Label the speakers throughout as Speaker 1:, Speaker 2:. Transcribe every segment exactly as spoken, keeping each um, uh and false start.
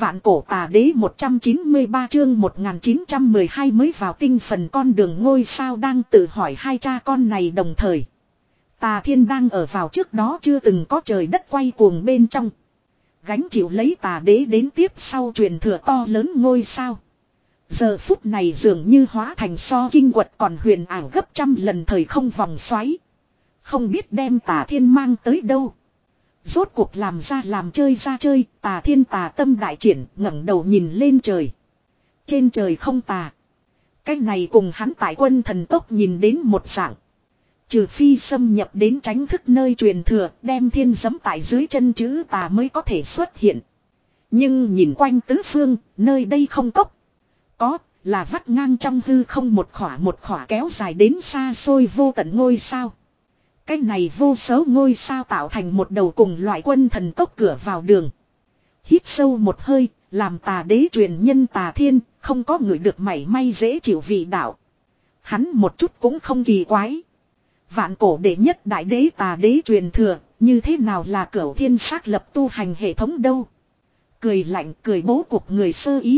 Speaker 1: Vạn cổ tà đế một trăm chín mươi ba chương một nghìn chín trăm mười hai mới vào tinh phần con đường ngôi sao đang tự hỏi hai cha con này đồng thời. Tà Thiên đang ở vào trước đó chưa từng có trời đất quay cuồng bên trong. Gánh chịu lấy tà đế đến tiếp sau truyền thừa to lớn ngôi sao. Giờ phút này dường như hóa thành so kinh quật còn huyền ảo gấp trăm lần thời không vòng xoáy. Không biết đem Tà Thiên mang tới đâu. Rốt cuộc làm ra làm chơi ra chơi, Tà Thiên tà tâm đại triển, ngẩng đầu nhìn lên trời. Trên trời không tà. Cái này cùng hắn tại quân thần tốc nhìn đến một dạng. Trừ phi xâm nhập đến tránh thức nơi truyền thừa, đem thiên giẫm tại dưới chân chữ tà mới có thể xuất hiện. Nhưng nhìn quanh tứ phương, nơi đây không cốc. Có, là vắt ngang trong hư không một khỏa một khỏa kéo dài đến xa xôi vô tận ngôi sao. Cái này vô số ngôi sao tạo thành một đầu cùng loại quân thần tốc cửa vào đường. Hít sâu một hơi, làm tà đế truyền nhân Tà Thiên, không có người được mảy may dễ chịu vị đạo. Hắn một chút cũng không kỳ quái. Vạn cổ đệ nhất đại đế tà đế truyền thừa, như thế nào là cửu thiên xác lập tu hành hệ thống đâu. Cười lạnh cười bố cục người sơ ý.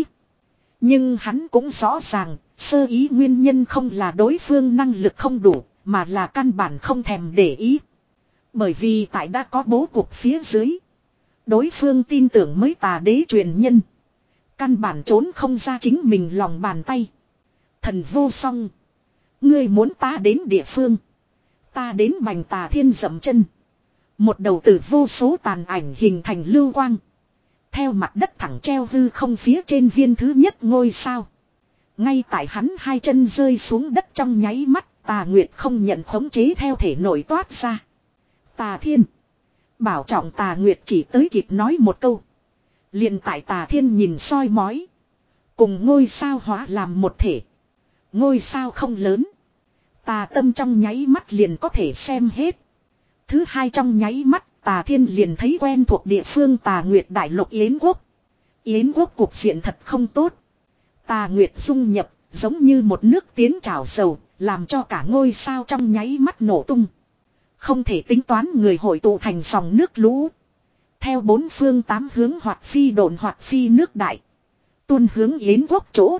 Speaker 1: Nhưng hắn cũng rõ ràng, sơ ý nguyên nhân không là đối phương năng lực không đủ, mà là căn bản không thèm để ý. Bởi vì tại đã có bố cục phía dưới. Đối phương tin tưởng mới tà đế truyền nhân. Căn bản trốn không ra chính mình lòng bàn tay. Thần vô song. Ngươi muốn ta đến địa phương. Ta đến bành Tà Thiên dậm chân. Một đầu tử vô số tàn ảnh hình thành lưu quang. Theo mặt đất thẳng treo hư không phía trên viên thứ nhất ngôi sao. Ngay tại hắn hai chân rơi xuống đất trong nháy mắt. Tà Nguyệt không nhận khống chế theo thể nổi toát ra. Tà Thiên. Bảo trọng. Tà Nguyệt chỉ tới kịp nói một câu. Liền tại Tà Thiên nhìn soi mói. Cùng ngôi sao hóa làm một thể. Ngôi sao không lớn. Tà tâm trong nháy mắt liền có thể xem hết. Thứ hai trong nháy mắt Tà Thiên liền thấy quen thuộc địa phương Tà Nguyệt đại lục Yến Quốc. Yến Quốc cục diện thật không tốt. Tà Nguyệt dung nhập giống như một nước tiến trào dầu. Làm cho cả ngôi sao trong nháy mắt nổ tung. Không thể tính toán người hội tụ thành dòng nước lũ. Theo bốn phương tám hướng hoặc phi độn hoặc phi nước đại. Tuôn hướng Yến Quốc chỗ.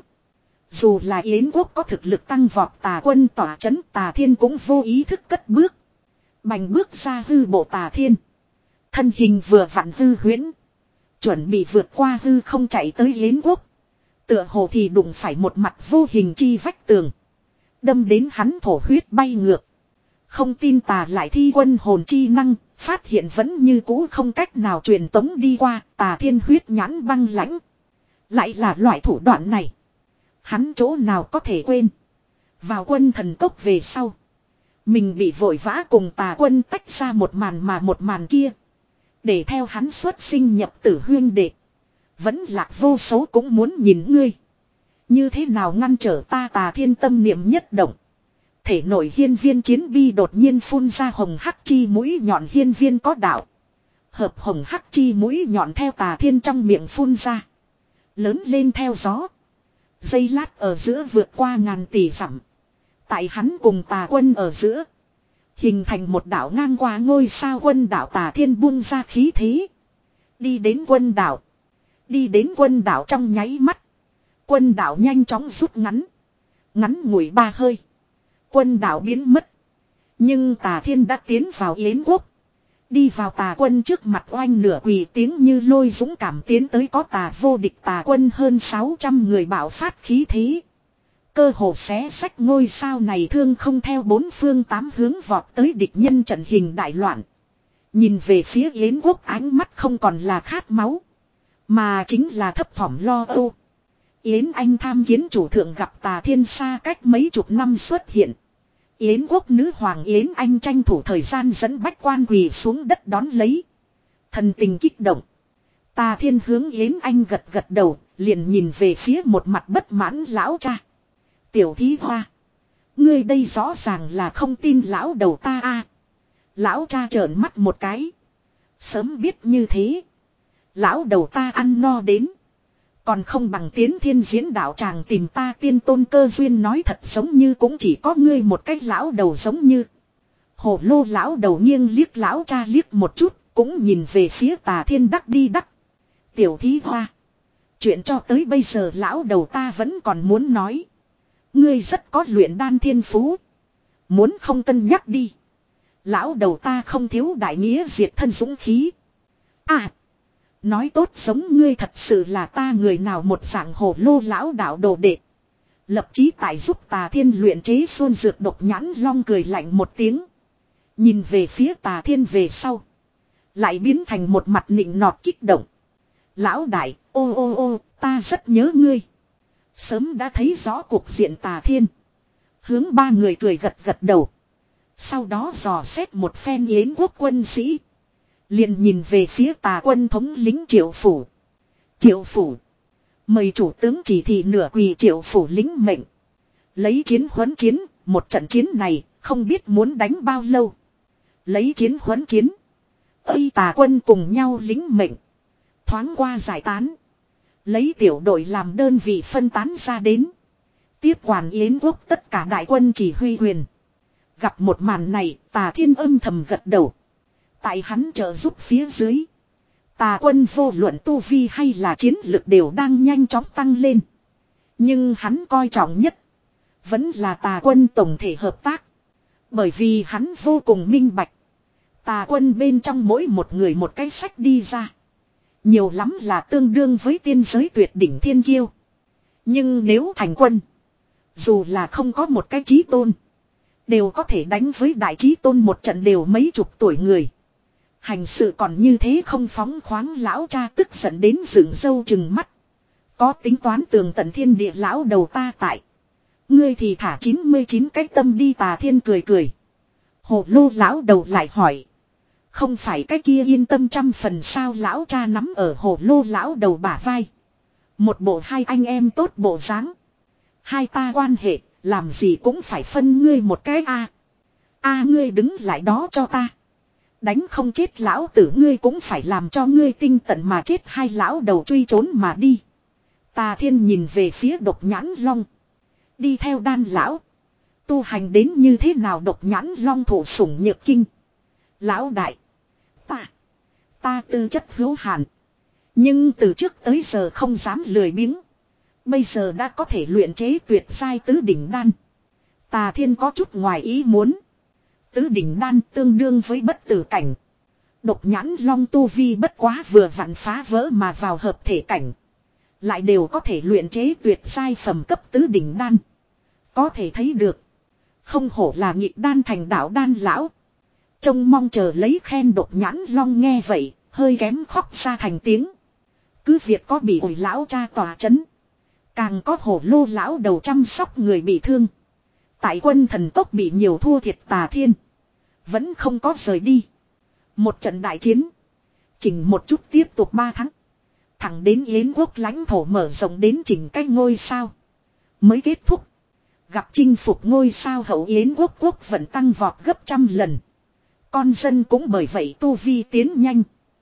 Speaker 1: Dù là Yến Quốc có thực lực tăng vọt Tà quân tỏa chấn Tà Thiên cũng vô ý thức cất bước. Bành bước ra hư bộ Tà Thiên. Thân hình vừa vặn hư huyễn. Chuẩn bị vượt qua hư không chạy tới Yến Quốc. Tựa hồ thì đụng phải một mặt vô hình chi vách tường. Đâm đến hắn thổ huyết bay ngược. Không tin Tà lại thi quân hồn chi năng. Phát hiện vẫn như cũ không cách nào truyền tống đi qua. Tà Thiên huyết nhãn băng lãnh. Lại là loại thủ đoạn này. Hắn chỗ nào có thể quên. Vào quân thần cốc về sau. Mình bị vội vã cùng Tà quân tách ra một màn mà một màn kia. Để theo hắn xuất sinh nhập tử huyên đệ. Vẫn lạc vô số cũng muốn nhìn ngươi. Như thế nào ngăn trở ta Tà Thiên tâm niệm nhất động. Thể nội hiên viên chiến bi đột nhiên phun ra hồng hắc chi mũi nhọn hiên viên có đạo. Hợp hồng hắc chi mũi nhọn theo Tà Thiên trong miệng phun ra. Lớn lên theo gió. Giây lát ở giữa vượt qua ngàn tỷ dặm. Tại hắn cùng Tà quân ở giữa. Hình thành một đảo ngang qua ngôi sao quân đảo Tà Thiên buông ra khí thế. Đi đến quân đảo. Đi đến quân đảo trong nháy mắt. Quân đảo nhanh chóng rút ngắn. Ngắn ngủi ba hơi. Quân đảo biến mất. Nhưng Tà Thiên đã tiến vào Yến Quốc. Đi vào Tà quân trước mặt oanh nửa quỳ tiếng như lôi dũng cảm tiến tới có Tà vô địch Tà quân hơn sáu trăm người bạo phát khí thế. Cơ hồ xé sách ngôi sao này thương không theo bốn phương tám hướng vọt tới địch nhân trận hình đại loạn. Nhìn về phía Yến Quốc ánh mắt không còn là khát máu. Mà chính là thấp thỏm lo âu. Yến Anh tham kiến chủ thượng gặp Tà Thiên xa cách mấy chục năm xuất hiện. Yến Quốc nữ hoàng Yến Anh tranh thủ thời gian dẫn bách quan quỳ xuống đất đón lấy. Thần tình kích động. Tà Thiên hướng Yến Anh gật gật đầu, liền nhìn về phía một mặt bất mãn lão cha. Tiểu thí hoa. Ngươi đây rõ ràng là không tin lão đầu ta a. Lão cha trợn mắt một cái. Sớm biết như thế. Lão đầu ta ăn no đến. Còn không bằng tiến thiên diễn đạo tràng tìm ta tiên tôn cơ duyên nói thật giống như cũng chỉ có ngươi một cách lão đầu giống như. Hồ lô lão đầu nghiêng liếc lão cha liếc một chút, cũng nhìn về phía Tà Thiên đắc đi đắc. Tiểu thí hoa. Chuyện cho tới bây giờ lão đầu ta vẫn còn muốn nói. Ngươi rất có luyện đan thiên phú. Muốn không cân nhắc đi. Lão đầu ta không thiếu đại nghĩa diệt thân dũng khí. À. Nói tốt giống ngươi thật sự là ta người nào một dạng hồ lô lão đạo đồ đệ. Lập chí tại giúp Tà Thiên luyện chế xuân dược độc nhãn long cười lạnh một tiếng. Nhìn về phía Tà Thiên về sau. Lại biến thành một mặt nịnh nọt kích động. Lão đại, ô ô ô, ta rất nhớ ngươi. Sớm đã thấy rõ cuộc diện Tà Thiên. Hướng ba người cười gật gật đầu. Sau đó dò xét một phen Yến quốc quân sĩ. Liền nhìn về phía Tà quân thống lính Triệu Phủ. Triệu Phủ. Mời chủ tướng chỉ thị nửa quỳ Triệu Phủ lính mệnh. Lấy chiến huấn chiến, một trận chiến này, không biết muốn đánh bao lâu. Lấy chiến huấn chiến. Ây Tà quân cùng nhau lính mệnh. Thoáng qua giải tán. Lấy tiểu đội làm đơn vị phân tán ra đến. Tiếp quản Yến quốc tất cả đại quân chỉ huy quyền. Gặp một màn này, Tà Thiên âm thầm gật đầu. Tại hắn trợ giúp phía dưới. Tà quân vô luận tu vi hay là chiến lực đều đang nhanh chóng tăng lên. Nhưng hắn coi trọng nhất. Vẫn là tà quân tổng thể hợp tác. Bởi vì hắn vô cùng minh bạch. Tà quân bên trong mỗi một người một cái sách đi ra. Nhiều lắm là tương đương với tiên giới tuyệt đỉnh thiên kiêu. Nhưng nếu thành quân. Dù là không có một cái chí tôn. Đều có thể đánh với đại chí tôn một trận đều mấy chục tuổi người. Hành sự còn như thế không phóng khoáng lão cha tức giận đến dựng râu chừng mắt. Có tính toán tường tận thiên địa lão đầu ta tại. Ngươi thì thả chín mươi chín cái tâm đi. Tà Thiên cười cười. Hồ lô lão đầu lại hỏi. Không phải cái kia yên tâm trăm phần sao lão cha nắm ở hồ lô lão đầu bả vai. Một bộ hai anh em tốt bộ dáng. Hai ta quan hệ, làm gì cũng phải phân ngươi một cái a. A ngươi đứng lại đó cho ta. Đánh không chết lão tử ngươi cũng phải làm cho ngươi tinh tận mà chết. Hai lão đầu truy trốn mà đi. Tà Thiên nhìn về phía Độc Nhãn Long. Đi theo đan lão. Tu hành đến như thế nào? Độc Nhãn Long thụ sủng nhược kinh. Lão đại. Ta. Ta tư chất hữu hạn. Nhưng từ trước tới giờ không dám lười biếng. Bây giờ đã có thể luyện chế tuyệt giai tứ đỉnh đan. Tà Thiên có chút ngoài ý muốn. Tứ đỉnh đan tương đương với bất tử cảnh. Độc Nhãn Long tu vi bất quá vừa vặn phá vỡ mà vào hợp thể cảnh. Lại đều có thể luyện chế tuyệt giai phẩm cấp tứ đỉnh đan. Có thể thấy được. Không hổ là nhị đan thành đạo đan lão. Trông mong chờ lấy khen. Độc Nhãn Long nghe vậy, hơi kém khóc ra thành tiếng. Cứ việc có bị ổi lão cha tòa chấn. Càng có hổ lô lão đầu chăm sóc người bị thương. Tại quân thần tốc bị nhiều thua thiệt. Tà Thiên vẫn không có rời đi. Một trận đại chiến. Chỉnh một chút tiếp tục ba tháng. Thẳng đến Yến quốc lãnh thổ mở rộng đến chỉnh cái ngôi sao. Mới kết thúc. Gặp chinh phục ngôi sao hậu Yến quốc quốc vẫn tăng vọt gấp trăm lần. Con dân cũng bởi vậy tu vi tiến nhanh.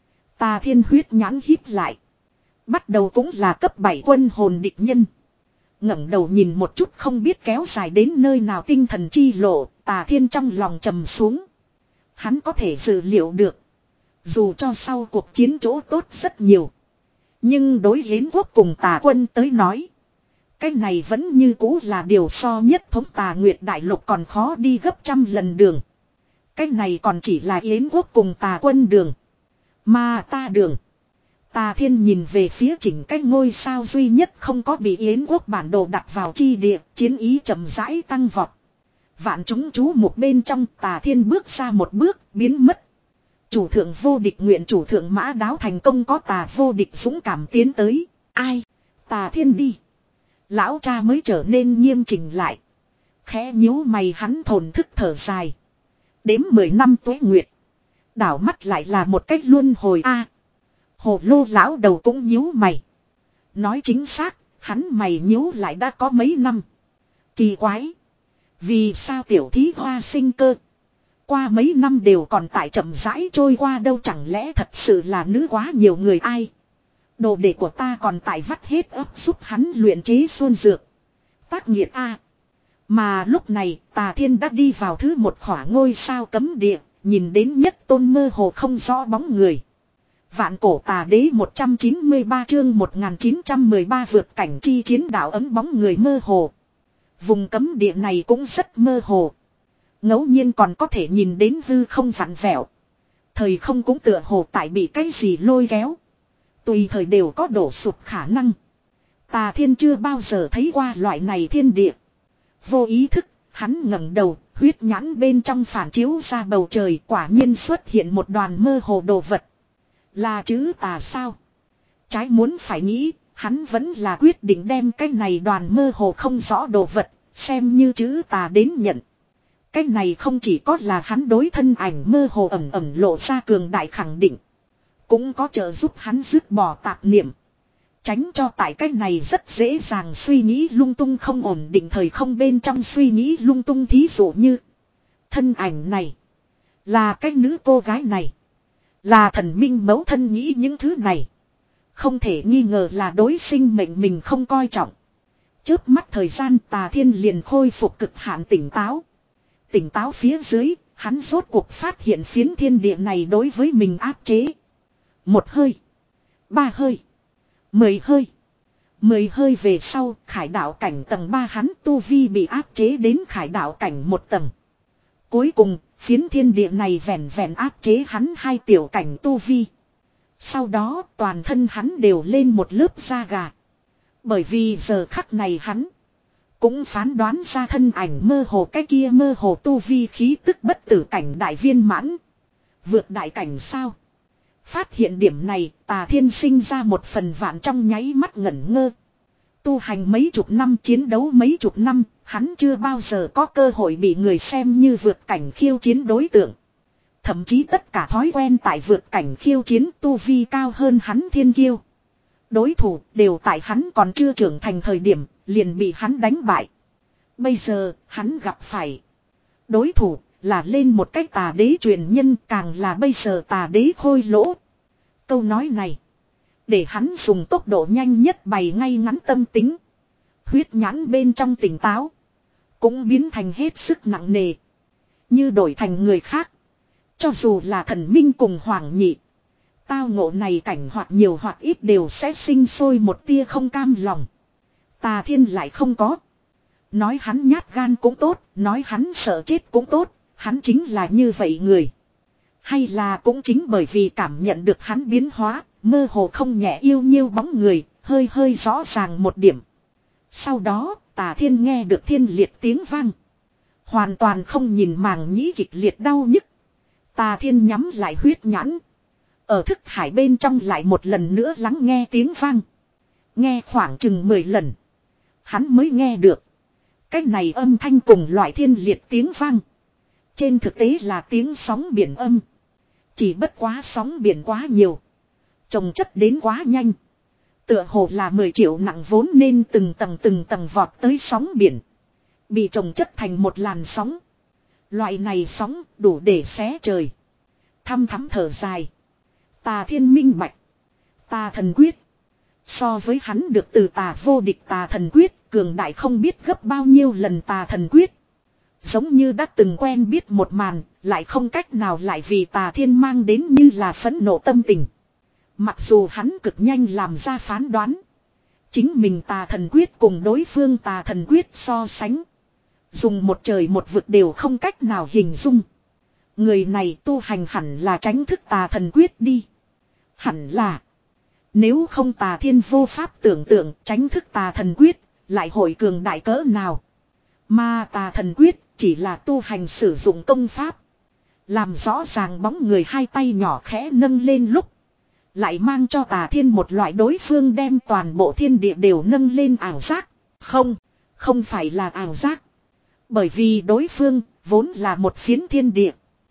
Speaker 1: Tà Thiên huyết nhãn híp lại. Bắt đầu cũng là cấp bảy quân hồn địch nhân. Ngẩng đầu nhìn một chút không biết kéo dài đến nơi nào tinh thần chi lộ. Tà Thiên trong lòng trầm xuống. Hắn có thể dự liệu được. Dù cho sau cuộc chiến chỗ tốt rất nhiều. Nhưng đối Yến quốc cùng Tà quân tới nói. Cái này vẫn như cũ là điều so nhất thống Tà Nguyệt Đại Lục còn khó đi gấp trăm lần đường. Cái này còn chỉ là Yến quốc cùng Tà quân đường. Mà ta đường. Tà Thiên nhìn về phía chỉnh cái ngôi sao duy nhất không có bị Yến quốc bản đồ đặt vào chi địa. Chiến ý chậm rãi tăng vọt. Vạn chúng chú một bên trong. Tà Thiên bước ra một bước biến mất. Chủ thượng vô địch nguyện chủ thượng mã đáo thành công có Tà vô địch dũng cảm tiến tới. Ai? Tà Thiên đi. Lão cha mới trở nên nghiêm chỉnh lại. Khẽ nhíu mày hắn thổn thức thở dài. Đếm mười năm tuế nguyệt. Đảo mắt lại là một cách luân hồi a. Hồ lô lão đầu cũng nhíu mày. Nói chính xác, hắn mày nhíu lại đã có mấy năm. Kỳ quái. Vì sao tiểu thí hoa sinh cơ? Qua mấy năm đều còn tại chậm rãi trôi qua đâu, chẳng lẽ thật sự là nữ quá nhiều người ai? Đồ đệ của ta còn tại vắt hết ấp giúp hắn luyện chế xuân dược. Tác nghiệt a. Mà lúc này Tà Thiên đã đi vào thứ một khỏa ngôi sao cấm địa, nhìn đến nhất tôn mơ hồ không rõ bóng người. Vạn cổ tà đế một trăm chín mươi ba chương một nghìn chín trăm mười ba vượt cảnh chi chiến đạo ấm bóng người mơ hồ. Vùng cấm địa này cũng rất mơ hồ. Ngẫu nhiên còn có thể nhìn đến hư không vặn vẹo. Thời không cũng tựa hồ tại bị cái gì lôi kéo. Tùy thời đều có đổ sụp khả năng. Tà Thiên chưa bao giờ thấy qua loại này thiên địa. Vô ý thức, hắn ngẩng đầu, huyết nhãn bên trong phản chiếu ra bầu trời, quả nhiên xuất hiện một đoàn mơ hồ đồ vật. Là chữ tà sao? Trái muốn phải nghĩ, hắn vẫn là quyết định đem cái này đoàn mơ hồ không rõ đồ vật, xem như chữ tà đến nhận. Cái này không chỉ có là hắn đối thân ảnh mơ hồ ẩm ẩm lộ ra cường đại khẳng định. Cũng có trợ giúp hắn dứt bỏ tạp niệm. Tránh cho tại cái này rất dễ dàng suy nghĩ lung tung không ổn định thời không bên trong suy nghĩ lung tung, thí dụ như thân ảnh này là cái nữ cô gái này, là thần minh mẫu thân, nghĩ những thứ này không thể nghi ngờ là đối sinh mệnh mình không coi trọng. Chớp mắt thời gian, Tà Thiên liền khôi phục cực hạn tỉnh táo. Tỉnh táo phía dưới, hắn rốt cuộc phát hiện phiến thiên địa này đối với mình áp chế. Một hơi, ba hơi, mười hơi. Mười hơi về sau, khải đạo cảnh tầng ba hắn tu vi bị áp chế đến khải đạo cảnh một tầng. Cuối cùng, phiến thiên địa này vẹn vẹn áp chế hắn hai tiểu cảnh tu vi. Sau đó, toàn thân hắn đều lên một lớp da gà. Bởi vì giờ khắc này hắn cũng phán đoán ra thân ảnh mơ hồ cái kia mơ hồ tu vi khí tức bất tử cảnh đại viên mãn. Vượt đại cảnh sao? Phát hiện điểm này, Tà Thiên sinh ra một phần vạn trong nháy mắt ngẩn ngơ. Tu hành mấy chục năm, chiến đấu mấy chục năm, hắn chưa bao giờ có cơ hội bị người xem như vượt cảnh khiêu chiến đối tượng. Thậm chí tất cả thói quen tại vượt cảnh khiêu chiến tu vi cao hơn hắn thiên kiêu. Đối thủ đều tại hắn còn chưa trưởng thành thời điểm, liền bị hắn đánh bại. Bây giờ, hắn gặp phải đối thủ là lên một cách tà đế truyền nhân, càng là bây giờ tà đế khôi lỗ. Câu nói này để hắn dùng tốc độ nhanh nhất bày ngay ngắn tâm tính. Huyết nhãn bên trong tỉnh táo cũng biến thành hết sức nặng nề. Như đổi thành người khác, cho dù là thần minh cùng hoàng nhị, tao ngộ này cảnh hoặc nhiều hoặc ít đều sẽ sinh sôi một tia không cam lòng. Tà Thiên lại không có. Nói hắn nhát gan cũng tốt, nói hắn sợ chết cũng tốt, hắn chính là như vậy người. Hay là cũng chính bởi vì cảm nhận được hắn biến hóa, mơ hồ không nhẹ yêu nhiêu bóng người, hơi hơi rõ ràng một điểm. Sau đó, Tà Thiên nghe được thiên liệt tiếng vang. Hoàn toàn không nhìn màng nhĩ kịch liệt đau nhức. Tà Thiên nhắm lại huyết nhãn. Ở thức hải bên trong lại một lần nữa lắng nghe tiếng vang. Nghe khoảng chừng mười lần, hắn mới nghe được cái này âm thanh cùng loại thiên liệt tiếng vang. Trên thực tế là tiếng sóng biển âm. Chỉ bất quá sóng biển quá nhiều, chồng chất đến quá nhanh. Tựa hồ là mười triệu nặng vốn nên từng tầng từng tầng vọt tới sóng biển, bị chồng chất thành một làn sóng. Loại này sóng đủ để xé trời. Thăm thắm thở dài. Tà Thiên minh bạch, Tà Thần Quyết so với hắn được từ Tà vô địch Tà Thần Quyết cường đại không biết gấp bao nhiêu lần Tà Thần Quyết. Giống như đã từng quen biết một màn, lại không cách nào lại vì Tà Thiên mang đến như là phẫn nộ tâm tình. Mặc dù hắn cực nhanh làm ra phán đoán, chính mình Tà Thần Quyết cùng đối phương Tà Thần Quyết so sánh, dùng một trời một vực đều không cách nào hình dung. Người này tu hành hẳn là tránh thức Tà Thần Quyết đi. Hẳn là. Nếu không Tà Thiên vô pháp tưởng tượng tránh thức Tà Thần Quyết lại hội cường đại cỡ nào. Mà Tà Thần Quyết chỉ là tu hành sử dụng công pháp. Làm rõ ràng bóng người hai tay nhỏ khẽ nâng lên lúc, lại mang cho Tà Thiên một loại đối phương đem toàn bộ thiên địa đều nâng lên ảo giác. Không, không phải là ảo giác. Bởi vì đối phương vốn là một phiến thiên địa.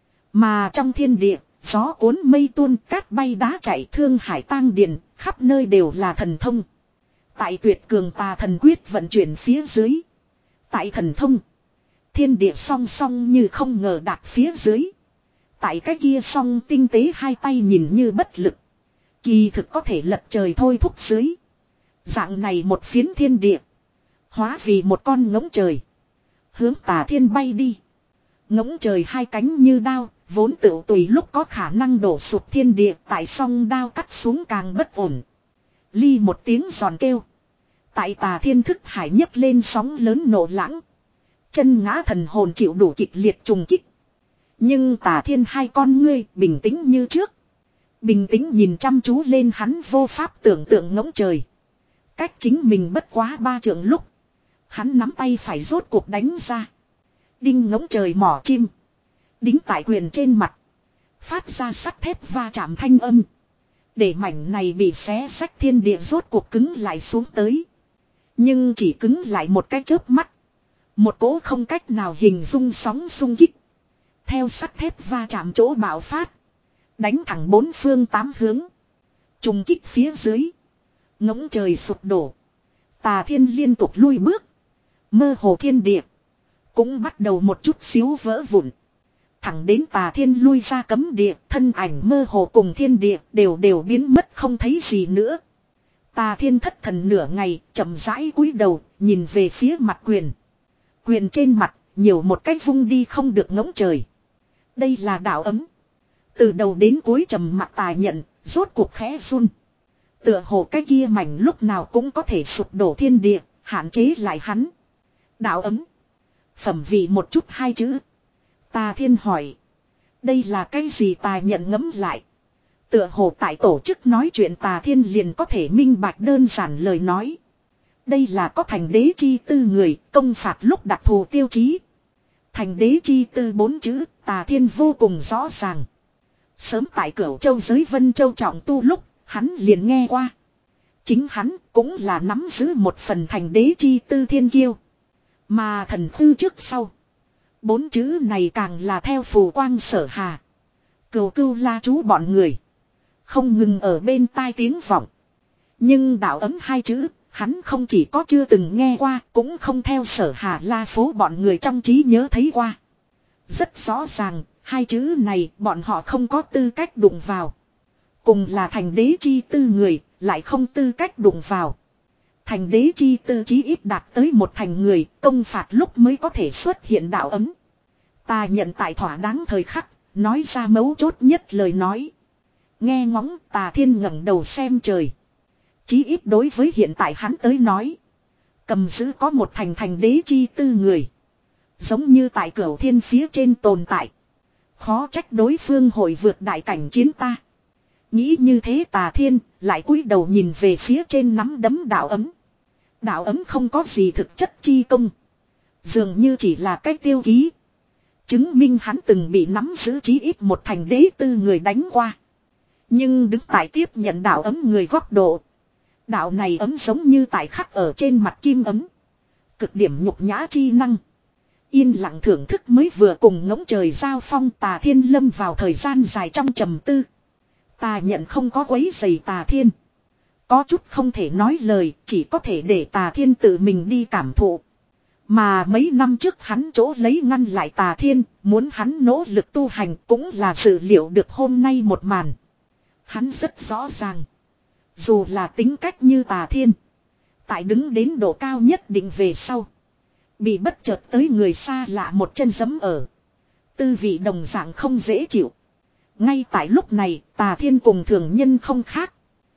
Speaker 1: Mà trong thiên địa, gió cuốn mây tuôn, cát bay đá chạy, thương hải tang điền, khắp nơi đều là thần thông. Tại tuyệt cường Tà Thần Quyết vận chuyển phía dưới, tại thần thông, thiên địa song song như không ngờ đạt phía dưới. Tại cái kia song tinh tế hai tay nhìn như bất lực, kỳ thực có thể lật trời thôi thúc dưới. Dạng này một phiến thiên địa, hóa vì một con ngỗng trời, hướng Tà Thiên bay đi. Ngỗng trời hai cánh như đao, vốn tự tùy lúc có khả năng đổ sụp thiên địa, tại song đao cắt xuống càng bất ổn. Ly một tiếng giòn kêu. Tại Tà Thiên thức hải nhấc lên sóng lớn nổ lãng. Chân ngã thần hồn chịu đủ kịch liệt trùng kích. Nhưng Tà Thiên hai con ngươi bình tĩnh như trước. Bình tĩnh nhìn chăm chú lên hắn vô pháp tưởng tượng ngỗng trời. Cách chính mình bất quá ba trượng lúc. Hắn nắm tay phải rốt cuộc đánh ra. Đinh ngỗng trời mỏ chim. Đính tại quyền trên mặt. Phát ra sắt thép va chạm thanh âm. Để mảnh này bị xé xách thiên địa rốt cuộc cứng lại xuống tới. Nhưng chỉ cứng lại một cái chớp mắt. Một cỗ không cách nào hình dung sóng xung kích. Theo sắt thép va chạm chỗ bạo phát. Đánh thẳng bốn phương tám hướng. Trùng kích phía dưới. Ngỗng trời sụp đổ. Tà Thiên liên tục lui bước. Mơ hồ thiên địa. Cũng bắt đầu một chút xíu vỡ vụn. Thẳng đến Tà Thiên lui ra cấm địa. Thân ảnh mơ hồ cùng thiên địa đều đều biến mất không thấy gì nữa. Tà Thiên thất thần nửa ngày. Chậm rãi cúi đầu nhìn về phía mặt quyền. Quyền trên mặt nhiều một cách vung đi không được ngỗng trời. Đây là đạo ấm. Từ đầu đến cuối trầm mặc Tà Nhận. Rốt cuộc khẽ run. Tựa hồ cái kia mảnh lúc nào cũng có thể sụp đổ thiên địa. Hạn chế lại hắn. Đạo ấm. Phẩm vị một chút hai chữ. Tà Thiên hỏi. Đây là cái gì? Tà Nhận ngẫm lại. Tựa hồ tại tổ chức nói chuyện Tà Thiên liền có thể minh bạch đơn giản lời nói. Đây là có thành đế chi tư người công phạt lúc đặc thù tiêu chí. Thành đế chi tư bốn chữ Tà Thiên vô cùng rõ ràng. Sớm tại Cửu Châu giới Vân Châu trọng tu lúc hắn liền nghe qua. Chính hắn cũng là nắm giữ một phần thành đế chi tư thiên kiêu. Mà thần tư trước sau. Bốn chữ này càng là theo phù quang sở hà. Cửu Cưu La chú bọn người. Không ngừng ở bên tai tiếng vọng. Nhưng đạo ấm hai chữ. Hắn không chỉ có chưa từng nghe qua. Cũng không theo sở hà La phố bọn người trong trí nhớ thấy qua. Rất rõ ràng. Hai chữ này bọn họ không có tư cách đụng vào. Cùng là thành đế chi tư người. Lại không tư cách đụng vào. Thành đế chi tư chí ít đạt tới một thành người. Công phạt lúc mới có thể xuất hiện đạo ấm. Ta nhận tại thỏa đáng thời khắc. Nói ra mấu chốt nhất lời nói. Nghe ngóng Tà Thiên ngẩng đầu xem trời. Chí ít đối với hiện tại hắn tới nói. Cầm giữ có một thành thành đế chi tư người. Giống như tại Cửu Thiên phía trên tồn tại. Khó trách đối phương hội vượt đại cảnh chiến ta. Nghĩ như thế Tà Thiên lại cúi đầu nhìn về phía trên nắm đấm đạo ấm. Đạo ấm không có gì thực chất chi công. Dường như chỉ là cách tiêu ký. Chứng minh hắn từng bị nắm giữ chí ít một thành đế tư người đánh qua. Nhưng đứng tại tiếp nhận đạo ấm người góc độ. Đạo này ấm giống như tại khắc ở trên mặt kim ấm. Cực điểm nhục nhã chi năng. Yên lặng thưởng thức mới vừa cùng ngỗng trời giao phong Tà Thiên lâm vào thời gian dài trong trầm tư. Tà Nhận không có quấy rầy Tà Thiên. Có chút không thể nói lời, chỉ có thể để Tà Thiên tự mình đi cảm thụ. Mà mấy năm trước hắn chỗ lấy ngăn lại Tà Thiên, muốn hắn nỗ lực tu hành cũng là dự liệu được hôm nay một màn. Hắn rất rõ ràng. Dù là tính cách như Tà Thiên. Tại đứng đến độ cao nhất định về sau. Bị bất chợt tới người xa lạ một chân giẫm ở. Tư vị đồng dạng không dễ chịu. Ngay tại lúc này Tà Thiên cùng thường nhân không khác.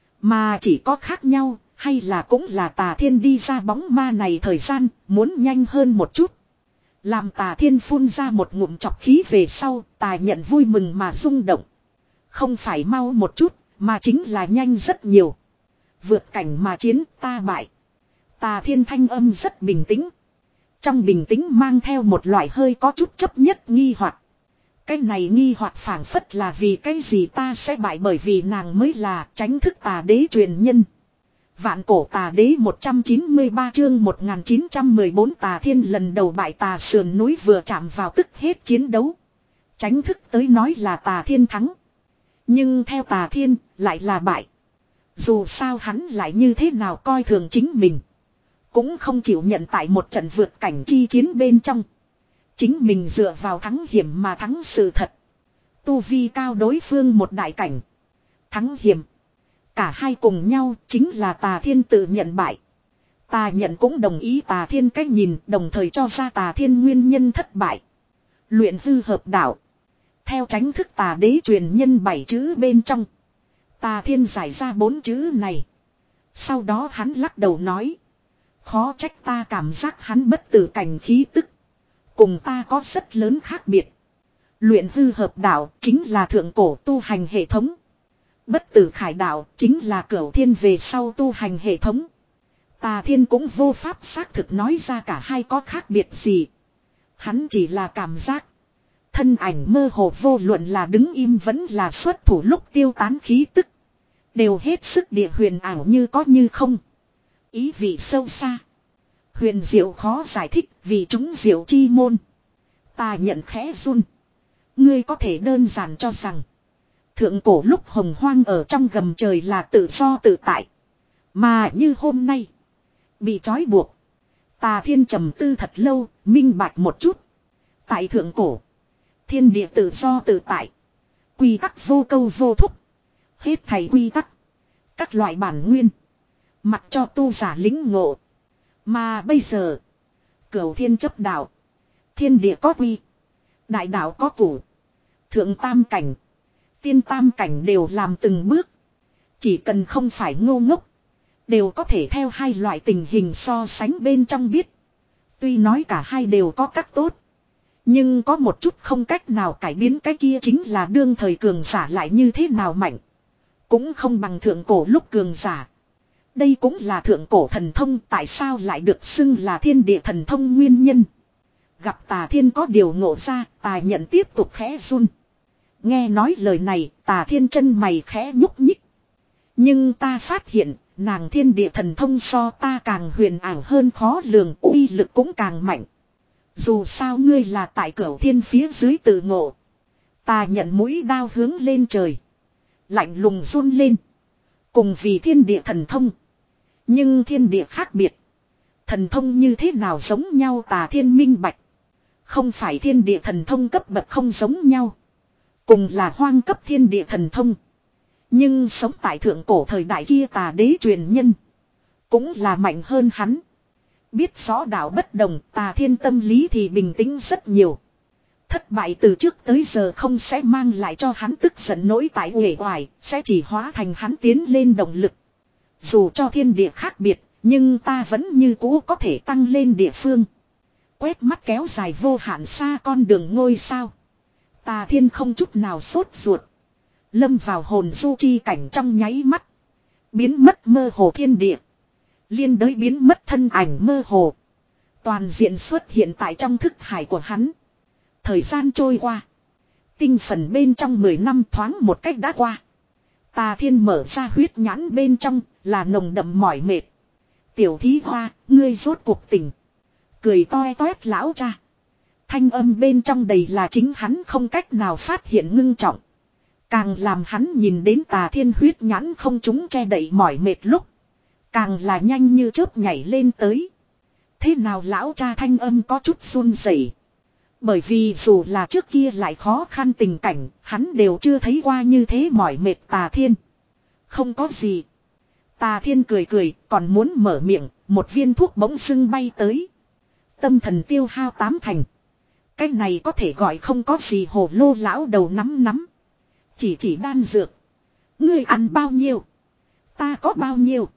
Speaker 1: Mà chỉ có khác nhau hay là cũng là Tà Thiên đi ra bóng ma này thời gian muốn nhanh hơn một chút. Làm Tà Thiên phun ra một ngụm chọc khí về sau Tà Nhận vui mừng mà rung động. Không phải mau một chút mà chính là nhanh rất nhiều. Vượt cảnh mà chiến ta bại. Tà Thiên thanh âm rất bình tĩnh. Trong bình tĩnh mang theo một loại hơi có chút chấp nhất nghi hoặc. Cái này nghi hoặc phảng phất là vì cái gì ta sẽ bại bởi vì nàng mới là tránh thức tà đế truyền nhân. Vạn cổ tà đế một trăm chín mươi ba chương một nghìn chín trăm mười bốn Tà Thiên lần đầu bại Tà sườn núi vừa chạm vào tức hết chiến đấu. Tránh thức tới nói là Tà Thiên thắng. Nhưng theo Tà Thiên lại là bại. Dù sao hắn lại như thế nào coi thường chính mình. Cũng không chịu nhận tại một trận vượt cảnh chi chiến bên trong. Chính mình dựa vào thắng hiểm mà thắng sự thật. Tu vi cao đối phương một đại cảnh. Thắng hiểm. Cả hai cùng nhau chính là Tà Thiên tự nhận bại. Tà Nhận cũng đồng ý Tà Thiên cách nhìn đồng thời cho ra Tà Thiên nguyên nhân thất bại. Luyện hư hợp đạo. Theo tránh thức tà đế truyền nhân bảy chữ bên trong. Tà thiên giải ra bốn chữ này. Sau đó hắn lắc đầu nói. Khó trách ta cảm giác hắn bất tử cảnh khí tức. Cùng ta có rất lớn khác biệt. Luyện hư hợp đạo chính là thượng cổ tu hành hệ thống. Bất tử khải đạo chính là cửu thiên về sau tu hành hệ thống. Tà thiên cũng vô pháp xác thực nói ra cả hai có khác biệt gì. Hắn chỉ là cảm giác. Thân ảnh mơ hồ vô luận là đứng im vẫn là xuất thủ lúc tiêu tán khí tức. Đều hết sức địa huyền ảo như có như không. Ý vị sâu xa. Huyền diệu khó giải thích vì chúng diệu chi môn. Ta nhận khẽ run. Ngươi có thể đơn giản cho rằng. Thượng cổ lúc hồng hoang ở trong gầm trời là tự do tự tại. Mà như hôm nay. Bị trói buộc. Tà thiên trầm tư thật lâu, minh bạch một chút. Tại thượng cổ. Thiên địa tự do tự tại. Quy tắc vô câu vô thúc. Hết thầy quy tắc. Các loại bản nguyên. Mặc cho tu giả lính ngộ. Mà bây giờ. Cửu thiên chấp đạo. Thiên địa có quy. Đại đạo có củ. Thượng tam cảnh. Tiên tam cảnh đều làm từng bước. Chỉ cần không phải ngô ngốc. Đều có thể theo hai loại tình hình so sánh bên trong biết. Tuy nói cả hai đều có các tốt. Nhưng có một chút không cách nào cải biến cái kia chính là đương thời cường giả lại như thế nào mạnh. Cũng không bằng thượng cổ lúc cường giả. Đây cũng là thượng cổ thần thông tại sao lại được xưng là thiên địa thần thông nguyên nhân. Gặp tà thiên có điều ngộ ra, tà nhận tiếp tục khẽ run. Nghe nói lời này, tà thiên chân mày khẽ nhúc nhích. Nhưng ta phát hiện, nàng thiên địa thần thông so ta càng huyền ảo hơn khó lường, uy lực cũng càng mạnh. Dù sao ngươi là tại cửu thiên phía dưới tự ngộ. Ta nhận mũi đao hướng lên trời. Lạnh lùng run lên. Cùng vì thiên địa thần thông. Nhưng thiên địa khác biệt. Thần thông như thế nào giống nhau tà thiên minh bạch. Không phải thiên địa thần thông cấp bậc không giống nhau. Cùng là hoang cấp thiên địa thần thông. Nhưng sống tại thượng cổ thời đại kia tà đế truyền nhân. Cũng là mạnh hơn hắn. Biết rõ đạo bất đồng tà thiên tâm lý thì bình tĩnh rất nhiều. Thất bại từ trước tới giờ không sẽ mang lại cho hắn tức giận nỗi tại uể oải, sẽ chỉ hóa thành hắn tiến lên động lực. Dù cho thiên địa khác biệt, nhưng ta vẫn như cũ có thể tăng lên địa phương. Quét mắt kéo dài vô hạn xa con đường ngôi sao. Tà thiên không chút nào sốt ruột. Lâm vào hồn du chi cảnh trong nháy mắt. Biến mất mơ hồ thiên địa. Liên đới biến mất thân ảnh mơ hồ. Toàn diện xuất hiện tại trong thức hải của hắn. Thời gian trôi qua. Tinh phần bên trong mười năm thoáng một cách đã qua. Tà thiên mở ra huyết nhãn bên trong là nồng đậm mỏi mệt. Tiểu thí hoa, ngươi rốt cuộc tỉnh. Cười toe toét lão cha. Thanh âm bên trong đầy là chính hắn không cách nào phát hiện ngưng trọng. Càng làm hắn nhìn đến tà thiên huyết nhãn không chúng che đậy mỏi mệt lúc. Càng là nhanh như chớp nhảy lên tới. Thế nào lão cha thanh âm có chút run rẩy. Bởi vì dù là trước kia lại khó khăn tình cảnh, hắn đều chưa thấy qua như thế mỏi mệt tà thiên. Không có gì. Tà thiên cười cười, còn muốn mở miệng, một viên thuốc bỗng dưng bay tới. Tâm thần tiêu hao tám thành. Cái này có thể gọi không có gì hồ lô lão đầu nắm nắm. Chỉ chỉ đan dược. Ngươi ăn bao nhiêu? Ta có bao nhiêu?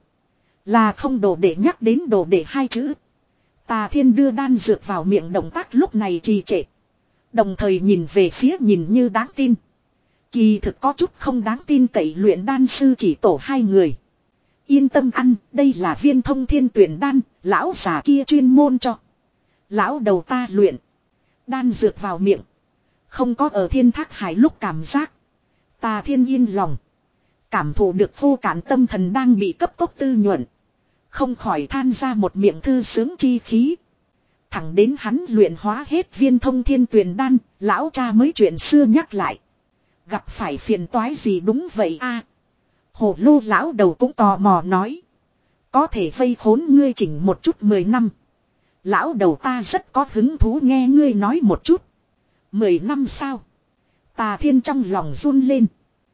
Speaker 1: Là không đồ để nhắc đến đồ để hai chữ. Tà thiên đưa đan dược vào miệng động tác lúc này trì trệ. Đồng thời nhìn về phía nhìn như đáng tin. Kỳ thực có chút không đáng tin cậy luyện đan sư chỉ tổ hai người. Yên tâm ăn, đây là viên thông thiên tuyển đan, lão già kia chuyên môn cho. Lão đầu ta luyện. Đan dược vào miệng. Không có ở thiên thác hải lúc cảm giác. Tà thiên yên lòng. Cảm thụ được vô cản tâm thần đang bị cấp tốc tư nhuận. Không khỏi than ra một miệng thư sướng chi khí. Thẳng đến hắn luyện hóa hết viên thông thiên tuyền đan, lão cha mới chuyện xưa nhắc lại. Gặp phải phiền toái gì đúng vậy a? À, hồ lô lão đầu cũng tò mò nói. Có thể vây khốn ngươi chỉnh một chút mười năm. Lão đầu ta rất có hứng thú nghe ngươi nói một chút. Mười năm sao? Tà thiên trong lòng run lên.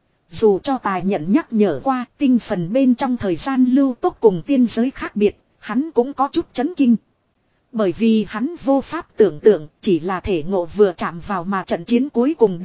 Speaker 1: Dù cho tài nhận nhắc nhở qua tinh phần bên trong thời gian lưu tốc cùng tiên giới khác biệt, hắn cũng có chút chấn kinh. Bởi vì hắn vô pháp tưởng tượng chỉ là thể ngộ vừa chạm vào mà trận chiến cuối cùng đấu,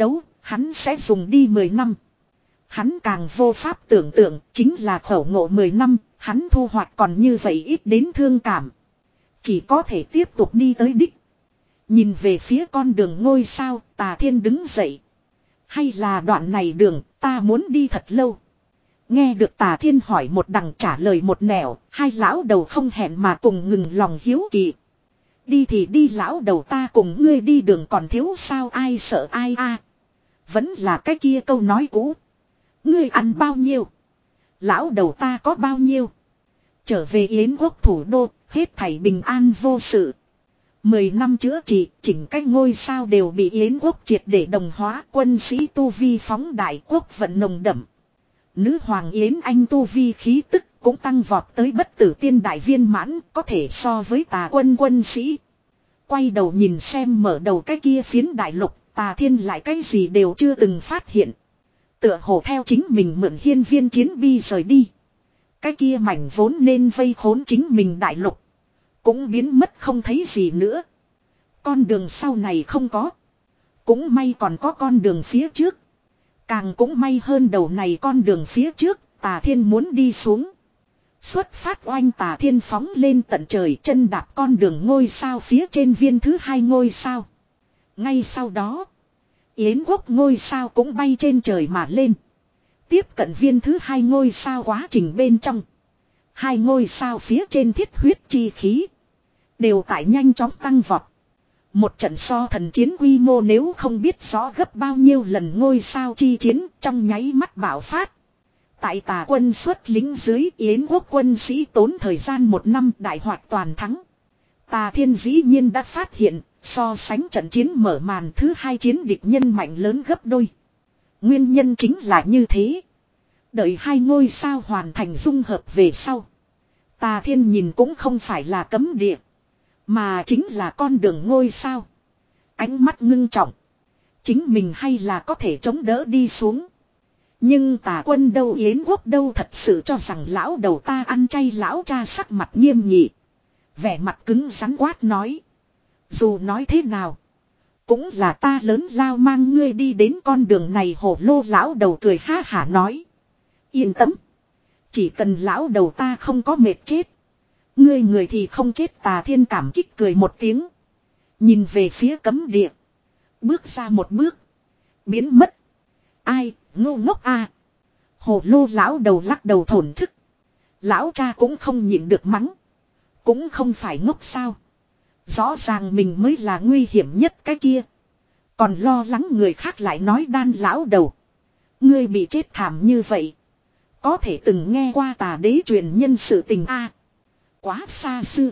Speaker 1: hắn sẽ dùng đi mười năm. Hắn càng vô pháp tưởng tượng chính là khẩu ngộ mười năm, hắn thu hoạch còn như vậy ít đến thương cảm. Chỉ có thể tiếp tục đi tới đích. Nhìn về phía con đường ngôi sao, Tà Thiên đứng dậy. Hay là đoạn này đường, ta muốn đi thật lâu. Nghe được Tà Thiên hỏi một đằng trả lời một nẻo, hai lão đầu không hẹn mà cùng ngừng lòng hiếu kỳ. Đi thì đi lão đầu, ta cùng ngươi đi đường còn thiếu sao, ai sợ ai a? Vẫn là cái kia câu nói cũ. Ngươi ăn bao nhiêu? Lão đầu ta có bao nhiêu? Trở về Yến quốc thủ đô, hết thảy bình an vô sự. Mười năm chữa trị, chỉnh cách ngôi sao đều bị Yến quốc triệt để đồng hóa, quân sĩ tu vi phóng đại, quốc vận nồng đậm. Nữ hoàng Yến Anh tu vi khí tức cũng tăng vọt tới bất tử tiên đại viên mãn, có thể so với Tà quân quân sĩ. Quay đầu nhìn xem mở đầu cái kia phiến đại lục, Tà Thiên lại cái gì đều chưa từng phát hiện. Tựa hồ theo chính mình mượn hiên viên chiến bi rời đi. Cái kia mảnh vốn nên vây khốn chính mình đại lục cũng biến mất không thấy gì nữa. Con đường sau này không có. Cũng may còn có con đường phía trước. Càng cũng may hơn đầu này con đường phía trước, Tà Thiên muốn đi xuống. Xuất phát oanh Tà Thiên phóng lên tận trời, chân đạp con đường ngôi sao phía trên viên thứ hai ngôi sao. Ngay sau đó, Yến quốc ngôi sao cũng bay trên trời mà lên. Tiếp cận viên thứ hai ngôi sao quá trình bên trong. Hai ngôi sao phía trên thiết huyết chi khí đều tại nhanh chóng tăng vọt. Một trận so thần chiến quy mô nếu không biết rõ gấp bao nhiêu lần ngôi sao chi chiến trong nháy mắt bạo phát. Tại Tà quân xuất lính dưới, Yến quốc quân sĩ tốn thời gian một năm đại hoạt toàn thắng. Tà Thiên dĩ nhiên đã phát hiện, so sánh trận chiến mở màn thứ hai chiến địch nhân mạnh lớn gấp đôi. Nguyên nhân chính là như thế. Đợi hai ngôi sao hoàn thành dung hợp về sau, Tà Thiên nhìn cũng không phải là cấm địa, mà chính là con đường ngôi sao. Ánh mắt ngưng trọng. Chính mình hay là có thể chống đỡ đi xuống. Nhưng Tà quân đâu, Yến quốc đâu, thật sự cho rằng lão đầu ta ăn chay. Lão cha sắc mặt nghiêm nghị, vẻ mặt cứng rắn quát nói. Dù nói thế nào, cũng là ta lớn lao mang ngươi đi đến con đường này. Hổ lô lão đầu cười ha hả nói. Yên tâm. Chỉ cần lão đầu ta không có mệt chết, ngươi người thì không chết. Tà Thiên cảm kích cười một tiếng, nhìn về phía cấm địa, bước ra một bước, biến mất. Ai, ngu ngốc a. À. Hồ lô lão đầu lắc đầu thổn thức. Lão cha cũng không nhịn được mắng. Cũng không phải ngốc sao. Rõ ràng mình mới là nguy hiểm nhất cái kia, còn lo lắng người khác. Lại nói đan lão đầu, ngươi bị chết thảm như vậy, có thể từng nghe qua Tà đế truyền nhân sự tình a? À, quá xa xưa.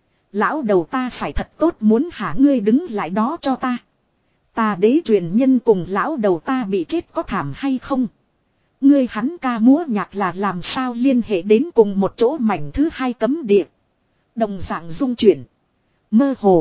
Speaker 1: Lão đầu ta phải thật tốt muốn hả ngươi đứng lại đó cho ta. Tà đế truyền nhân cùng lão đầu ta bị chết có thảm hay không? Ngươi hắn ca múa nhạc là làm sao liên hệ đến cùng một chỗ? Mảnh thứ hai cấm địa đồng dạng dung chuyển, mơ hồ.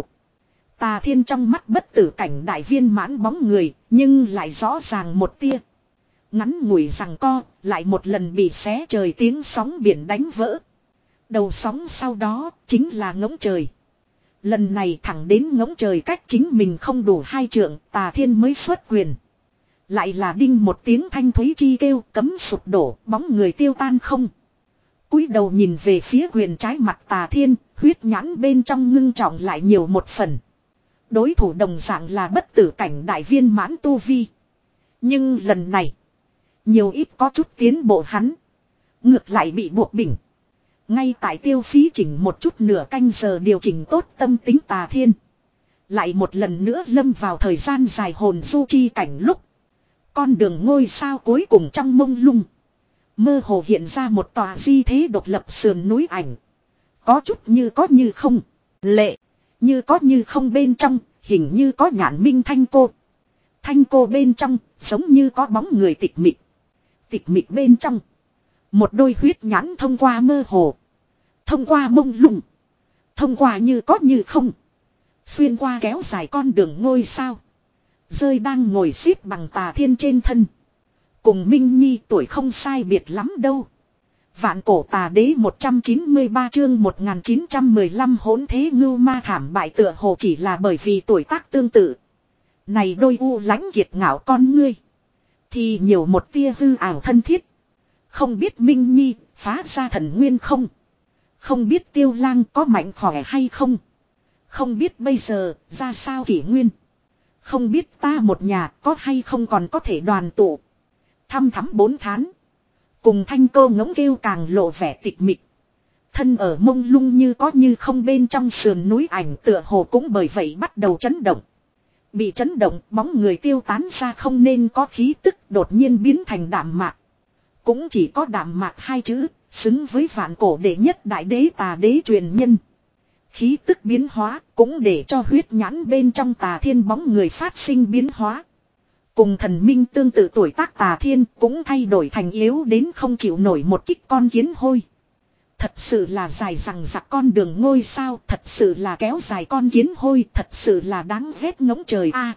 Speaker 1: Tà Thiên trong mắt bất tử cảnh đại viên mãn bóng người, nhưng lại rõ ràng một tia. Ngắn ngủi rằng co, lại một lần bị xé trời tiếng sóng biển đánh vỡ. Đầu sóng sau đó chính là ngỗng trời. Lần này thẳng đến ngỗng trời cách chính mình không đủ hai trượng, Tà Thiên mới xuất quyền. Lại là đinh một tiếng thanh thúy chi kêu, cấm sụp đổ, bóng người tiêu tan không. Cúi đầu nhìn về phía quyền trái mặt Tà Thiên, huyết nhãn bên trong ngưng trọng lại nhiều một phần. Đối thủ đồng dạng là bất tử cảnh đại viên mãn tu vi. Nhưng lần này, nhiều ít có chút tiến bộ hắn, ngược lại bị buộc bỉnh. Ngay tại tiêu phí chỉnh một chút nửa canh giờ điều chỉnh tốt tâm tính Tà Thiên, lại một lần nữa lâm vào thời gian dài hồn du chi cảnh lúc. Con đường ngôi sao cuối cùng trong mông lung, mơ hồ hiện ra một tòa di thế độc lập sườn núi ảnh. Có chút như có như không, lệ, như có như không bên trong, hình như có nhạn minh thanh cô. Thanh cô bên trong, giống như có bóng người tịch mịch. Tịch mịch bên trong, một đôi huyết nhãn thông qua mơ hồ, thông qua mông lung, thông qua như có như không, xuyên qua kéo dài con đường ngôi sao, rơi đang ngồi xếp bằng Tà Thiên trên thân. Cùng Minh Nhi tuổi không sai biệt lắm đâu. Vạn cổ Tà đế một trăm chín mươi ba chương một nghìn chín trăm mười lăm hỗn thế ngưu ma thảm bại tựa hồ chỉ là bởi vì tuổi tác tương tự, Này đôi u lãnh kiệt ngạo con ngươi. Thì nhiều một tia hư ảo thân thiết. Không biết Minh Nhi phá ra thần nguyên không. Không biết Tiêu Lang có mạnh khỏe hay không. Không biết bây giờ ra sao kỷ nguyên. Không biết ta một nhà có hay không còn có thể đoàn tụ. Thăm thắm bốn tháng. Cùng thanh cô ngỗng kêu càng lộ vẻ tịch mịch. Thân ở mông lung như có như không bên trong sườn núi ảnh tựa hồ cũng bởi vậy bắt đầu chấn động. Bị chấn động bóng người tiêu tán ra không nên có khí tức đột nhiên biến thành đạm mạc. Cũng chỉ có đạm mạc hai chữ, xứng với vạn cổ đệ nhất đại đế tà đế truyền nhân. Khí tức biến hóa cũng để cho huyết nhãn bên trong tà thiên bóng người phát sinh biến hóa. Cùng thần minh tương tự tuổi tác tà thiên cũng thay đổi thành yếu đến không chịu nổi một kích con kiến hôi. Thật sự là dài rằng giặc con đường ngôi sao, thật sự là kéo dài con kiến hôi, thật sự là đáng ghét ngỗng trời a.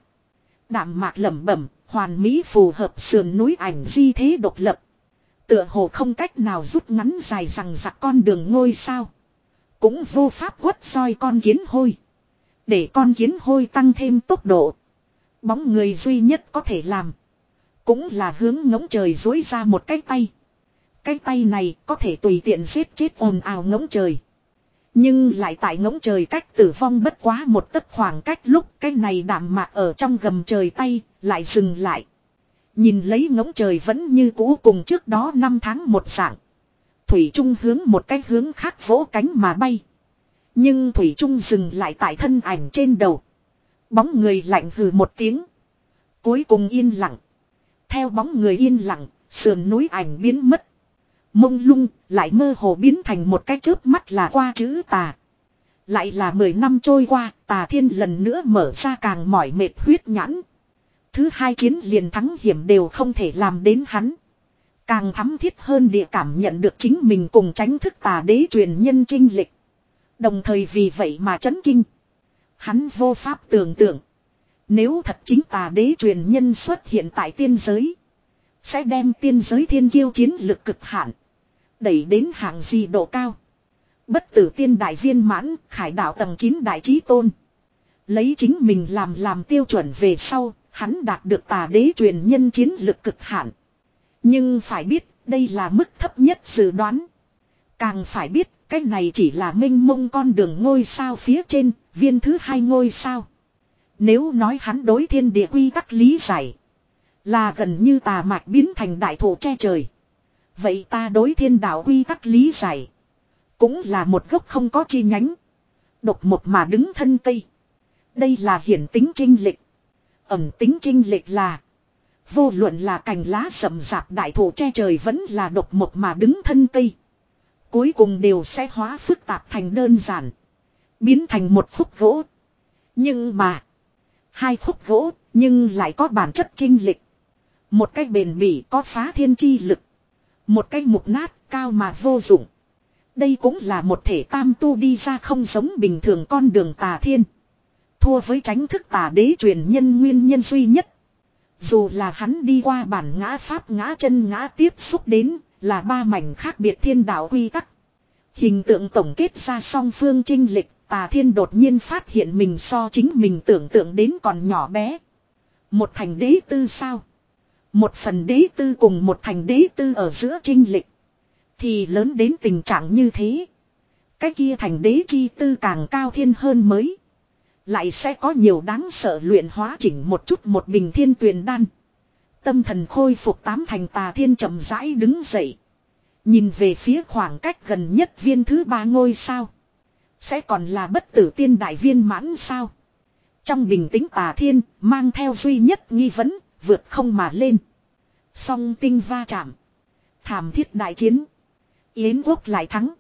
Speaker 1: Đạm mạc lẩm bẩm, hoàn mỹ phù hợp sườn núi ảnh di thế độc lập. Tựa hồ không cách nào rút ngắn dài rằng giặc con đường ngôi sao. Cũng vô pháp quất soi con kiến hôi. Để con kiến hôi tăng thêm tốc độ. Bóng người duy nhất có thể làm. Cũng là hướng ngỗng trời dối ra một cái tay. Cái tay này có thể tùy tiện giết chết ồn ào ngỗng trời. Nhưng lại tại ngỗng trời cách tử vong bất quá một tấc khoảng cách lúc cái này đạm mạc ở trong gầm trời tay lại dừng lại. Nhìn lấy ngỗng trời vẫn như cũ cùng trước đó năm tháng một dạng. Thủy Trung hướng một cái hướng khác vỗ cánh mà bay. Nhưng Thủy Trung dừng lại tại thân ảnh trên đầu. Bóng người lạnh hừ một tiếng. Cuối cùng yên lặng. Theo bóng người yên lặng, sườn núi ảnh biến mất. Mông lung lại mơ hồ biến thành một cái chớp mắt là qua chữ tà. Lại là mười năm trôi qua, tà thiên lần nữa mở ra càng mỏi mệt huyết nhãn. Thứ hai chiến liền thắng hiểm đều không thể làm đến hắn. Càng thắm thiết hơn địa cảm nhận được chính mình cùng tránh thức tà đế truyền nhân chinh lịch. Đồng thời vì vậy mà chấn kinh. Hắn vô pháp tưởng tượng. Nếu thật chính tà đế truyền nhân xuất hiện tại tiên giới. Sẽ đem tiên giới thiên kiêu chiến lực cực hạn. Đẩy đến hạng gì độ cao. Bất tử tiên đại viên mãn, khải đạo tầng chín đại trí tôn. Lấy chính mình làm làm tiêu chuẩn về sau, hắn đạt được tà đế truyền nhân chiến lực cực hạn. Nhưng phải biết, đây là mức thấp nhất dự đoán. Càng phải biết, cái này chỉ là mênh mông con đường ngôi sao phía trên, viên thứ hai ngôi sao. Nếu nói hắn đối thiên địa quy tắc lý giải, là gần như tà mạch biến thành đại thụ che trời. Vậy ta đối thiên đạo quy tắc lý giải, cũng là một gốc không có chi nhánh. Độc một mà đứng thân cây. Đây là hiển tính chênh lệch. Ẩm tính chênh lệch là vô luận là cành lá rậm rạp đại thụ che trời vẫn là độc một mà đứng thân cây. Cuối cùng đều sẽ hóa phức tạp thành đơn giản. Biến thành một khúc gỗ. Nhưng mà hai khúc gỗ nhưng lại có bản chất chênh lệch. Một cái bền bỉ có phá thiên chi lực. Một cái mục nát cao mà vô dụng. Đây cũng là một thể tam tu đi ra không giống bình thường con đường tà thiên. Thua với tránh thức tà đế truyền nhân nguyên nhân duy nhất. Dù là hắn đi qua bản ngã pháp ngã chân ngã tiếp xúc đến là ba mảnh khác biệt thiên đạo quy tắc. Hình tượng tổng kết ra song phương chinh lịch, tà thiên đột nhiên phát hiện mình so chính mình tưởng tượng đến còn nhỏ bé. Một thành đế tư sao? Một phần đế tư cùng một thành đế tư ở giữa chinh lịch. Thì lớn đến tình trạng như thế. Cái kia thành đế chi tư càng cao thiên hơn mới. Lại sẽ có nhiều đáng sợ luyện hóa chỉnh một chút một bình thiên tuyền đan. Tâm thần khôi phục tám thành tà thiên chậm rãi đứng dậy. Nhìn về phía khoảng cách gần nhất viên thứ ba ngôi sao. Sẽ còn là bất tử tiên đại viên mãn sao. Trong bình tĩnh tà thiên mang theo duy nhất nghi vấn vượt không mà lên. Song tinh va chạm. Thảm thiết đại chiến. Yến quốc lại thắng.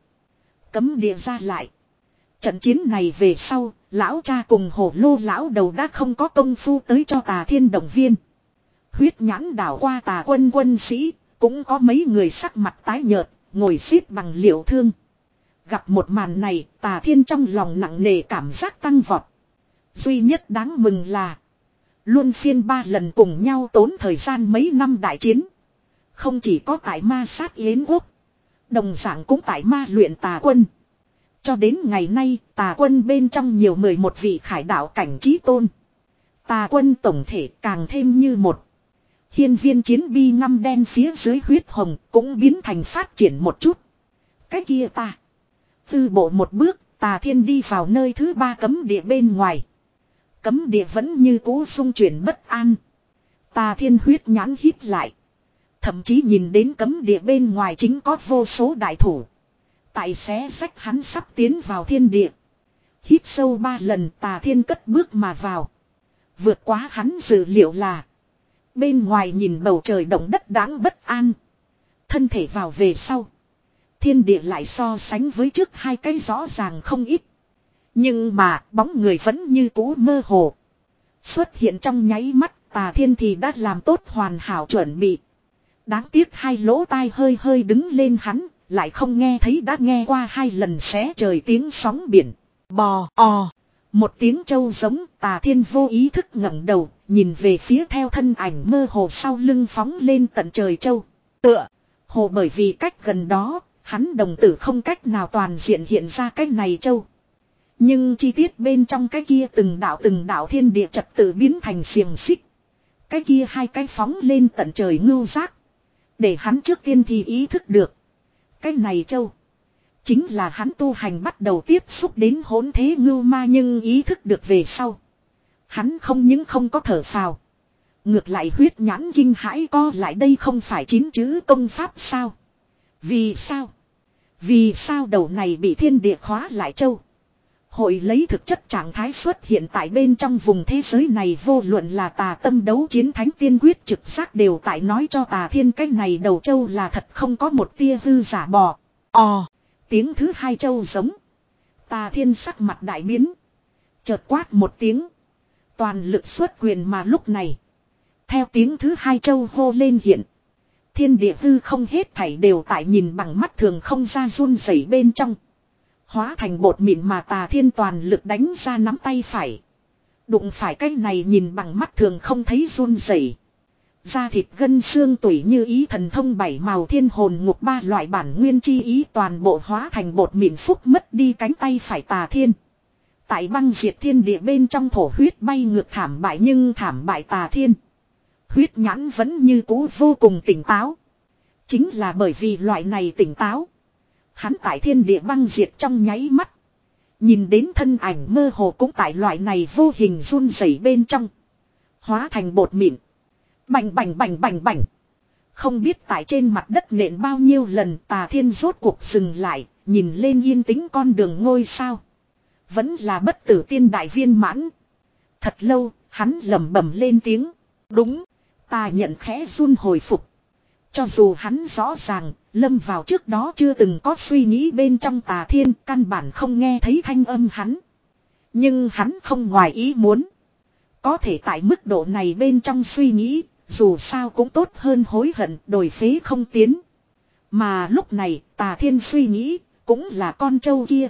Speaker 1: Cấm địa ra lại. Trận chiến này về sau, lão cha cùng hổ lô lão đầu đã không có công phu tới cho tà thiên động viên. Huyết nhãn đảo qua tà quân quân sĩ, cũng có mấy người sắc mặt tái nhợt, ngồi xếp bằng liệu thương. Gặp một màn này, tà thiên trong lòng nặng nề cảm giác tăng vọt. Duy nhất đáng mừng là luân phiên ba lần cùng nhau tốn thời gian mấy năm đại chiến. Không chỉ có tại ma sát Yến quốc, đồng dạng cũng tại ma luyện tà quân. Cho đến ngày nay, tà quân bên trong nhiều mười một vị khải đạo cảnh trí tôn. Tà quân tổng thể càng thêm như một. Hiên viên chiến bi ngăm đen phía dưới huyết hồng cũng biến thành phát triển một chút. Cái kia ta. Tư bộ một bước, Tà Thiên đi vào nơi thứ ba cấm địa bên ngoài. Cấm địa vẫn như cũ xung chuyển bất an. Tà Thiên huyết nhãn híp lại. Thậm chí nhìn đến cấm địa bên ngoài chính có vô số đại thủ. Tại xé sách hắn sắp tiến vào thiên địa. Hít sâu ba lần Tà Thiên cất bước mà vào. Vượt quá hắn dự liệu là. Bên ngoài nhìn bầu trời động đất đáng bất an. Thân thể vào về sau. Thiên địa lại so sánh với trước hai cái rõ ràng không ít. Nhưng mà bóng người vẫn như cũ mơ hồ. Xuất hiện trong nháy mắt Tà Thiên thì đã làm tốt hoàn hảo chuẩn bị. Đáng tiếc hai lỗ tai hơi hơi đứng lên hắn. Lại không nghe thấy đã nghe qua hai lần xé trời tiếng sóng biển. Bò o. Một tiếng trâu giống Tà Thiên vô ý thức ngẩng đầu. Nhìn về phía theo thân ảnh mơ hồ sau lưng phóng lên tận trời trâu. Tựa. Hồ bởi vì cách gần đó. Hắn đồng tử không cách nào toàn diện hiện ra cái này trâu. Nhưng chi tiết bên trong cái kia từng đạo từng đạo thiên địa trật tự biến thành xiềng xích. Cái kia hai cái phóng lên tận trời ngưu giác. Để hắn trước tiên thì ý thức được. Cái này trâu. Chính là hắn tu hành bắt đầu tiếp xúc đến hỗn thế ngưu ma nhưng ý thức được về sau. Hắn không những không có thở phào. Ngược lại huyết nhãn kinh hãi co lại đây không phải chín chữ công pháp sao. Vì sao? Vì sao đầu này bị thiên địa khóa lại châu? Hội lấy thực chất trạng thái xuất hiện tại bên trong vùng thế giới này vô luận là tà tâm đấu chiến thánh tiên quyết trực giác đều tại nói cho Tà Thiên cái này đầu châu là thật không có một tia hư giả bò. Ò, tiếng thứ hai châu giống. Tà Thiên sắc mặt đại biến. Chợt quát một tiếng. Toàn lực xuất quyền mà lúc này. Theo tiếng thứ hai châu hô lên hiện. Thiên địa hư không hết thảy đều tại nhìn bằng mắt thường không ra run rẩy bên trong. Hóa thành bột mịn mà Tà Thiên toàn lực đánh ra nắm tay phải. Đụng phải cái này nhìn bằng mắt thường không thấy run rẩy. Da thịt gân xương tủy như ý thần thông bảy màu thiên hồn ngục ba loại bản nguyên chi ý toàn bộ hóa thành bột mịn phúc mất đi cánh tay phải Tà Thiên. Tại băng diệt thiên địa bên trong thổ huyết bay ngược thảm bại nhưng thảm bại Tà Thiên. Huyết nhãn vẫn như cũ vô cùng tỉnh táo. Chính là bởi vì loại này tỉnh táo. Hắn tại thiên địa băng diệt trong nháy mắt. Nhìn đến thân ảnh mơ hồ cũng tại loại này vô hình run rẩy bên trong. Hóa thành bột mịn. Bành bành bành bành bành. Không biết tại trên mặt đất nện bao nhiêu lần Tà Thiên rốt cuộc dừng lại. Nhìn lên yên tĩnh con đường ngôi sao. Vẫn là bất tử tiên đại viên mãn. Thật lâu hắn lẩm bẩm lên tiếng. Đúng. Ta nhận khẽ run hồi phục. Cho dù hắn rõ ràng, lâm vào trước đó chưa từng có suy nghĩ bên trong Tà Thiên, căn bản không nghe thấy thanh âm hắn. Nhưng hắn không ngoài ý muốn. Có thể tại mức độ này bên trong suy nghĩ, dù sao cũng tốt hơn hối hận, đổi phế không tiến. Mà lúc này, Tà Thiên suy nghĩ, cũng là con trâu kia.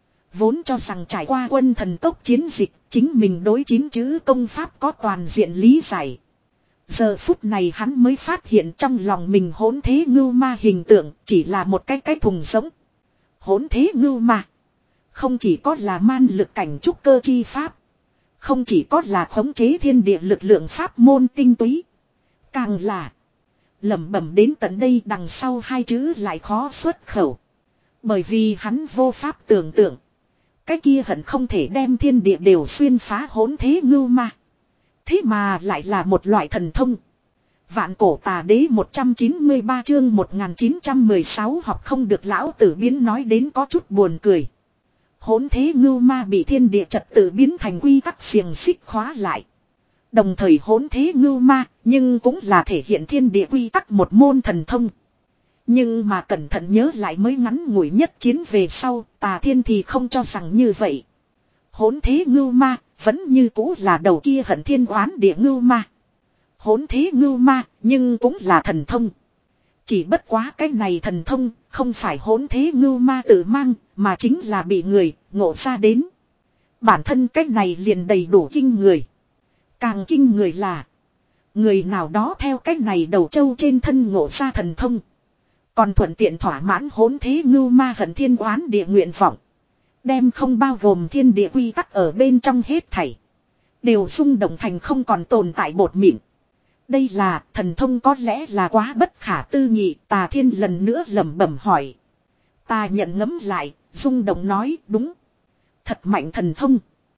Speaker 1: Vốn cho rằng trải qua quân thần tốc chiến dịch, chính mình đối chín chữ công pháp có toàn diện lý giải. Giờ phút này hắn mới phát hiện trong lòng mình hỗn thế ngưu ma hình tượng chỉ là một cái cái thùng giống. Hỗn thế ngưu ma. Không chỉ có là man lực cảnh trúc cơ chi pháp. Không chỉ có là khống chế thiên địa lực lượng pháp môn tinh túy. Càng là lẩm bẩm đến tận đây đằng sau hai chữ lại khó xuất khẩu. Bởi vì hắn vô pháp tưởng tượng. Cái kia hận không thể đem thiên địa đều xuyên phá hỗn thế ngưu ma. Thế mà lại là một loại thần thông. Vạn cổ tà đế một trăm chín mươi ba chương một nghìn chín trăm mười sáu học không được lão tử biến nói đến có chút buồn cười. Hỗn thế ngưu ma bị thiên địa trật tự biến thành quy tắc xiềng xích khóa lại. Đồng thời hỗn thế ngưu ma nhưng cũng là thể hiện thiên địa quy tắc một môn thần thông. Nhưng mà cẩn thận nhớ lại mới ngắn ngủi nhất chiến về sau, Tà Thiên thì không cho rằng như vậy. Hỗn thế ngưu ma vẫn như cũ là đầu kia hận thiên oán địa ngưu ma. Hỗn thế ngưu ma nhưng cũng là thần thông. Chỉ bất quá cái này thần thông không phải hỗn thế ngưu ma tự mang mà chính là bị người ngộ ra đến. Bản thân cái này liền đầy đủ kinh người. Càng kinh người là người nào đó theo cái này đầu trâu trên thân ngộ ra thần thông. Còn thuận tiện thỏa mãn hỗn thế ngưu ma hận thiên oán địa nguyện vọng. Đem không bao gồm thiên địa quy tắc ở bên trong hết thảy. đều rung động thành không còn tồn tại bột mịn. Đây là thần thông có lẽ là quá bất khả tư nghị. Tà Thiên lần nữa lẩm bẩm hỏi. Tà Nhận ngẫm lại, rung động nói đúng. Thật mạnh thần thông.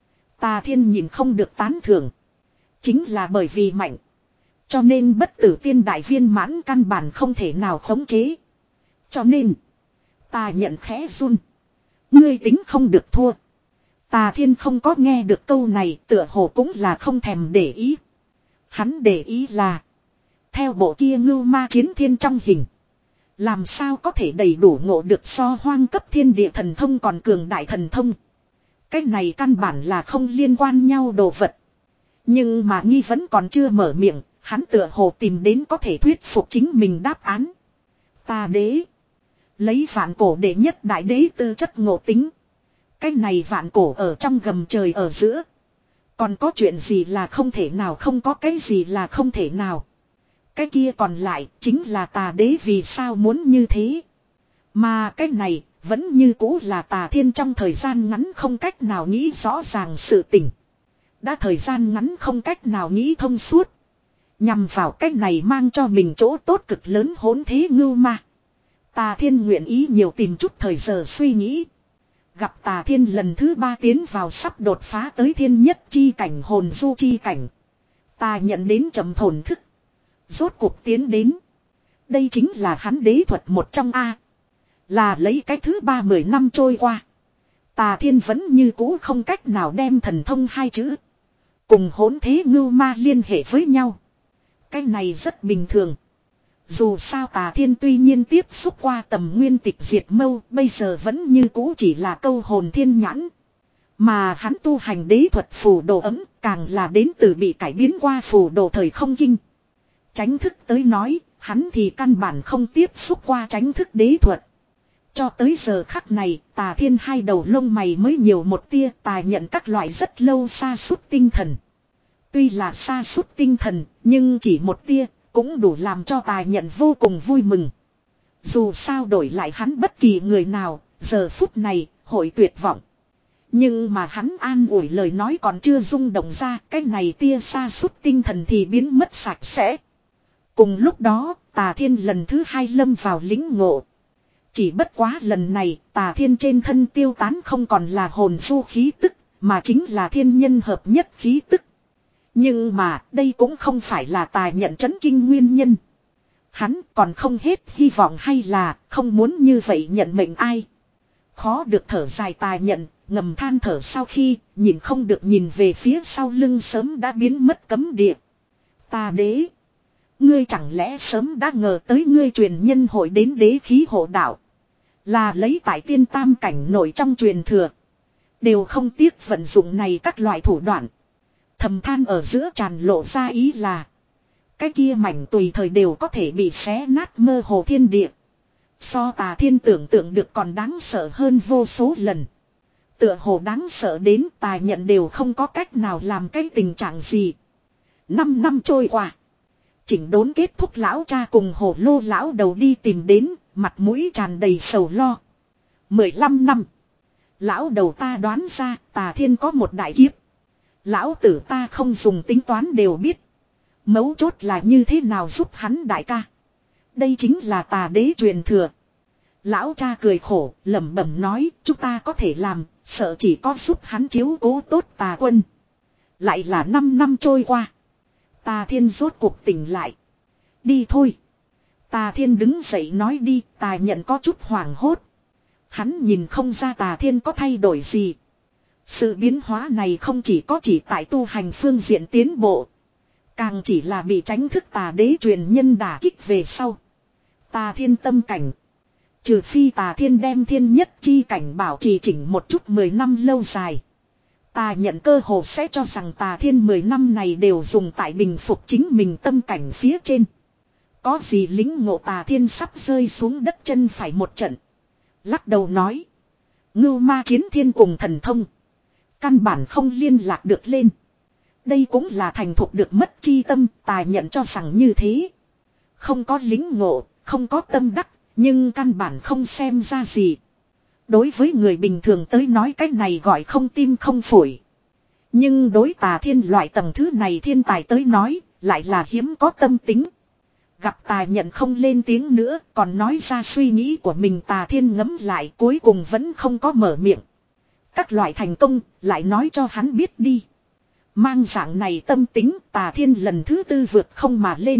Speaker 1: Tà Thiên nhìn không được tán thưởng. Chính là bởi vì mạnh. Cho nên bất tử tiên đại viên mãn căn bản không thể nào khống chế. Cho nên. Tà Nhận khẽ run. Ngươi tính không được thua. Tà Thiên không có nghe được câu này, tựa hồ cũng là không thèm để ý. Hắn để ý là. Theo bộ kia ngưu ma chiến thiên trong hình. Làm sao có thể đầy đủ ngộ được so hoang cấp thiên địa thần thông còn cường đại thần thông. Cái này căn bản là không liên quan nhau đồ vật. Nhưng mà nghi vẫn còn chưa mở miệng. Hắn tựa hồ tìm đến có thể thuyết phục chính mình đáp án. Tà đế. Lấy vạn cổ đệ nhất đại đế tư chất ngộ tính. Cái này vạn cổ ở trong gầm trời ở giữa. Còn có chuyện gì là không thể nào, không có cái gì là không thể nào. Cái kia còn lại chính là tà đế vì sao muốn như thế. Mà cái này vẫn như cũ là Tà Thiên trong thời gian ngắn không cách nào nghĩ rõ ràng sự tình. Đã thời gian ngắn không cách nào nghĩ thông suốt. Nhằm vào cách này mang cho mình chỗ tốt cực lớn hỗn thế ngưu ma. Tà Thiên nguyện ý nhiều tìm chút thời giờ suy nghĩ. Gặp Tà Thiên lần thứ ba tiến vào sắp đột phá tới thiên nhất chi cảnh hồn du chi cảnh. Ta nhận đến trầm thổn thức. Rốt cuộc tiến đến. Đây chính là hắn đế thuật một trong A. Là lấy cái thứ ba mười năm trôi qua. Tà Thiên vẫn như cũ không cách nào đem thần thông hai chữ. Cùng hỗn thế ngưu ma liên hệ với nhau. Cái này rất bình thường. Dù sao Tà Thiên tuy nhiên tiếp xúc qua tầm nguyên tịch diệt mâu, bây giờ vẫn như cũ chỉ là câu hồn thiên nhãn. Mà hắn tu hành đế thuật phù đồ ấm, càng là đến từ bị cải biến qua phù đồ thời không kinh. Chánh thức tới nói, hắn thì căn bản không tiếp xúc qua chánh thức đế thuật. Cho tới giờ khắc này, Tà Thiên hai đầu lông mày mới nhiều một tia, Tà nhận các loại rất lâu sa sút tinh thần. Tuy là sa sút tinh thần, nhưng chỉ một tia, cũng đủ làm cho Tà nhận vô cùng vui mừng. Dù sao đổi lại hắn bất kỳ người nào, giờ phút này, hội tuyệt vọng. Nhưng mà hắn an ủi lời nói còn chưa rung động ra, cái này tia sa sút tinh thần thì biến mất sạch sẽ. Cùng lúc đó, Tà Thiên lần thứ hai lâm vào lĩnh ngộ. Chỉ bất quá lần này, Tà Thiên trên thân tiêu tán không còn là hồn du khí tức, mà chính là thiên nhân hợp nhất khí tức. Nhưng mà, đây cũng không phải là Tà nhận chấn kinh nguyên nhân. Hắn còn không hết hy vọng hay là không muốn như vậy nhận mệnh ai. Khó được thở dài Tà nhận, ngầm than thở sau khi, nhìn không được nhìn về phía sau lưng sớm đã biến mất cấm địa. Tà đế. Ngươi chẳng lẽ sớm đã ngờ tới ngươi truyền nhân hội đến đế khí hộ đạo. Là lấy tại tiên tam cảnh nổi trong truyền thừa. Đều không tiếc vận dụng này các loại thủ đoạn. Thầm than ở giữa tràn lộ ra ý là. Cái kia mảnh tùy thời đều có thể bị xé nát mơ hồ thiên địa. So Tà Thiên tưởng tượng được còn đáng sợ hơn vô số lần. Tựa hồ đáng sợ đến Tà nhận đều không có cách nào làm cái tình trạng gì. Năm năm trôi qua. Chỉnh đốn kết thúc lão cha cùng hồ lô lão đầu đi tìm đến, mặt mũi tràn đầy sầu lo. Mười lăm năm. Lão đầu ta đoán ra Tà Thiên có một đại kiếp. Lão tử ta không dùng tính toán đều biết. Mấu chốt là như thế nào giúp hắn đại ca. Đây chính là Tà đế truyền thừa. Lão cha cười khổ, lẩm bẩm nói, chúng ta có thể làm, sợ chỉ có giúp hắn chiếu cố tốt Tà quân. Lại là năm năm trôi qua. Tà Thiên rốt cuộc tỉnh lại. Đi thôi. Tà Thiên đứng dậy nói đi, Tà nhận có chút hoảng hốt. Hắn nhìn không ra Tà Thiên có thay đổi gì. Sự biến hóa này không chỉ có chỉ tại tu hành phương diện tiến bộ. Càng chỉ là bị tránh thức Tà đế truyền nhân đả kích về sau. Tà Thiên tâm cảnh. Trừ phi Tà Thiên đem thiên nhất chi cảnh bảo trì chỉnh một chút mười năm lâu dài. Tà nhận cơ hồ sẽ cho rằng Tà Thiên mười năm này đều dùng tại bình phục chính mình tâm cảnh phía trên. Có gì lính ngộ Tà Thiên sắp rơi xuống đất chân phải một trận. Lắc đầu nói. Ngưu ma chiến thiên cùng thần thông. Căn bản không liên lạc được lên. Đây cũng là thành thục được mất chi tâm, Tà nhận cho rằng như thế. Không có lính ngộ, không có tâm đắc, nhưng căn bản không xem ra gì. Đối với người bình thường tới nói cách này gọi không tim không phổi. Nhưng đối Tà Thiên loại tầng thứ này thiên tài tới nói, lại là hiếm có tâm tính. Gặp Tà Nhận không lên tiếng nữa, còn nói ra suy nghĩ của mình, Tà Thiên ngẫm lại cuối cùng vẫn không có mở miệng. Các loại thành công, lại nói cho hắn biết đi. Mang dạng này tâm tính, Tà Thiên lần thứ tư vượt không mà lên.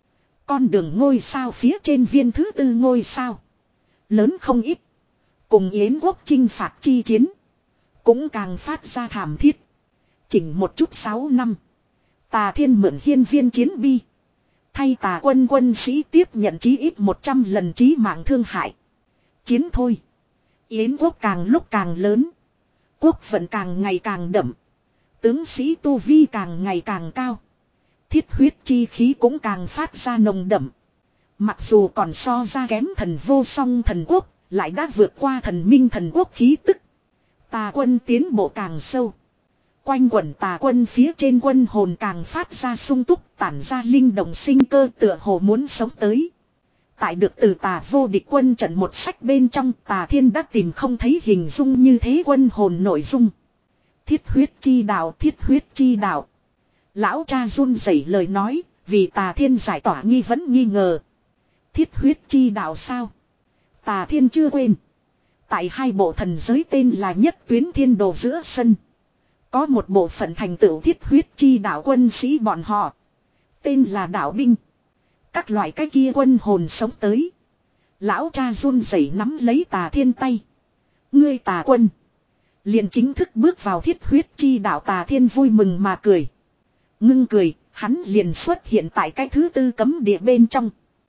Speaker 1: Con đường ngôi sao phía trên viên thứ tư ngôi sao. Lớn không ít. Cùng Yến quốc chinh phạt chi chiến. Cũng càng phát ra thảm thiết. Chỉnh một chút sáu năm. Tà Thiên mượn hiên viên chiến bi. Thay Tà quân quân sĩ tiếp nhận chí ít một trăm lần chí mạng thương hại. Chiến thôi. Yến quốc càng lúc càng lớn. Quốc vận càng ngày càng đậm. Tướng sĩ tu vi càng ngày càng cao. Thiết huyết chi khí cũng càng phát ra nồng đậm. Mặc dù còn so ra kém thần vô song thần quốc, lại đã vượt qua thần minh thần quốc khí tức. Tà quân tiến bộ càng sâu. Quanh quẩn tà quân phía trên quân hồn càng phát ra sung túc, tản ra linh động sinh cơ, tựa hồ muốn sống tới. Tại được từ Tà vô địch quân trận một sách bên trong, Tà Thiên đã tìm không thấy hình dung như thế quân hồn nội dung. Thiết huyết chi đạo, thiết huyết chi đạo. Lão cha run rẩy lời nói, vì Tà Thiên giải tỏa nghi vấn nghi ngờ. Thiết huyết chi đạo sao? Tà Thiên chưa quên. Tại hai bộ thần giới tên là Nhất Tuyến Thiên Đồ giữa sân. Có một bộ phận thành tựu thiết huyết chi đạo quân sĩ bọn họ. Tên là đạo binh. Các loại cái kia quân hồn sống tới. Lão cha run rẩy nắm lấy Tà Thiên tay. Ngươi Tà quân. Liền chính thức bước vào thiết huyết chi đạo. Tà Thiên vui mừng mà cười. Ngưng cười, hắn liền xuất hiện tại cái thứ tư cấm địa bên trong.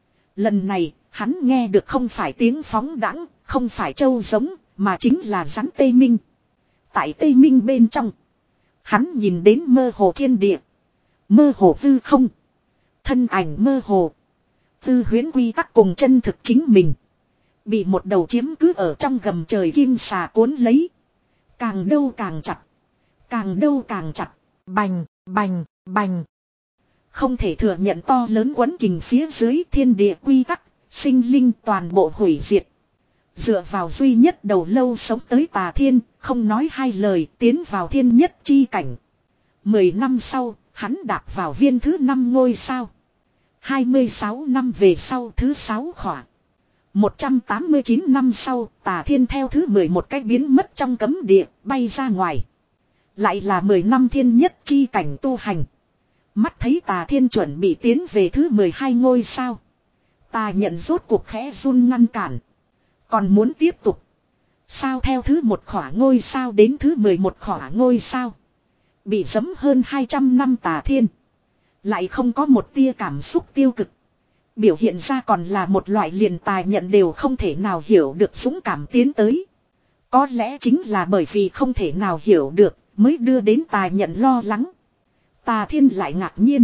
Speaker 1: Lần này, hắn nghe được không phải tiếng phóng đãng, không phải trâu giống, mà chính là rắn Tây Minh. Tại Tây Minh bên trong, hắn nhìn đến mơ hồ thiên địa, mơ hồ hư không, thân ảnh mơ hồ, tư huyễn quy tắc cùng chân thực chính mình. Bị một đầu chiếm cứ ở trong gầm trời kim xà cuốn lấy. Càng đâu càng chặt, càng đâu càng chặt, bành, bành, bành. Không thể thừa nhận to lớn quấn kình phía dưới thiên địa quy tắc, sinh linh toàn bộ hủy diệt. Dựa vào duy nhất đầu lâu sống tới Tà Thiên, không nói hai lời tiến vào thiên nhất chi cảnh. Mười năm sau, hắn đạp vào viên thứ năm ngôi sao. Hai mươi sáu năm về sau thứ sáu khỏa. Một trăm tám mươi chín năm sau, Tà Thiên theo thứ mười một cách biến mất trong cấm địa, bay ra ngoài. Lại là mười năm thiên nhất chi cảnh tu hành. Mắt thấy Tà Thiên chuẩn bị tiến về thứ mười hai ngôi sao. Tà Nhận rốt cuộc khẽ run ngăn cản. Còn muốn tiếp tục. Sao theo thứ một khỏa ngôi sao đến thứ mười một khỏa ngôi sao. Bị giẫm hơn hai trăm năm Tà Thiên. Lại không có một tia cảm xúc tiêu cực. Biểu hiện ra còn là một loại liền Tà Nhận đều không thể nào hiểu được dũng cảm tiến tới. Có lẽ chính là bởi vì không thể nào hiểu được mới đưa đến Tà Nhận lo lắng. Tà Thiên lại ngạc nhiên.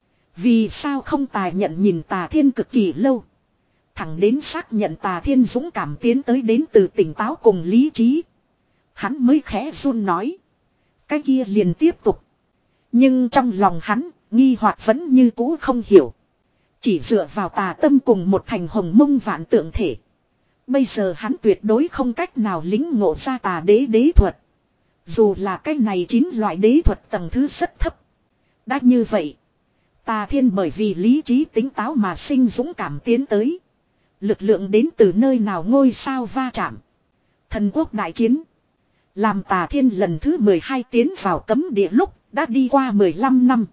Speaker 1: Vì sao không Tà Nhận nhìn Tà Thiên cực kỳ lâu. Thẳng đến xác nhận Tà Thiên dũng cảm tiến tới đến từ tỉnh táo cùng lý trí. Hắn mới khẽ run nói. Cái kia liền tiếp tục. Nhưng trong lòng hắn, nghi hoặc vẫn như cũ không hiểu. Chỉ dựa vào tà tâm cùng một thành hồng mông vạn tượng thể. Bây giờ hắn tuyệt đối không cách nào lính ngộ ra tà đế đế thuật. Dù là cái này chín loại đế thuật tầng thứ rất thấp. Đã như vậy. Tà Thiên bởi vì lý trí tính táo mà sinh dũng cảm tiến tới. Lực lượng đến từ nơi nào ngôi sao va chạm. Thần quốc đại chiến. Làm Tà Thiên lần thứ mười hai tiến vào cấm địa lúc đã đi qua mười lăm năm.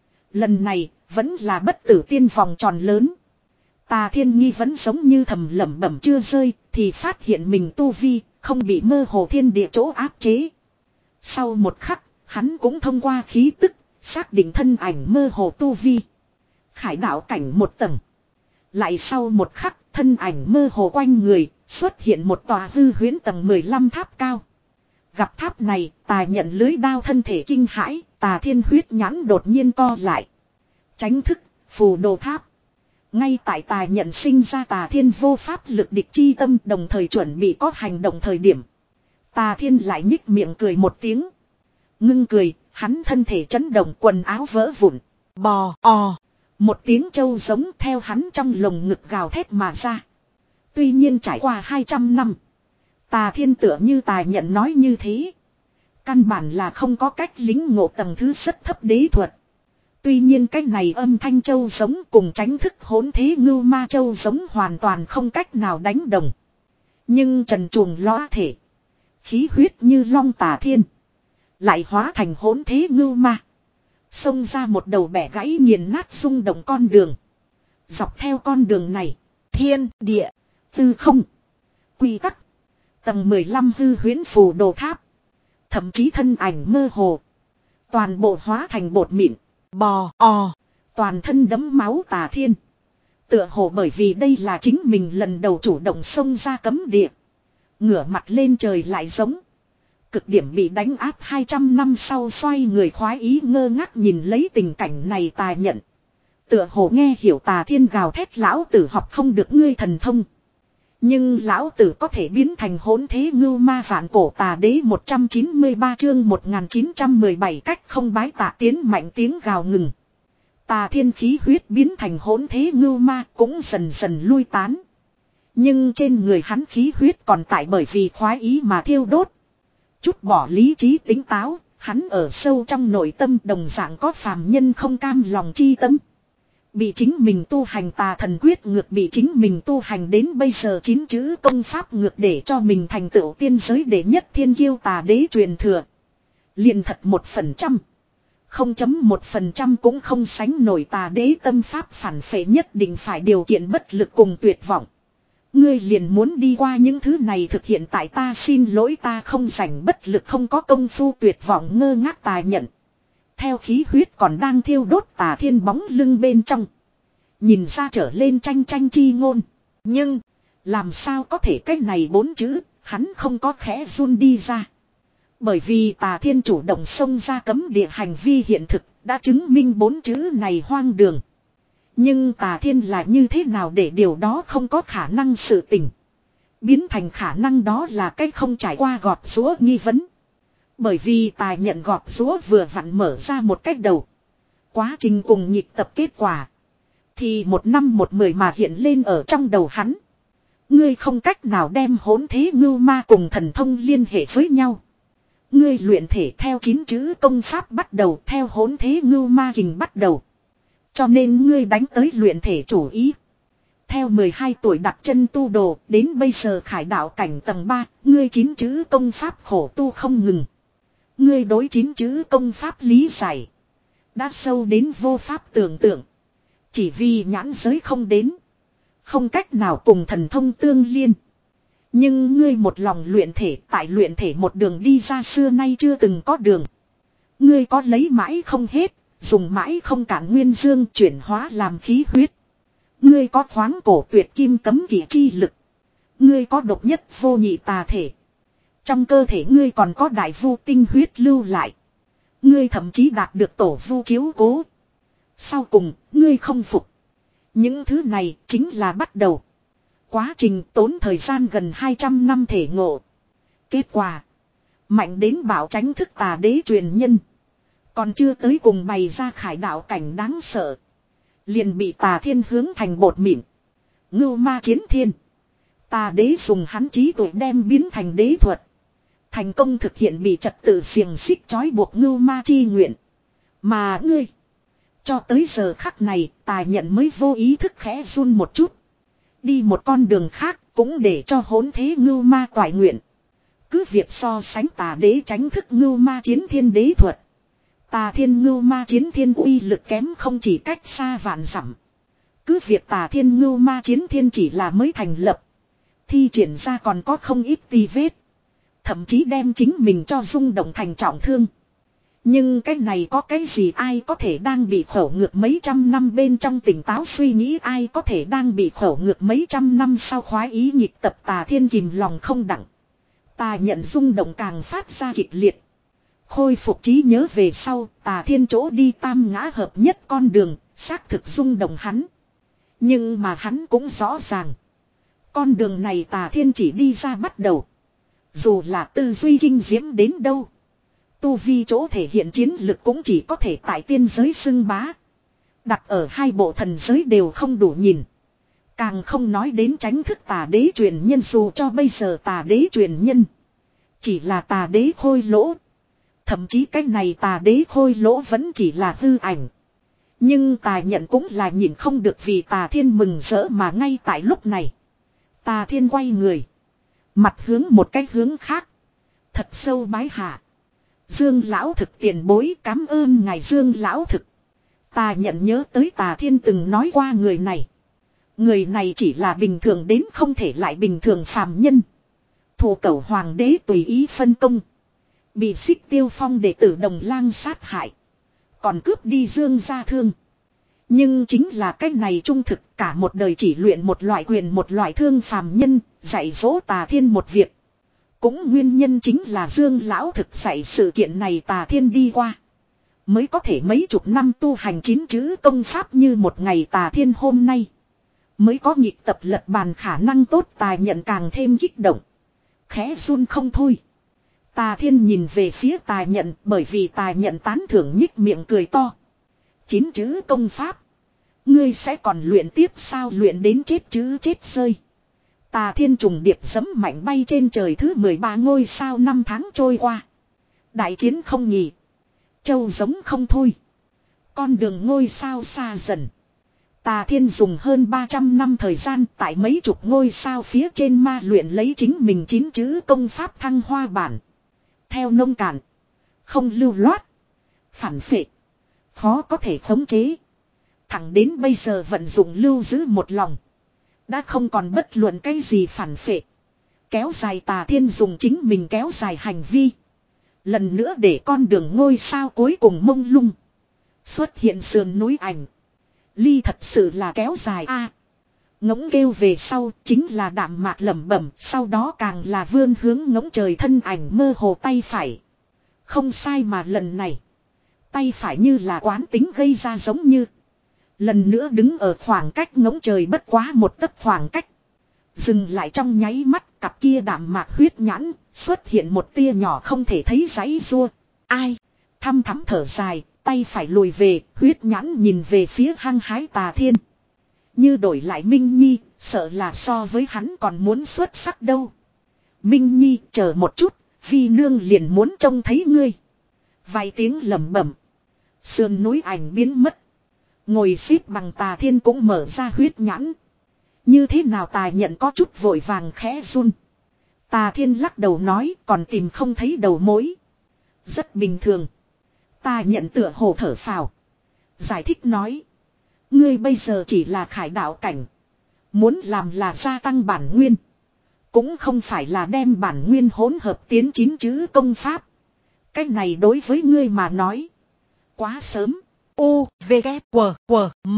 Speaker 1: Lần này vẫn là bất tử tiên vòng tròn lớn. Tà Thiên nghi vẫn giống như thầm lẩm bẩm chưa rơi thì phát hiện mình tu vi không bị mơ hồ thiên địa chỗ áp chế. Sau một khắc hắn cũng thông qua khí tức xác định thân ảnh mơ hồ tu vi. Khải đạo cảnh một tầng. Lại sau một khắc thân ảnh mơ hồ quanh người xuất hiện một tòa hư huyễn tầng mười lăm tháp cao. Gặp tháp này, Tà Nhận lưới đao thân thể kinh hãi, Tà Thiên huyết nhãn đột nhiên co lại. Tránh thức, phù đồ tháp. Ngay tại Tà Nhận sinh ra Tà Thiên vô pháp lực địch chi tâm đồng thời chuẩn bị có hành động thời điểm. Tà Thiên lại nhích miệng cười một tiếng. Ngưng cười, hắn thân thể chấn động quần áo vỡ vụn. Bò, o. Một tiếng trâu giống theo hắn trong lồng ngực gào thét mà ra. Tuy nhiên trải qua hai trăm năm. Tà Thiên tựa như Tà Nhận nói như thế. Căn bản là không có cách lính ngộ tầng thứ rất thấp đế thuật. Tuy nhiên cái này âm thanh châu giống cùng tránh thức hỗn thế ngưu ma châu giống hoàn toàn không cách nào đánh đồng. Nhưng trần truồng lõa thể. Khí huyết như long tà thiên. Lại hóa thành hỗn thế ngưu ma. Xông ra một đầu bẻ gãy nghiền nát rung động con đường. Dọc theo con đường này. Thiên, địa, tư không. Quy tắc. Tầng mười lăm hư huyễn phù đồ tháp. Thậm chí thân ảnh mơ hồ. Toàn bộ hóa thành bột mịn. Bò, o. Toàn thân đẫm máu tà thiên. Tựa hồ bởi vì đây là chính mình lần đầu chủ động xông ra cấm địa. Ngửa mặt lên trời lại giống. Cực điểm bị đánh áp hai trăm năm sau xoay người khoái ý ngơ ngác nhìn lấy tình cảnh này tà nhận. Tựa hồ nghe hiểu tà thiên gào thét lão tử học không được ngươi thần thông. Nhưng lão tử có thể biến thành hỗn thế ngưu ma vạn cổ tà đế một trăm chín mươi ba chương một nghìn chín trăm mười bảy cách không bái tạ tiến mạnh tiếng gào ngừng. Tà thiên khí huyết biến thành hỗn thế ngưu ma cũng dần dần lui tán. Nhưng trên người hắn khí huyết còn tại bởi vì khoái ý mà thiêu đốt. Chút bỏ lý trí tính táo, hắn ở sâu trong nội tâm đồng dạng có phàm nhân không cam lòng chi tâm. Bị chính mình tu hành tà thần quyết ngược bị chính mình tu hành đến bây giờ chín chữ công pháp ngược để cho mình thành tựu tiên giới đệ nhất thiên kiêu tà đế truyền thừa. Liền thật một phần trăm. Không chấm một phần trăm cũng không sánh nổi tà đế tâm pháp phản phệ nhất định phải điều kiện bất lực cùng tuyệt vọng. Ngươi liền muốn đi qua những thứ này thực hiện tại ta xin lỗi ta không rảnh bất lực không có công phu tuyệt vọng ngơ ngác tà nhận. Theo khí huyết còn đang thiêu đốt tà thiên bóng lưng bên trong. Nhìn ra trở lên tranh tranh chi ngôn. Nhưng, làm sao có thể cách này bốn chữ, hắn không có khẽ run đi ra. Bởi vì tà thiên chủ động xông ra cấm địa hành vi hiện thực, đã chứng minh bốn chữ này hoang đường. Nhưng tà thiên là như thế nào để điều đó không có khả năng sự tình. Biến thành khả năng đó là cách không trải qua gọt rũa nghi vấn. Bởi vì tài nhận gọt rũa vừa vặn mở ra một cách đầu. Quá trình cùng nhịp tập kết quả. Thì một năm một mười mà hiện lên ở trong đầu hắn. Ngươi không cách nào đem hỗn thế ngưu ma cùng thần thông liên hệ với nhau. Ngươi luyện thể theo chín chữ công pháp bắt đầu theo hỗn thế ngưu ma hình bắt đầu. Cho nên ngươi đánh tới luyện thể chủ ý. Theo mười hai tuổi đặt chân tu đồ đến bây giờ khải đạo cảnh tầng ba, ngươi chín chữ công pháp khổ tu không ngừng. Ngươi đối chín chữ công pháp lý giải. Đã sâu đến vô pháp tưởng tượng. Chỉ vì nhãn giới không đến. Không cách nào cùng thần thông tương liên. Nhưng ngươi một lòng luyện thể tại luyện thể một đường đi ra xưa nay chưa từng có đường. Ngươi có lấy mãi không hết, dùng mãi không cản nguyên dương chuyển hóa làm khí huyết. Ngươi có khoáng cổ tuyệt kim cấm kỵ chi lực. Ngươi có độc nhất vô nhị tà thể. Trong cơ thể ngươi còn có đại vu tinh huyết lưu lại. Ngươi thậm chí đạt được tổ vu chiếu cố. Sau cùng, ngươi không phục. Những thứ này chính là bắt đầu. Quá trình tốn thời gian gần hai trăm năm thể ngộ. Kết quả. Mạnh đến bảo tránh thức tà đế truyền nhân. Còn chưa tới cùng bày ra khải đạo cảnh đáng sợ. Liền bị tà thiên hướng thành bột mịn. Ngưu ma chiến thiên. Tà đế dùng hắn trí tuệ đem biến thành đế thuật. Thành công thực hiện bị trật tự xiềng xích trói buộc ngưu ma chi nguyện. Mà ngươi. Cho tới giờ khắc này tà nhận mới vô ý thức khẽ run một chút. Đi một con đường khác cũng để cho hỗn thế ngưu ma toại nguyện. Cứ việc so sánh tà đế tránh thức ngưu ma chiến thiên đế thuật. Tà thiên ngưu ma chiến thiên uy lực kém không chỉ cách xa vạn dặm. Cứ việc tà thiên ngưu ma chiến thiên chỉ là mới thành lập. Thi triển ra còn có không ít tì vết. Thậm chí đem chính mình cho rung động thành trọng thương. Nhưng cái này có cái gì ai có thể đang bị khổ ngược mấy trăm năm bên trong tỉnh táo suy nghĩ ai có thể đang bị khổ ngược mấy trăm năm sau khoái ý nhịp tập tà thiên kìm lòng không đặng. Tà nhận rung động càng phát ra kịch liệt. Khôi phục trí nhớ về sau tà thiên chỗ đi tam ngã hợp nhất con đường, xác thực rung động hắn. Nhưng mà hắn cũng rõ ràng. Con đường này tà thiên chỉ đi ra bắt đầu. Dù là tư duy kinh diễm đến đâu. Tu vi chỗ thể hiện chiến lực cũng chỉ có thể tại tiên giới xưng bá. Đặt ở hai bộ thần giới đều không đủ nhìn. Càng không nói đến tránh thức tà đế truyền nhân dù cho bây giờ tà đế truyền nhân. Chỉ là tà đế khôi lỗ. Thậm chí cái này tà đế khôi lỗ vẫn chỉ là hư ảnh. Nhưng tà nhận cũng là nhìn không được vì tà thiên mừng rỡ mà ngay tại lúc này. Tà thiên quay người. Mặt hướng một cái hướng khác. Thật sâu bái hạ. Dương lão thực tiền bối cảm ơn ngài Dương lão thực. Tà nhận nhớ tới tà thiên từng nói qua người này. Người này chỉ là bình thường đến không thể lại bình thường phàm nhân. Thủ cẩu hoàng đế tùy ý phân công. Bị Xích Tiêu Phong đệ tử Đồng Lang sát hại. Còn cướp đi Dương gia thương. Nhưng chính là cái này trung thực cả một đời chỉ luyện một loại quyền một loại thương phàm nhân, dạy dỗ tà thiên một việc. Cũng nguyên nhân chính là Dương lão thực dạy sự kiện này tà thiên đi qua. Mới có thể mấy chục năm tu hành chín chữ công pháp như một ngày tà thiên hôm nay. Mới có nhịp tập lật bàn khả năng tốt tà nhận càng thêm kích động. Khẽ run không thôi. Tà thiên nhìn về phía tà nhận bởi vì tà nhận tán thưởng nhích miệng cười to. Chín chữ công pháp. Ngươi sẽ còn luyện tiếp sao luyện đến chết chữ chết rơi. Tà thiên trùng điệp giẫm mạnh bay trên trời thứ mười ba ngôi sao năm tháng trôi qua. Đại chiến không nhỉ. Châu giống không thôi. Con đường ngôi sao xa dần. Tà thiên dùng hơn ba trăm năm thời gian tại mấy chục ngôi sao phía trên ma luyện lấy chính mình chín chữ công pháp thăng hoa bản. Theo nông cạn. Không lưu loát. Phản phệ. Khó có thể khống chế. Thẳng đến bây giờ vận dụng lưu giữ một lòng. Đã không còn bất luận cái gì phản phệ. Kéo dài tà thiên dùng chính mình kéo dài hành vi. Lần nữa để con đường ngôi sao cuối cùng mông lung. Xuất hiện sườn núi ảnh. Ly thật sự là kéo dài a. À, ngỗng kêu về sau chính là đạm mạc lẩm bẩm. Sau đó càng là vươn hướng ngỗng trời thân ảnh mơ hồ tay phải. Không sai mà lần này. Tay phải như là quán tính gây ra giống như. Lần nữa đứng ở khoảng cách ngỗng trời bất quá một tấc khoảng cách. Dừng lại trong nháy mắt cặp kia đạm mạc huyết nhãn. Xuất hiện một tia nhỏ không thể thấy giấy rua. Ai? Thăm thắm thở dài. Tay phải lùi về. Huyết nhãn nhìn về phía hăng hái tà thiên. Như đổi lại Minh Nhi. Sợ là so với hắn còn muốn xuất sắc đâu. Minh Nhi chờ một chút. Vi nương liền muốn trông thấy ngươi. Vài tiếng lẩm bẩm. Sườn núi ảnh biến mất. Ngồi xếp bằng tà thiên cũng mở ra huyết nhãn. Như thế nào tà nhận có chút vội vàng khẽ run. Tà thiên lắc đầu nói còn tìm không thấy đầu mối. Rất bình thường. Tà nhận tựa hồ thở phào. Giải thích nói. Ngươi bây giờ chỉ là khải đạo cảnh. Muốn làm là gia tăng bản nguyên. Cũng không phải là đem bản nguyên hỗn hợp tiến chín chữ công pháp. Cách này đối với ngươi mà nói. Quá sớm. U, V, K, W, W, M.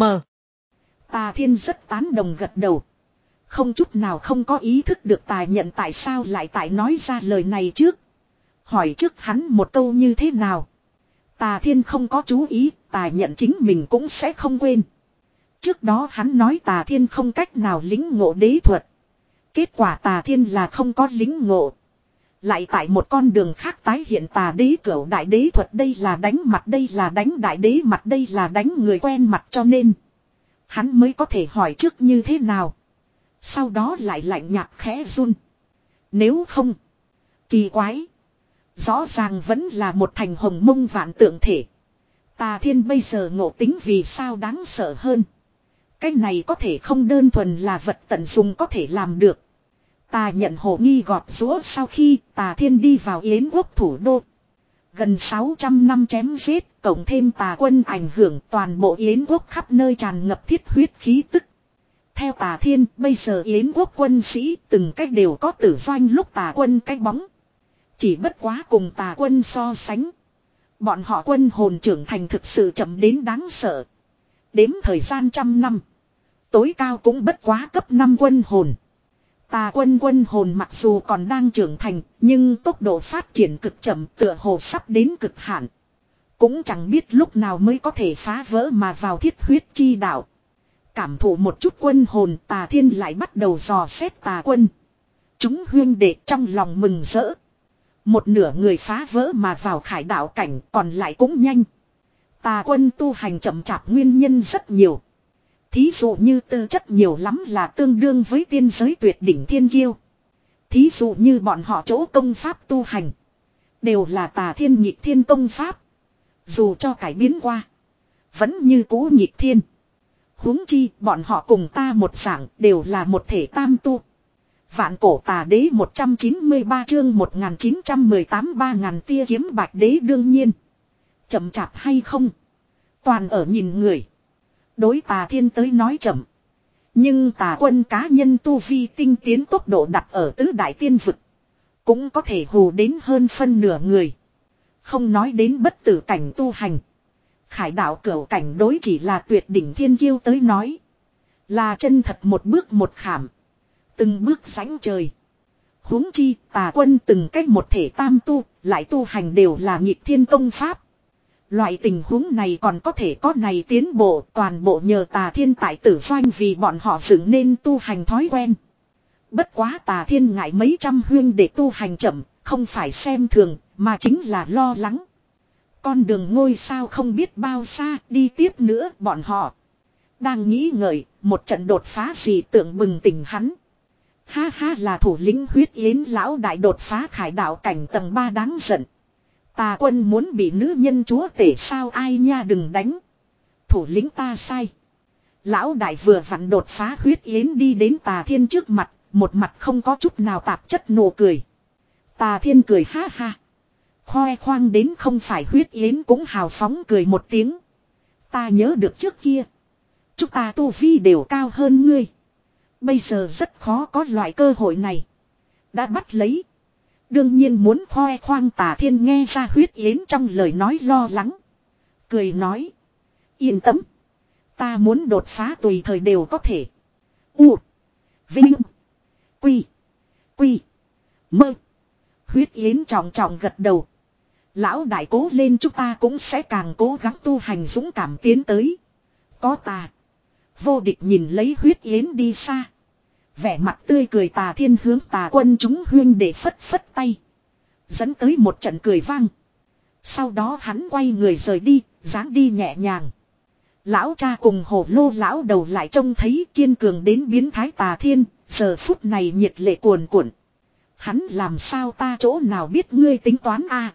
Speaker 1: Tà thiên rất tán đồng gật đầu. Không chút nào không có ý thức được tà nhận tại sao lại tại nói ra lời này trước. Hỏi trước hắn một câu như thế nào. Tà thiên không có chú ý, tà nhận chính mình cũng sẽ không quên. Trước đó hắn nói tà thiên không cách nào lính ngộ đế thuật. Kết quả tà thiên là không có lính ngộ. Lại tại một con đường khác tái hiện tà đế cửu đại đế thuật đây là đánh mặt đây là đánh đại đế mặt đây là đánh người quen mặt cho nên. Hắn mới có thể hỏi trước như thế nào. Sau đó lại lạnh nhạt khẽ run. Nếu không. Kỳ quái. Rõ ràng vẫn là một thành hồng mông vạn tượng thể. Tà thiên bây giờ ngộ tính vì sao đáng sợ hơn. Cái này có thể không đơn thuần là vật tận dụng có thể làm được. Tà nhận hồ nghi gọt rũa sau khi tà thiên đi vào Yến quốc thủ đô. Gần sáu trăm năm chém giết, cộng thêm tà quân ảnh hưởng toàn bộ Yến quốc khắp nơi tràn ngập thiết huyết khí tức. Theo tà thiên, bây giờ Yến quốc quân sĩ từng cách đều có tử doanh lúc tà quân cách bóng. Chỉ bất quá cùng tà quân so sánh. Bọn họ quân hồn trưởng thành thực sự chậm đến đáng sợ. Đếm thời gian trăm năm. Tối cao cũng bất quá cấp năm quân hồn. Tà quân quân hồn mặc dù còn đang trưởng thành, nhưng tốc độ phát triển cực chậm tựa hồ sắp đến cực hạn. Cũng chẳng biết lúc nào mới có thể phá vỡ mà vào thiết huyết chi đạo. Cảm thụ một chút quân hồn tà thiên lại bắt đầu dò xét tà quân. Chúng huyên đệ trong lòng mừng rỡ. Một nửa người phá vỡ mà vào khải đạo cảnh còn lại cũng nhanh. Tà quân tu hành chậm chạp nguyên nhân rất nhiều. Thí dụ như tư chất nhiều lắm là tương đương với tiên giới tuyệt đỉnh thiên kiêu. Thí dụ như bọn họ chỗ công pháp tu hành. Đều là tà thiên nhịp thiên công pháp. Dù cho cải biến qua. Vẫn như cũ nhịp thiên. Huống chi bọn họ cùng ta một dạng đều là một thể tam tu. Vạn cổ tà đế một trăm chín mươi ba chương một nghìn chín trăm mười tám ba ngàn tia kiếm bạch đế đương nhiên. Chậm chạp hay không. Toàn ở nhìn người. Đối tà thiên tới nói chậm. Nhưng tà quân cá nhân tu vi tinh tiến tốc độ đặt ở tứ đại tiên vực. Cũng có thể hù đến hơn phân nửa người. Không nói đến bất tử cảnh tu hành. Khải đạo cửu cảnh đối chỉ là tuyệt đỉnh thiên kiêu tới nói. Là chân thật một bước một khảm. Từng bước sánh trời. Huống chi tà quân từng cách một thể tam tu. Lại tu hành đều là nghịch thiên công pháp. Loại tình huống này còn có thể có này tiến bộ. Toàn bộ nhờ tà thiên tại tử doanh vì bọn họ dựng nên tu hành thói quen. Bất quá tà thiên ngại mấy trăm huyên để tu hành chậm. Không phải xem thường mà chính là lo lắng. Con đường ngôi sao không biết bao xa đi tiếp nữa bọn họ. Đang nghĩ ngợi, một trận đột phá gì tưởng bừng tỉnh hắn. Ha ha là thủ lĩnh huyết yến lão đại đột phá khải đạo cảnh tầng ba đáng giận. Tà quân muốn bị nữ nhân chúa tể sao ai nha đừng đánh. Thủ lĩnh ta sai. Lão đại vừa vặn đột phá huyết yến đi đến tà thiên trước mặt, một mặt không có chút nào tạp chất nụ cười. Tà thiên cười ha ha. Khoe khoang đến không phải huyết yến cũng hào phóng cười một tiếng. Ta nhớ được trước kia. Chúng ta tu vi đều cao hơn ngươi. Bây giờ rất khó có loại cơ hội này. Đã bắt lấy. Đương nhiên muốn khoe khoang tà thiên nghe ra huyết yến trong lời nói lo lắng. Cười nói. Yên tâm. Ta muốn đột phá tùy thời đều có thể. U. Vinh. Quy. Quy. Mơ. Huyết yến trọng trọng gật đầu. Lão đại cố lên chúng ta cũng sẽ càng cố gắng tu hành dũng cảm tiến tới. Có ta. Vô địch nhìn lấy huyết yến đi xa. Vẻ mặt tươi cười tà thiên hướng tà quân chúng huyên để phất phất tay. Dẫn tới một trận cười vang. Sau đó hắn quay người rời đi, dáng đi nhẹ nhàng. Lão cha cùng hồ lô lão đầu lại trông thấy kiên cường đến biến thái tà thiên, giờ phút này nhiệt lệ cuồn cuộn. Hắn làm sao ta chỗ nào biết ngươi tính toán a?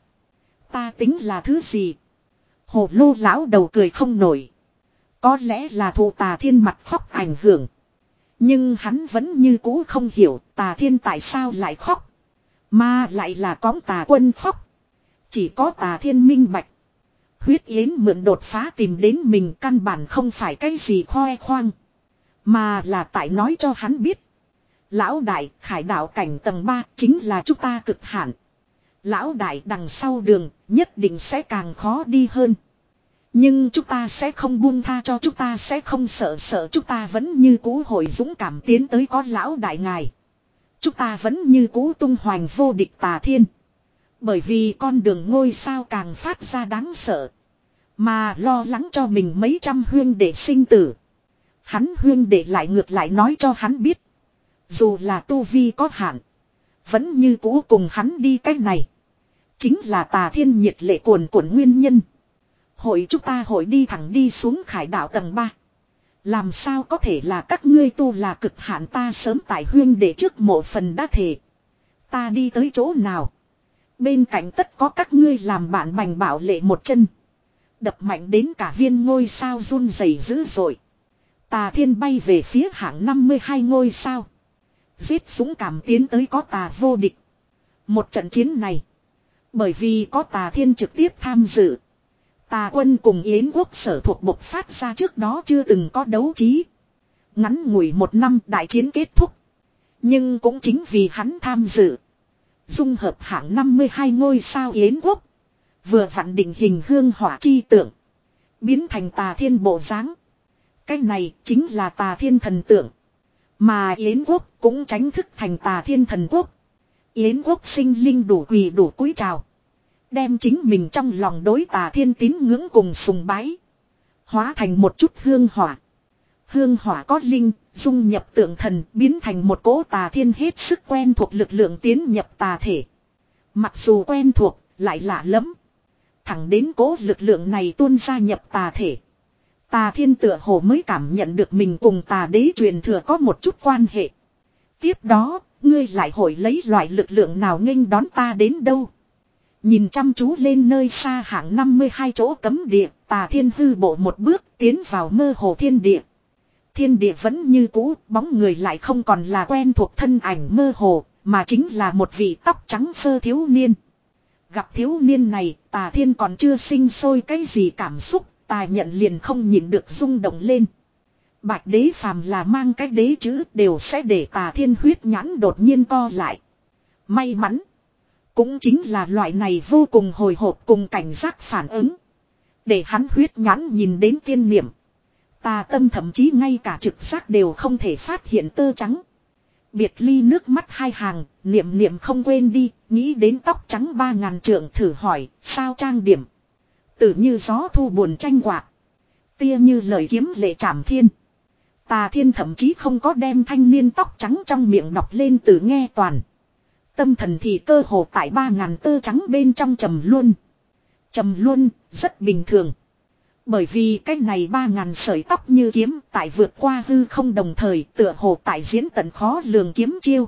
Speaker 1: Ta tính là thứ gì? Hồ lô lão đầu cười không nổi. Có lẽ là thụ tà thiên mặt khóc ảnh hưởng. Nhưng hắn vẫn như cũ không hiểu tà thiên tại sao lại khóc. Mà lại là có tà quân khóc. Chỉ có tà thiên minh bạch. Huyết yến mượn đột phá tìm đến mình căn bản không phải cái gì khoe khoang. Mà là tại nói cho hắn biết. Lão đại khải đạo cảnh tầng ba chính là chúng ta cực hạn. Lão đại đằng sau đường nhất định sẽ càng khó đi hơn. Nhưng chúng ta sẽ không buông tha cho chúng ta sẽ không sợ sợ chúng ta vẫn như cũ hội dũng cảm tiến tới có lão đại ngài. Chúng ta vẫn như cũ tung hoành vô địch tà thiên. Bởi vì con đường ngôi sao càng phát ra đáng sợ. Mà lo lắng cho mình mấy trăm huyên để sinh tử. Hắn huyên để lại ngược lại nói cho hắn biết. Dù là tu vi có hạn. Vẫn như cũ cùng hắn đi cách này. Chính là tà thiên nhiệt lệ cuồn cuộn nguyên nhân. Hội chúng ta hội đi thẳng đi xuống khải đạo tầng ba. Làm sao có thể là các ngươi tu là cực hạn ta sớm tại huyên để trước mộ phần đã thề. Ta đi tới chỗ nào. Bên cạnh tất có các ngươi làm bạn bành bảo lệ một chân. Đập mạnh đến cả viên ngôi sao run rẩy dữ dội. Tà thiên bay về phía hạng năm mươi hai ngôi sao. Giết dũng cảm tiến tới có tà vô địch. Một trận chiến này. Bởi vì có tà thiên trực tiếp tham dự. Tà quân cùng Yến quốc sở thuộc bộc phát ra trước đó chưa từng có đấu trí. Ngắn ngủi một năm đại chiến kết thúc. Nhưng cũng chính vì hắn tham dự. Dung hợp hạng năm mươi hai ngôi sao Yến quốc. Vừa vặn định hình hương hỏa chi tượng. Biến thành tà thiên bộ dáng. Cái này chính là tà thiên thần tượng. Mà Yến quốc cũng tránh thức thành tà thiên thần quốc. Yến quốc sinh linh đủ quỳ đủ cúi chào. Đem chính mình trong lòng đối tà thiên tín ngưỡng cùng sùng bái. Hóa thành một chút hương hỏa. Hương hỏa có linh, dung nhập tượng thần biến thành một cỗ tà thiên hết sức quen thuộc lực lượng tiến nhập tà thể. Mặc dù quen thuộc, lại lạ lắm. Thẳng đến cỗ lực lượng này tuôn ra nhập tà thể. Tà thiên tựa hồ mới cảm nhận được mình cùng tà đế truyền thừa có một chút quan hệ. Tiếp đó, ngươi lại hội lấy loại lực lượng nào nghênh đón ta đến đâu. Nhìn chăm chú lên nơi xa hạng năm mươi hai chỗ cấm địa, Tà Thiên hư bộ một bước tiến vào mơ hồ thiên địa. Thiên địa vẫn như cũ, bóng người lại không còn là quen thuộc thân ảnh mơ hồ, mà chính là một vị tóc trắng phơ thiếu niên. Gặp thiếu niên này, Tà Thiên còn chưa sinh sôi cái gì cảm xúc, Tà Nhận liền không nhịn được rung động lên. Bạch đế phàm là mang cái đế chữ đều sẽ để Tà Thiên huyết nhãn đột nhiên co lại. May mắn. Cũng chính là loại này vô cùng hồi hộp cùng cảnh giác phản ứng. Để hắn huyết nhãn nhìn đến tiên niệm. Tà tâm thậm chí ngay cả trực giác đều không thể phát hiện tơ trắng. Biệt ly nước mắt hai hàng, niệm niệm không quên đi, nghĩ đến tóc trắng ba ngàn trượng thử hỏi, sao trang điểm. Tử như gió thu buồn tranh quạt. Tia như lời kiếm lệ trảm thiên. Tà Thiên thậm chí không có đem thanh niên tóc trắng trong miệng đọc lên từ nghe toàn. Tâm thần thì cơ hồ tại ba ngàn tơ trắng bên trong trầm luôn. Trầm luôn, rất bình thường. Bởi vì cái này ba ngàn sợi tóc như kiếm tại vượt qua hư không đồng thời tựa hồ tại diễn tận khó lường kiếm chiêu.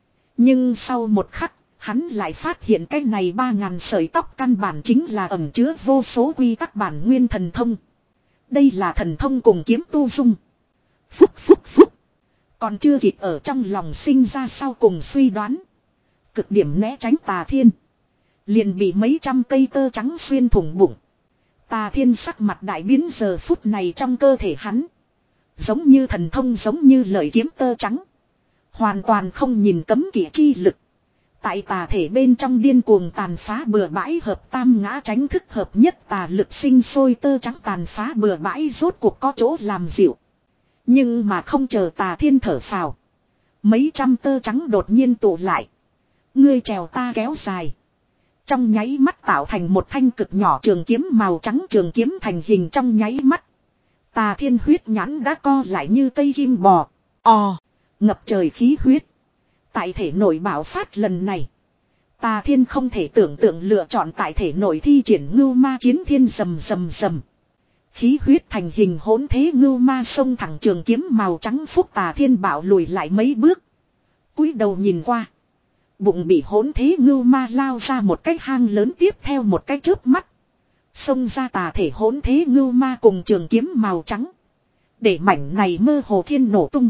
Speaker 1: Nhưng sau một khắc, hắn lại phát hiện cái này ba ngàn sợi tóc căn bản chính là ẩn chứa vô số quy tắc bản nguyên thần thông. Đây là thần thông cùng kiếm tu dung. Phúc phúc phúc. Còn chưa kịp ở trong lòng sinh ra sau cùng suy đoán. Cực điểm né tránh Tà Thiên. Liền bị mấy trăm cây tơ trắng xuyên thủng bụng. Tà Thiên sắc mặt đại biến giờ phút này trong cơ thể hắn. Giống như thần thông giống như lợi kiếm tơ trắng. Hoàn toàn không nhìn cấm kỵ chi lực. Tại tà thể bên trong điên cuồng tàn phá bừa bãi hợp tam ngã tránh thức hợp nhất tà lực sinh sôi tơ trắng tàn phá bừa bãi rốt cuộc có chỗ làm dịu. Nhưng mà không chờ Tà Thiên thở phào. Mấy trăm tơ trắng đột nhiên tụ lại. Ngươi trèo ta kéo dài. Trong nháy mắt tạo thành một thanh cực nhỏ trường kiếm màu trắng trường kiếm thành hình trong nháy mắt. Tà Thiên huyết nhãn đã co lại như cây kim bò. Ò, ngập trời khí huyết. Tại thể nội bạo phát lần này. Tà Thiên không thể tưởng tượng lựa chọn tại thể nội thi triển ngưu ma chiến thiên rầm rầm rầm. Khí huyết thành hình hỗn thế ngưu ma xông thẳng trường kiếm màu trắng phúc Tà Thiên bạo lùi lại mấy bước. Cúi đầu nhìn qua. Bụng bị hỗn thế ngưu ma lao ra một cái hang lớn tiếp theo một cái chớp mắt. Xông ra tà thể hỗn thế ngưu ma cùng trường kiếm màu trắng. Để mảnh này mơ hồ thiên nổ tung.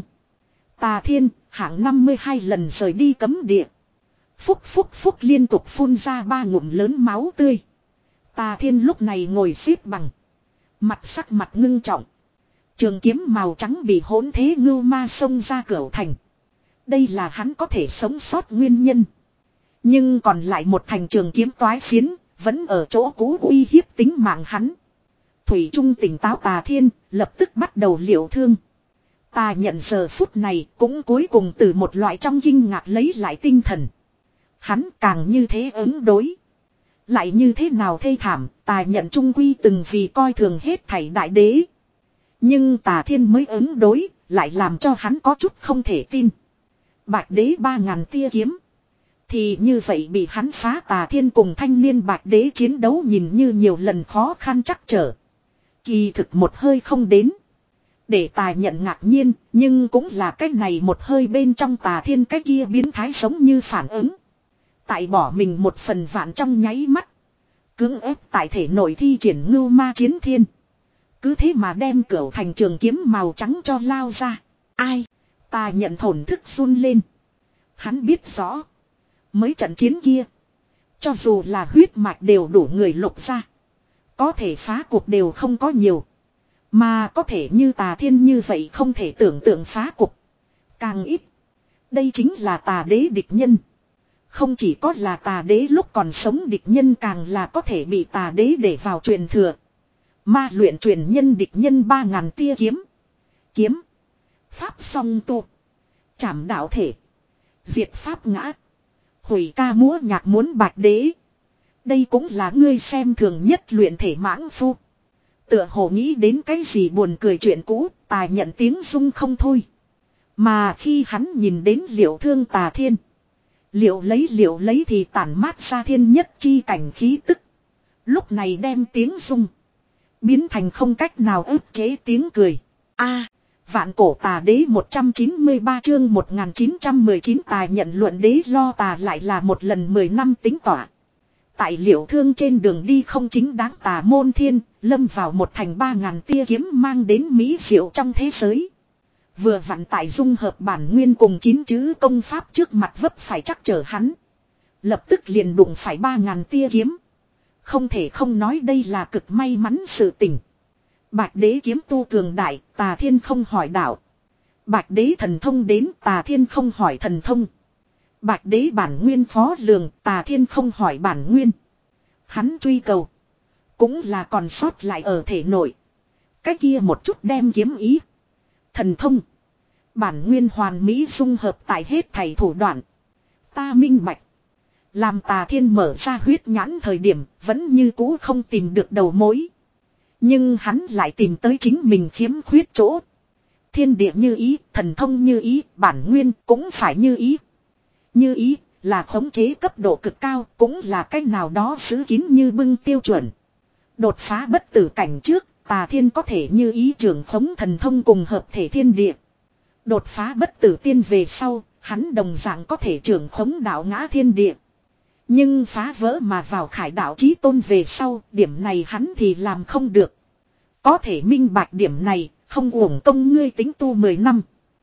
Speaker 1: Tà Thiên hạng năm mươi hai lần rời đi cấm địa. Phúc phúc phúc liên tục phun ra ba ngụm lớn máu tươi. Tà Thiên lúc này ngồi xếp bằng. Mặt sắc mặt ngưng trọng. Trường kiếm màu trắng bị hỗn thế ngưu ma xông ra cửu thành. Đây là hắn có thể sống sót nguyên nhân. Nhưng còn lại một thành trường kiếm toái phiến, vẫn ở chỗ cũ uy hiếp tính mạng hắn. Thủy Trung tỉnh táo Tà Thiên, lập tức bắt đầu liệu thương. Ta nhận giờ phút này cũng cuối cùng từ một loại trong kinh ngạc lấy lại tinh thần. Hắn càng như thế ứng đối. Lại như thế nào thê thảm, Tà nhận trung quy từng vì coi thường hết thảy đại đế. Nhưng Tà Thiên mới ứng đối, lại làm cho hắn có chút không thể tin. Bạch đế ba ngàn tia kiếm. Thì như vậy bị hắn phá Tà Thiên cùng thanh niên bạch đế chiến đấu nhìn như nhiều lần khó khăn chắc trở. Kỳ thực một hơi không đến. Để Tà nhận ngạc nhiên, nhưng cũng là cái này một hơi bên trong Tà Thiên cái kia biến thái giống như phản ứng. Tại bỏ mình một phần vạn trong nháy mắt. Cưỡng ép tại thể nội thi triển ngưu ma chiến thiên. Cứ thế mà đem cửu thành trường kiếm màu trắng cho lao ra. Ai? Tà nhận thổn thức run lên. Hắn biết rõ. Mới trận chiến kia. Cho dù là huyết mạch đều đủ người lục ra. Có thể phá cuộc đều không có nhiều. Mà có thể như Tà Thiên như vậy không thể tưởng tượng phá cuộc. Càng ít. Đây chính là Tà đế địch nhân. Không chỉ có là Tà đế lúc còn sống địch nhân càng là có thể bị Tà đế để vào truyền thừa. Ma luyện truyền nhân địch nhân ba ngàn tia kiếm. Kiếm. Pháp song tu. Trảm đạo thể. Diệt pháp ngã. Hủy ca múa nhạc muốn bạch đế. Đây cũng là ngươi xem thường nhất luyện thể mãng phu. Tựa hồ nghĩ đến cái gì buồn cười chuyện cũ, Tà nhận tiếng rung không thôi. Mà khi hắn nhìn đến Liệu thương Tà Thiên. Liệu lấy liệu lấy thì tản mát ra thiên nhất chi cảnh khí tức. Lúc này đem tiếng rung. Biến thành không cách nào ức chế tiếng cười. A, vạn cổ Tà đế một trăm chín mươi ba chương một nghìn chín trăm mười chín Tà nhận luận đế lo tà lại là một lần mười năm tính tỏa. Tại liệu thương trên đường đi không chính đáng tà môn thiên, lâm vào một thành ba ngàn tia kiếm mang đến mỹ diệu trong thế giới. Vừa vặn tại dung hợp bản nguyên cùng chín chữ công pháp trước mặt vấp phải chắc trở hắn. Lập tức liền đụng phải ba ngàn tia kiếm. Không thể không nói đây là cực may mắn sự tình. Bạch đế kiếm tu cường đại, tà thiên không hỏi đạo. Bạch đế thần thông đến, tà thiên không hỏi thần thông. Bạch đế bản nguyên khó lường, tà thiên không hỏi bản nguyên. Hắn truy cầu. Cũng là còn sót lại ở thể nội. Cái kia một chút đem kiếm ý. Thần thông. Bản nguyên hoàn mỹ dung hợp tại hết thảy thủ đoạn. Ta minh bạch. Làm tà thiên mở ra huyết nhãn thời điểm vẫn như cũ không tìm được đầu mối. Nhưng hắn lại tìm tới chính mình khiếm khuyết chỗ. Thiên địa như ý, thần thông như ý, bản nguyên cũng phải như ý. Như ý là khống chế cấp độ cực cao, cũng là cách nào đó giữ kín như bưng tiêu chuẩn. Đột phá bất tử cảnh trước, tà thiên có thể như ý trưởng khống thần thông cùng hợp thể thiên địa. Đột phá bất tử tiên về sau, hắn đồng dạng có thể trưởng khống đạo ngã thiên địa. Nhưng phá vỡ mà vào khải đạo chí tôn về sau, điểm này hắn thì làm không được. Có thể minh bạch điểm này, không uổng công ngươi tính tu mười năm.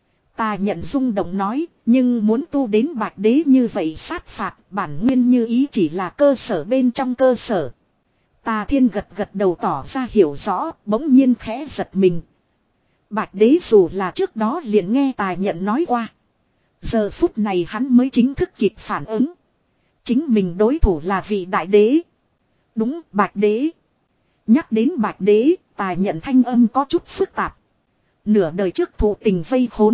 Speaker 1: Ta nhận rung động nói, nhưng muốn tu đến bạch đế như vậy sát phạt, bản nguyên như ý chỉ là cơ sở bên trong cơ sở. Tà thiên gật gật đầu tỏ ra hiểu rõ, bỗng nhiên khẽ giật mình. Bạch đế dù là trước đó liền nghe tài nhận nói qua. Giờ phút này hắn mới chính thức kịp phản ứng. Chính mình đối thủ là vị đại đế. Đúng, bạch đế. Nhắc đến bạch đế, tài nhận thanh âm có chút phức tạp. Nửa đời trước thụ tình vây khốn.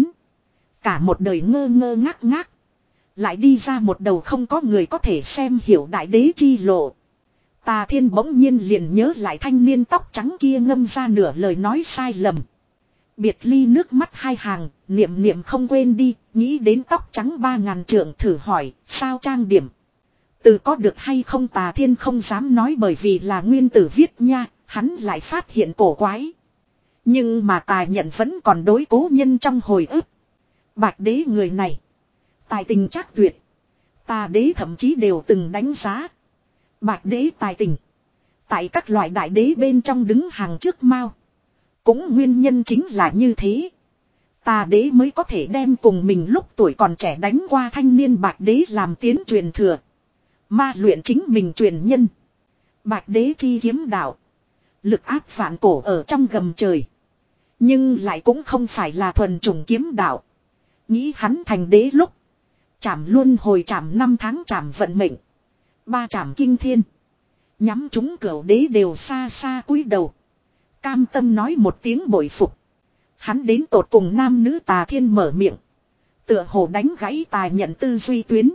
Speaker 1: Cả một đời ngơ ngơ ngác ngác. Lại đi ra một đầu không có người có thể xem hiểu đại đế chi lộ. Tà thiên bỗng nhiên liền nhớ lại thanh niên tóc trắng kia ngâm ra nửa lời nói sai lầm. Biệt ly nước mắt hai hàng, niệm niệm không quên đi, nghĩ đến tóc trắng ba ngàn trượng thử hỏi, sao trang điểm. Từ có được hay không tà thiên không dám nói bởi vì là nguyên tử viết nha, hắn lại phát hiện cổ quái. Nhưng mà tà nhận vẫn còn đối cố nhân trong hồi ức. Bạch đế người này, tài tình chắc tuyệt. Tà đế thậm chí đều từng đánh giá. Bạch đế tài tình, tại các loại đại đế bên trong đứng hàng trước mao. Cũng nguyên nhân chính là như thế. Tà đế mới có thể đem cùng mình lúc tuổi còn trẻ đánh qua thanh niên bạch đế làm tiến truyền thừa. Ma luyện chính mình truyền nhân. Bạch đế chi kiếm đạo. Lực áp vạn cổ ở trong gầm trời. Nhưng lại cũng không phải là thuần chủng kiếm đạo. Nghĩ hắn thành đế lúc. Chảm luôn hồi chảm năm tháng chảm vận mệnh. Ba chảm kinh thiên. Nhắm chúng cửu đế đều xa xa cúi đầu. Cam tâm nói một tiếng bội phục. Hắn đến tột cùng nam nữ tà thiên mở miệng. Tựa hồ đánh gãy tà nhận tư duy tuyến.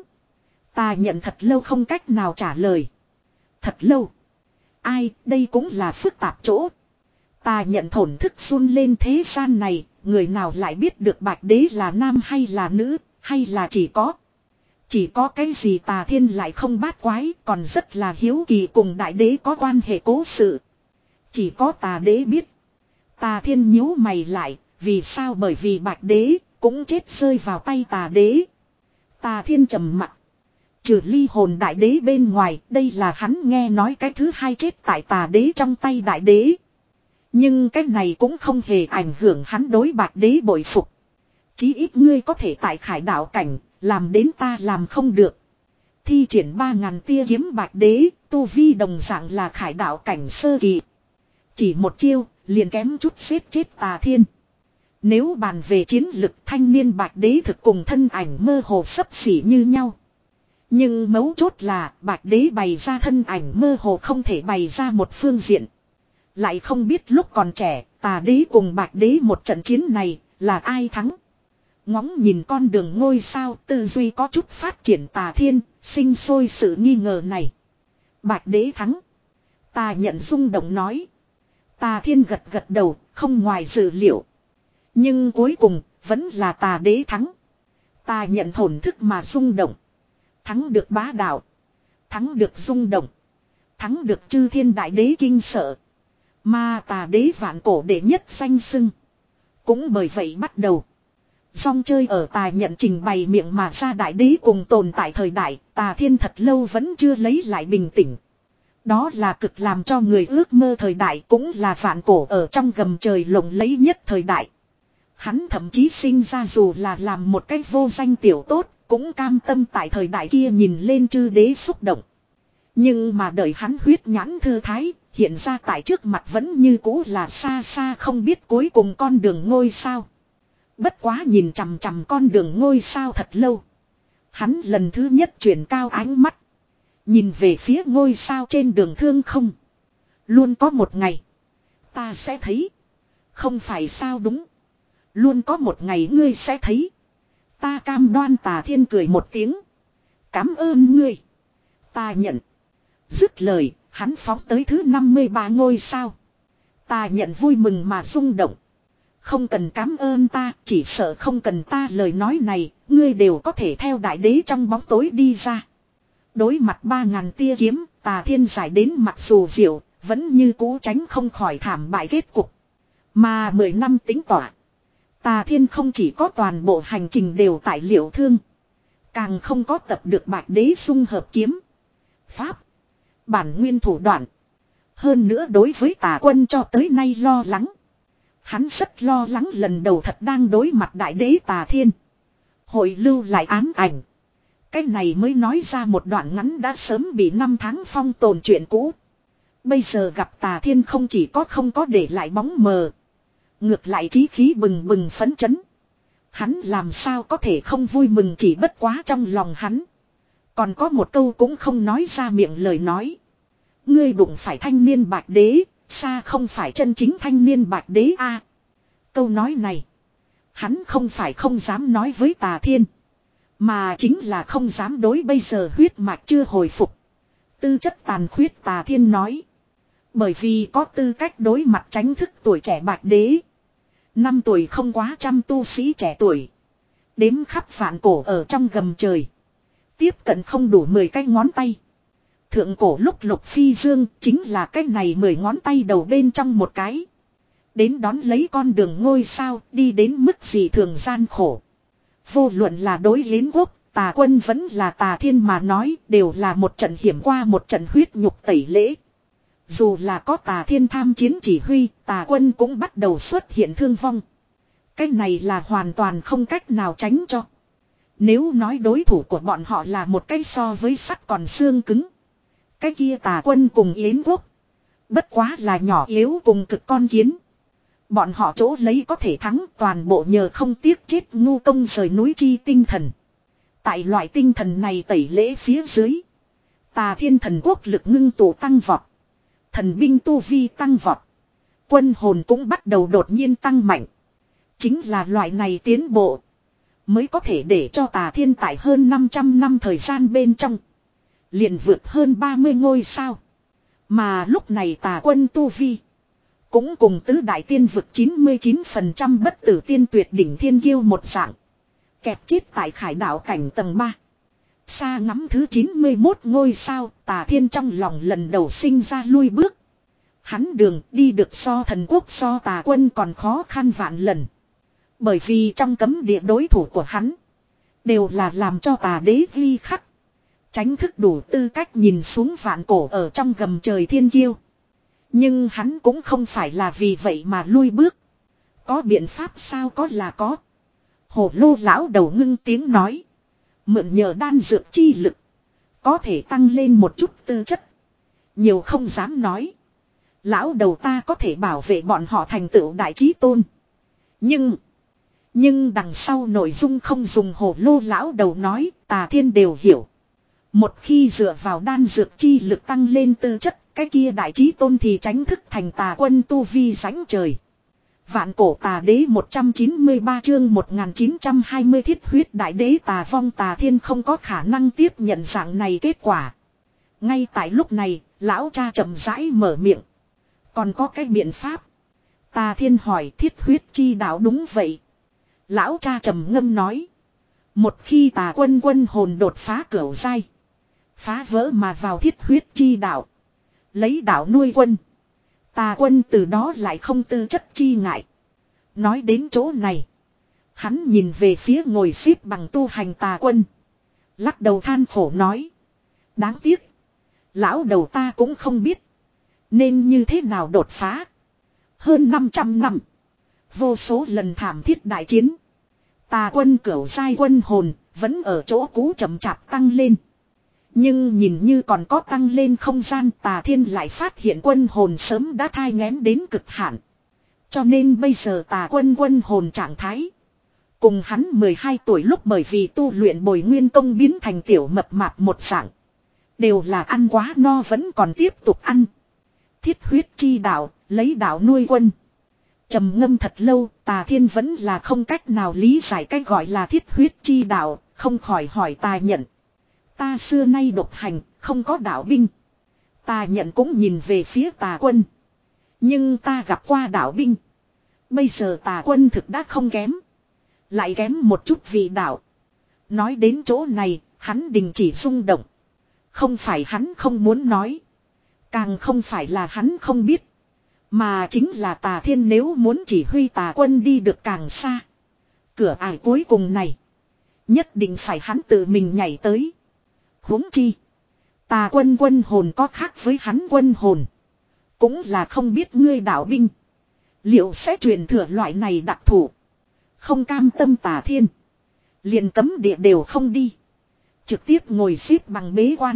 Speaker 1: Tà nhận thật lâu không cách nào trả lời. Thật lâu. Ai, đây cũng là phức tạp chỗ. Tà nhận thổn thức run lên thế gian này. Người nào lại biết được bạch đế là nam hay là nữ, hay là chỉ có. Chỉ có cái gì tà thiên lại không bát quái, còn rất là hiếu kỳ cùng đại đế có quan hệ cố sự. Chỉ có tà đế biết. Tà thiên nhíu mày lại, vì sao bởi vì bạch đế, cũng chết rơi vào tay tà đế. Tà thiên trầm mặc. Trừ ly hồn đại đế bên ngoài, đây là hắn nghe nói cái thứ hai chết tại tà đế trong tay đại đế. Nhưng cái này cũng không hề ảnh hưởng hắn đối bạch đế bội phục. Chí ít ngươi có thể tại khải đạo cảnh, làm đến ta làm không được. Thi triển ba ngàn tia kiếm bạch đế, tu vi đồng dạng là khải đạo cảnh sơ kỳ. Chỉ một chiêu, liền kém chút xếp chết tà thiên. Nếu bàn về chiến lực thanh niên bạch đế thực cùng thân ảnh mơ hồ sấp xỉ như nhau. Nhưng mấu chốt là bạch đế bày ra thân ảnh mơ hồ không thể bày ra một phương diện. Lại không biết lúc còn trẻ, tà đế cùng bạch đế một trận chiến này, là ai thắng. Ngóng nhìn con đường ngôi sao, tư duy có chút phát triển tà thiên, sinh sôi sự nghi ngờ này. Bạch đế thắng. Tà nhận rung động nói. Tà thiên gật gật đầu, không ngoài dự liệu. Nhưng cuối cùng, vẫn là tà đế thắng. Tà nhận thổn thức mà rung động. Thắng được bá đạo. Thắng được rung động. Thắng được chư thiên đại đế kinh sợ. Mà tà đế vạn cổ đệ nhất danh xưng. Cũng bởi vậy bắt đầu. Song chơi ở tà nhận trình bày miệng mà ra đại đế cùng tồn tại thời đại, Tà Thiên thật lâu vẫn chưa lấy lại bình tĩnh. Đó là cực làm cho người ước mơ thời đại, cũng là vạn cổ ở trong gầm trời lộng lẫy nhất thời đại. Hắn thậm chí sinh ra dù là làm một cái vô danh tiểu tốt, cũng cam tâm tại thời đại kia nhìn lên chư đế xúc động. Nhưng mà đợi hắn huyết nhãn thư thái, hiện ra tại trước mặt vẫn như cũ là xa xa không biết cuối cùng con đường ngôi sao. Bất quá nhìn chằm chằm con đường ngôi sao thật lâu. Hắn lần thứ nhất chuyển cao ánh mắt. Nhìn về phía ngôi sao trên đường thương không. Luôn có một ngày. Ta sẽ thấy. Không phải sao đúng. Luôn có một ngày ngươi sẽ thấy. Ta cam đoan. Tà Thiên cười một tiếng. Cảm ơn ngươi. Ta nhận. Dứt lời, hắn phóng tới thứ năm mươi ba ngôi sao. Ta nhận vui mừng mà rung động. Không cần cảm ơn ta, chỉ sợ không cần ta lời nói này, ngươi đều có thể theo đại đế trong bóng tối đi ra. Đối mặt ba ngàn tia kiếm, Tà Thiên giải đến mặc dù diệu, vẫn như cũ tránh không khỏi thảm bại kết cục. Mà mười năm tính tỏa. Tà Thiên không chỉ có toàn bộ hành trình đều tại liệu thương. Càng không có tập được bạch đế xung hợp kiếm. Pháp. Bản nguyên thủ đoạn. Hơn nữa đối với Tà Quân cho tới nay lo lắng. Hắn rất lo lắng lần đầu thật đang đối mặt đại đế Tà Thiên. Hội lưu lại ám ảnh. Cái này mới nói ra một đoạn ngắn đã sớm bị năm tháng phong tồn chuyện cũ. Bây giờ gặp Tà Thiên không chỉ có không có để lại bóng mờ. Ngược lại chí khí bừng bừng phấn chấn. Hắn làm sao có thể không vui mừng, chỉ bất quá trong lòng hắn. Còn có một câu cũng không nói ra miệng lời nói. Ngươi đụng phải thanh niên bạch đế, xa không phải chân chính thanh niên bạch đế a. Câu nói này. Hắn không phải không dám nói với Tà Thiên. Mà chính là không dám đối bây giờ huyết mạch chưa hồi phục. Tư chất tàn khuyết Tà Thiên nói. Bởi vì có tư cách đối mặt tránh thức tuổi trẻ bạch đế. Năm tuổi không quá trăm tu sĩ trẻ tuổi. Đếm khắp vạn cổ ở trong gầm trời. Tiếp cận không đủ mười cái ngón tay. Thượng cổ lúc Lục Phi Dương chính là cái này mười ngón tay đầu bên trong một cái. Đến đón lấy con đường ngôi sao đi đến mức gì thường gian khổ. Vô luận là đối Yến quốc, Tà Quân vẫn là Tà Thiên mà nói đều là một trận hiểm qua một trận huyết nhục tẩy lễ. Dù là có Tà Thiên tham chiến chỉ huy, Tà Quân cũng bắt đầu xuất hiện thương vong. Cái này là hoàn toàn không cách nào tránh cho. Nếu nói đối thủ của bọn họ là một cái so với sắt còn xương cứng. Cái kia Tà Quân cùng Yến quốc. Bất quá là nhỏ yếu cùng cực con kiến. Bọn họ chỗ lấy có thể thắng toàn bộ nhờ không tiếc chết ngu công rời núi chi tinh thần. Tại loại tinh thần này tẩy lễ phía dưới. Tà Thiên thần quốc lực ngưng tụ tăng vọt. Thần binh tu vi tăng vọt. Quân hồn cũng bắt đầu đột nhiên tăng mạnh. Chính là loại này tiến bộ. Mới có thể để cho Tà Thiên tại hơn năm trăm năm thời gian bên trong. Liền vượt hơn ba mươi ngôi sao. Mà lúc này Tà Quân tu vi. Cũng cùng tứ đại tiên vực chín mươi chín phần trăm bất tử tiên tuyệt đỉnh thiên kiêu một dạng. Kẹp chết tại khải đạo cảnh tầng ba. Xa ngắm thứ chín mươi mốt ngôi sao, Tà Thiên trong lòng lần đầu sinh ra lui bước. Hắn đường đi được so thần quốc so Tà Quân còn khó khăn vạn lần. Bởi vì trong cấm địa đối thủ của hắn. Đều là làm cho Tà Đế ghi khắc. Tránh thức đủ tư cách nhìn xuống vạn cổ ở trong gầm trời thiên kiêu. Nhưng hắn cũng không phải là vì vậy mà lui bước. Có biện pháp sao, có là có. Hồ lô lão đầu ngưng tiếng nói. Mượn nhờ đan dược chi lực. Có thể tăng lên một chút tư chất. Nhiều không dám nói. Lão đầu ta có thể bảo vệ bọn họ thành tựu đại chí tôn. Nhưng. Nhưng đằng sau nội dung không dùng hồ lô lão đầu nói. Tà Thiên đều hiểu. Một khi dựa vào đan dược chi lực tăng lên tư chất. Cái kia đại chí tôn thì tránh thức thành Tà Quân tu vi sánh trời. Vạn cổ Tà Đế một trăm chín mươi ba chương một nghìn chín trăm hai mươi thiết huyết đại đế tà vong. Tà Thiên không có khả năng tiếp nhận dạng này kết quả. Ngay tại lúc này, lão cha chậm rãi mở miệng. Còn có cái biện pháp. Tà Thiên hỏi thiết huyết chi đạo đúng vậy. Lão cha trầm ngâm nói. Một khi Tà Quân quân hồn đột phá cửu giai. Phá vỡ mà vào thiết huyết chi đạo. Lấy đạo nuôi quân. Tà Quân từ đó lại không tư chất chi ngại. Nói đến chỗ này. Hắn nhìn về phía ngồi xếp bằng tu hành tà quân. Lắc đầu than khổ nói. Đáng tiếc. Lão đầu ta cũng không biết. Nên như thế nào đột phá. Hơn năm trăm năm. Vô số lần thảm thiết đại chiến. Tà quân cửu giai quân hồn. Vẫn ở chỗ cũ chậm chạp tăng lên. Nhưng nhìn như còn có tăng lên không gian, Tà Thiên lại phát hiện quân hồn sớm đã thai nghén đến cực hạn. Cho nên bây giờ tà quân quân hồn trạng thái. Cùng hắn mười hai tuổi lúc bởi vì tu luyện bồi nguyên công biến thành tiểu mập mạp một dạng. Đều là ăn quá no vẫn còn tiếp tục ăn. Thiết huyết chi đạo, lấy đạo nuôi quân. Trầm ngâm thật lâu, Tà Thiên vẫn là không cách nào lý giải cách gọi là thiết huyết chi đạo, không khỏi hỏi Tà Nhận. Ta xưa nay độc hành, không có đạo binh. Tà Nhận cũng nhìn về phía Tà Quân. Nhưng ta gặp qua đạo binh. Bây giờ Tà Quân thực đã không kém. Lại kém một chút vì đạo. Nói đến chỗ này, hắn đình chỉ rung động. Không phải hắn không muốn nói. Càng không phải là hắn không biết. Mà chính là Tà Thiên nếu muốn chỉ huy Tà Quân đi được càng xa. Cửa ải cuối cùng này. Nhất định phải hắn tự mình nhảy tới. Huống chi. Tà Quân quân hồn có khác với hắn quân hồn. Cũng là không biết ngươi đạo binh. Liệu sẽ truyền thừa loại này đặc thủ. Không cam tâm Tà Thiên. Liền cấm địa đều không đi. Trực tiếp ngồi xếp bằng bế quan.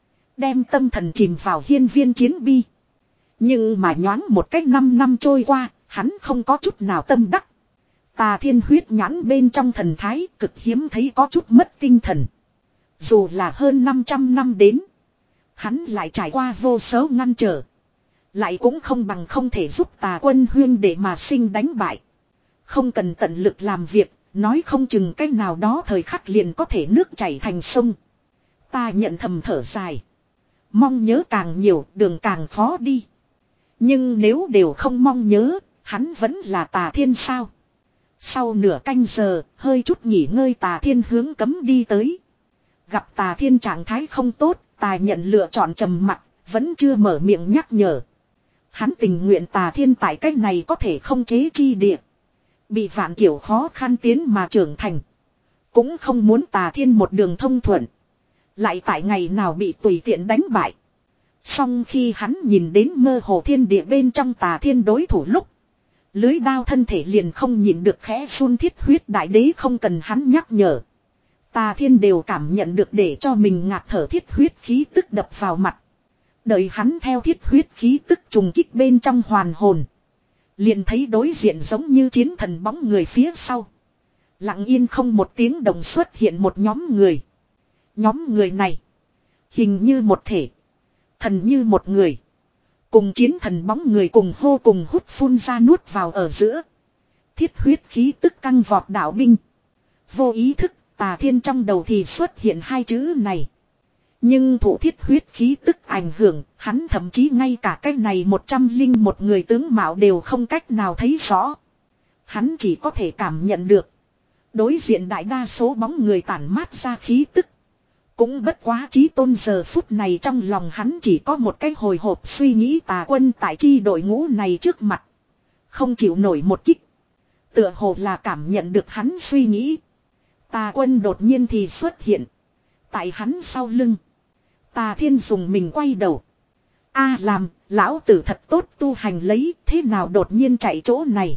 Speaker 1: Đem tâm thần chìm vào hiên viên chiến bi. Nhưng mà nhoáng một cách năm năm trôi qua, hắn không có chút nào tâm đắc. Tà Thiên huyết nhãn bên trong thần thái cực hiếm thấy có chút mất tinh thần. Dù là hơn năm trăm năm đến. Hắn lại trải qua vô số ngăn trở. Lại cũng không bằng không thể giúp Tà Quân huyên để mà sinh đánh bại. Không cần tận lực làm việc, nói không chừng cách nào đó thời khắc liền có thể nước chảy thành sông. Ta nhận thầm thở dài. Mong nhớ càng nhiều, đường càng khó đi. Nhưng nếu đều không mong nhớ, hắn vẫn là Tà Thiên sao? Sau nửa canh giờ, hơi chút nghỉ ngơi Tà Thiên hướng cấm đi tới. Gặp Tà Thiên trạng thái không tốt, Tà Nhận lựa chọn trầm mặc, vẫn chưa mở miệng nhắc nhở. Hắn tình nguyện Tà Thiên tại cách này có thể không chế chi địa. Bị vạn kiểu khó khăn tiến mà trưởng thành. Cũng không muốn Tà Thiên một đường thông thuận. Lại tại ngày nào bị tùy tiện đánh bại. Song khi hắn nhìn đến mơ hồ thiên địa bên trong Tà Thiên đối thủ lúc. Lưới đao thân thể liền không nhìn được khẽ run thiết huyết đại đế không cần hắn nhắc nhở. Tà Thiên đều cảm nhận được để cho mình ngạt thở thiết huyết khí tức đập vào mặt. Đợi hắn theo thiết huyết khí tức trùng kích bên trong hoàn hồn. Liền thấy đối diện giống như chiến thần bóng người phía sau. Lặng yên không một tiếng đồng xuất hiện một nhóm người. Nhóm người này. Hình như một thể. Thần như một người. Cùng chiến thần bóng người cùng hô cùng hút phun ra nuốt vào ở giữa. Thiết huyết khí tức căng vọt đạo binh. Vô ý thức Tà Thiên trong đầu thì xuất hiện hai chữ này. Nhưng thủ thiết huyết khí tức ảnh hưởng, hắn thậm chí ngay cả cái này một trăm linh một người tướng mạo đều không cách nào thấy rõ. Hắn chỉ có thể cảm nhận được. Đối diện đại đa số bóng người tản mát ra khí tức. Cũng bất quá chí tôn giờ phút này trong lòng hắn chỉ có một cái hồi hộp suy nghĩ Tà Quân tại chi đội ngũ này trước mặt. Không chịu nổi một kích. Tựa hồ là cảm nhận được hắn suy nghĩ. Tà Quân đột nhiên thì xuất hiện. Tại hắn sau lưng. Tà Thiên dùng mình quay đầu. A làm, lão tử thật tốt tu hành lấy, thế nào đột nhiên chạy chỗ này.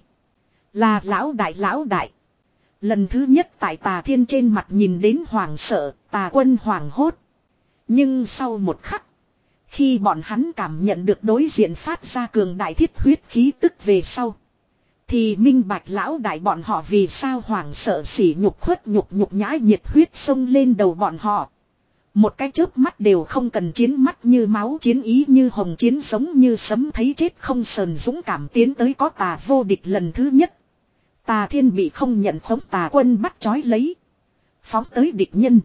Speaker 1: Là lão đại lão đại. Lần thứ nhất tại Tà Thiên trên mặt nhìn đến hoảng sợ, Tà Quân hoảng hốt. Nhưng sau một khắc. Khi bọn hắn cảm nhận được đối diện phát ra cường đại thiết huyết khí tức về sau. Thì minh bạch lão đại bọn họ vì sao hoảng sợ sỉ nhục khuất nhục nhục nhã nhiệt huyết xông lên đầu bọn họ. Một cái chớp mắt đều không cần chiến mắt như máu chiến ý như hồng chiến giống như sấm thấy chết không sờn dũng cảm tiến tới có Tà vô địch lần thứ nhất. Tà Thiên bị không nhận khống Tà Quân bắt trói lấy. Phóng tới địch nhân.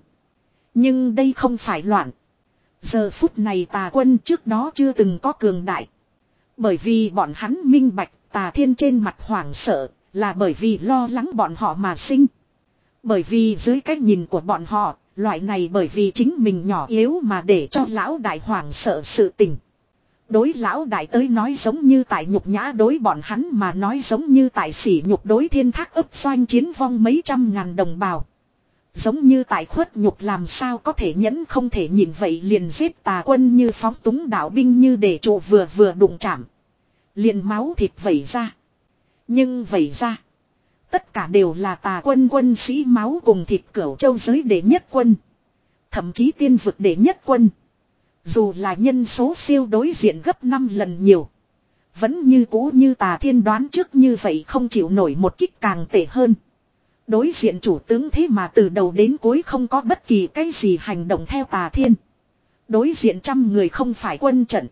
Speaker 1: Nhưng đây không phải loạn. Giờ phút này Tà Quân trước đó chưa từng có cường đại. Bởi vì bọn hắn minh bạch Tà Thiên trên mặt hoảng sợ là bởi vì lo lắng bọn họ mà sinh. Bởi vì dưới cái nhìn của bọn họ, loại này bởi vì chính mình nhỏ yếu mà để cho lão đại hoảng sợ sự tình. Đối lão đại tới nói giống như tại nhục nhã, đối bọn hắn mà nói giống như tại sỉ nhục, đối thiên thác ấp doanh chiến vong mấy trăm ngàn đồng bào. Giống như tại khuất nhục, làm sao có thể nhẫn không thể nhìn vậy liền giết tà quân như phóng túng đạo binh như để trụ vừa vừa đụng chạm. Liền máu thịt vẩy ra. Nhưng vẩy ra. Tất cả đều là tà quân quân sĩ máu cùng thịt, Cửu Châu giới đệ nhất quân. Thậm chí tiên vực đệ nhất quân. Dù là nhân số siêu đối diện gấp năm lần nhiều. Vẫn như cũ như Tà Thiên đoán trước như vậy, không chịu nổi một kích càng tệ hơn. Đối diện chủ tướng thế mà từ đầu đến cuối không có bất kỳ cái gì hành động theo Tà Thiên. Đối diện trăm người không phải quân trận,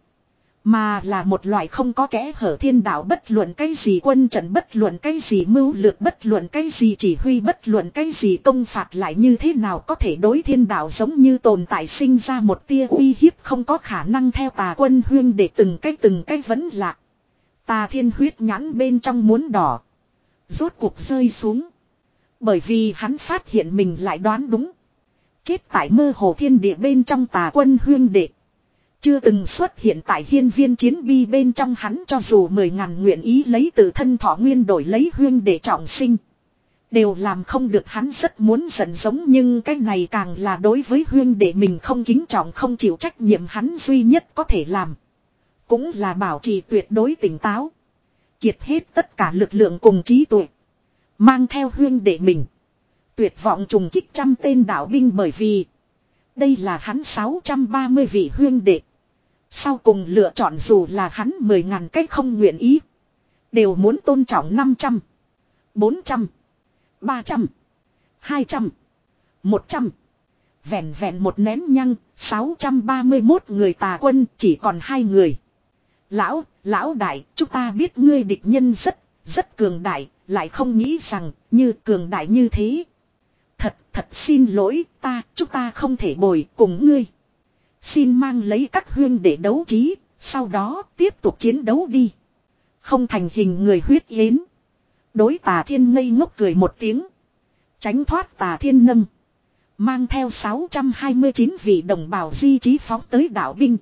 Speaker 1: mà là một loại không có kẽ hở thiên đạo, bất luận cái gì quân trận, bất luận cái gì mưu lược, bất luận cái gì chỉ huy, bất luận cái gì công phạt, lại như thế nào có thể đối thiên đạo giống như tồn tại sinh ra một tia uy hiếp, không có khả năng. Theo Tà quân huyên để từng cái từng cái vẫn lạc. Tà Thiên huyết nhãn bên trong muốn đỏ, rốt cuộc rơi xuống. Bởi vì hắn phát hiện mình lại đoán đúng. Chết tại mơ hồ thiên địa bên trong Tà quân huyên đệ chưa từng xuất hiện tại hiên viên chiến bi bên trong, hắn cho dù mười ngàn nguyện ý lấy tự thân thọ nguyên đổi lấy huyên để trọng sinh, đều làm không được. Hắn rất muốn giận giống, nhưng cái này càng là đối với huyên để mình không kính trọng, không chịu trách nhiệm. Hắn duy nhất có thể làm cũng là bảo trì tuyệt đối tỉnh táo, kiệt hết tất cả lực lượng cùng trí tuệ, mang theo huyên để mình tuyệt vọng trùng kích trăm tên đạo binh. Bởi vì đây là hắn sáu trăm ba mươi vị huyên đệ sau cùng lựa chọn, dù là hắn mười ngàn cách không nguyện ý, đều muốn tôn trọng. Năm trăm, bốn trăm, ba trăm, hai trăm, một trăm. Vẹn vẹn một nén nhăng, sáu trăm ba mươi mốt người Tà quân chỉ còn hai người. Lão, lão đại, chúng ta biết ngươi địch nhân rất, rất cường đại, lại không nghĩ rằng, như cường đại như thế. Thật, thật xin lỗi, ta, chúng ta không thể bồi cùng ngươi. Xin mang lấy các huyên để đấu trí, sau đó tiếp tục chiến đấu đi. Không thành hình người huyết yến. Đối Tà Thiên ngây ngốc cười một tiếng. Tránh thoát Tà Thiên nâng. Mang theo sáu trăm hai mươi chín vị đồng bào di trí phóng tới đạo binh.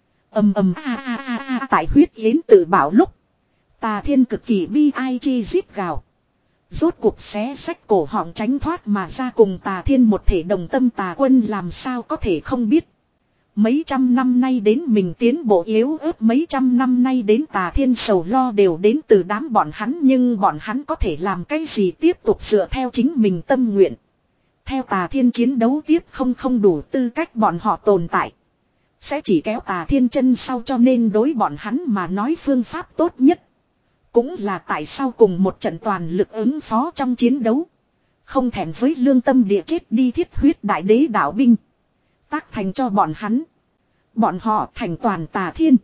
Speaker 1: Ầm ầm a a a a, tại huyết yến tự bảo lúc. Tà Thiên cực kỳ bi ai chi rít gào. Rốt cuộc xé sách cổ họng tránh thoát mà ra, cùng Tà Thiên một thể đồng tâm. Tà quân làm sao có thể không biết. Mấy trăm năm nay đến mình tiến bộ yếu ớt, mấy trăm năm nay đến Tà Thiên sầu lo đều đến từ đám bọn hắn. Nhưng bọn hắn có thể làm cái gì, tiếp tục dựa theo chính mình tâm nguyện. Theo Tà Thiên chiến đấu tiếp, không không đủ tư cách bọn họ tồn tại. Sẽ chỉ kéo Tà Thiên chân sau, cho nên đối bọn hắn mà nói phương pháp tốt nhất. Cũng là tại sao cùng một trận toàn lực ứng phó trong chiến đấu. Không thèm với lương tâm địa chết đi thiết huyết đại đế đạo binh. Tác thành cho bọn hắn. Bọn họ thành toàn Tà Thiên.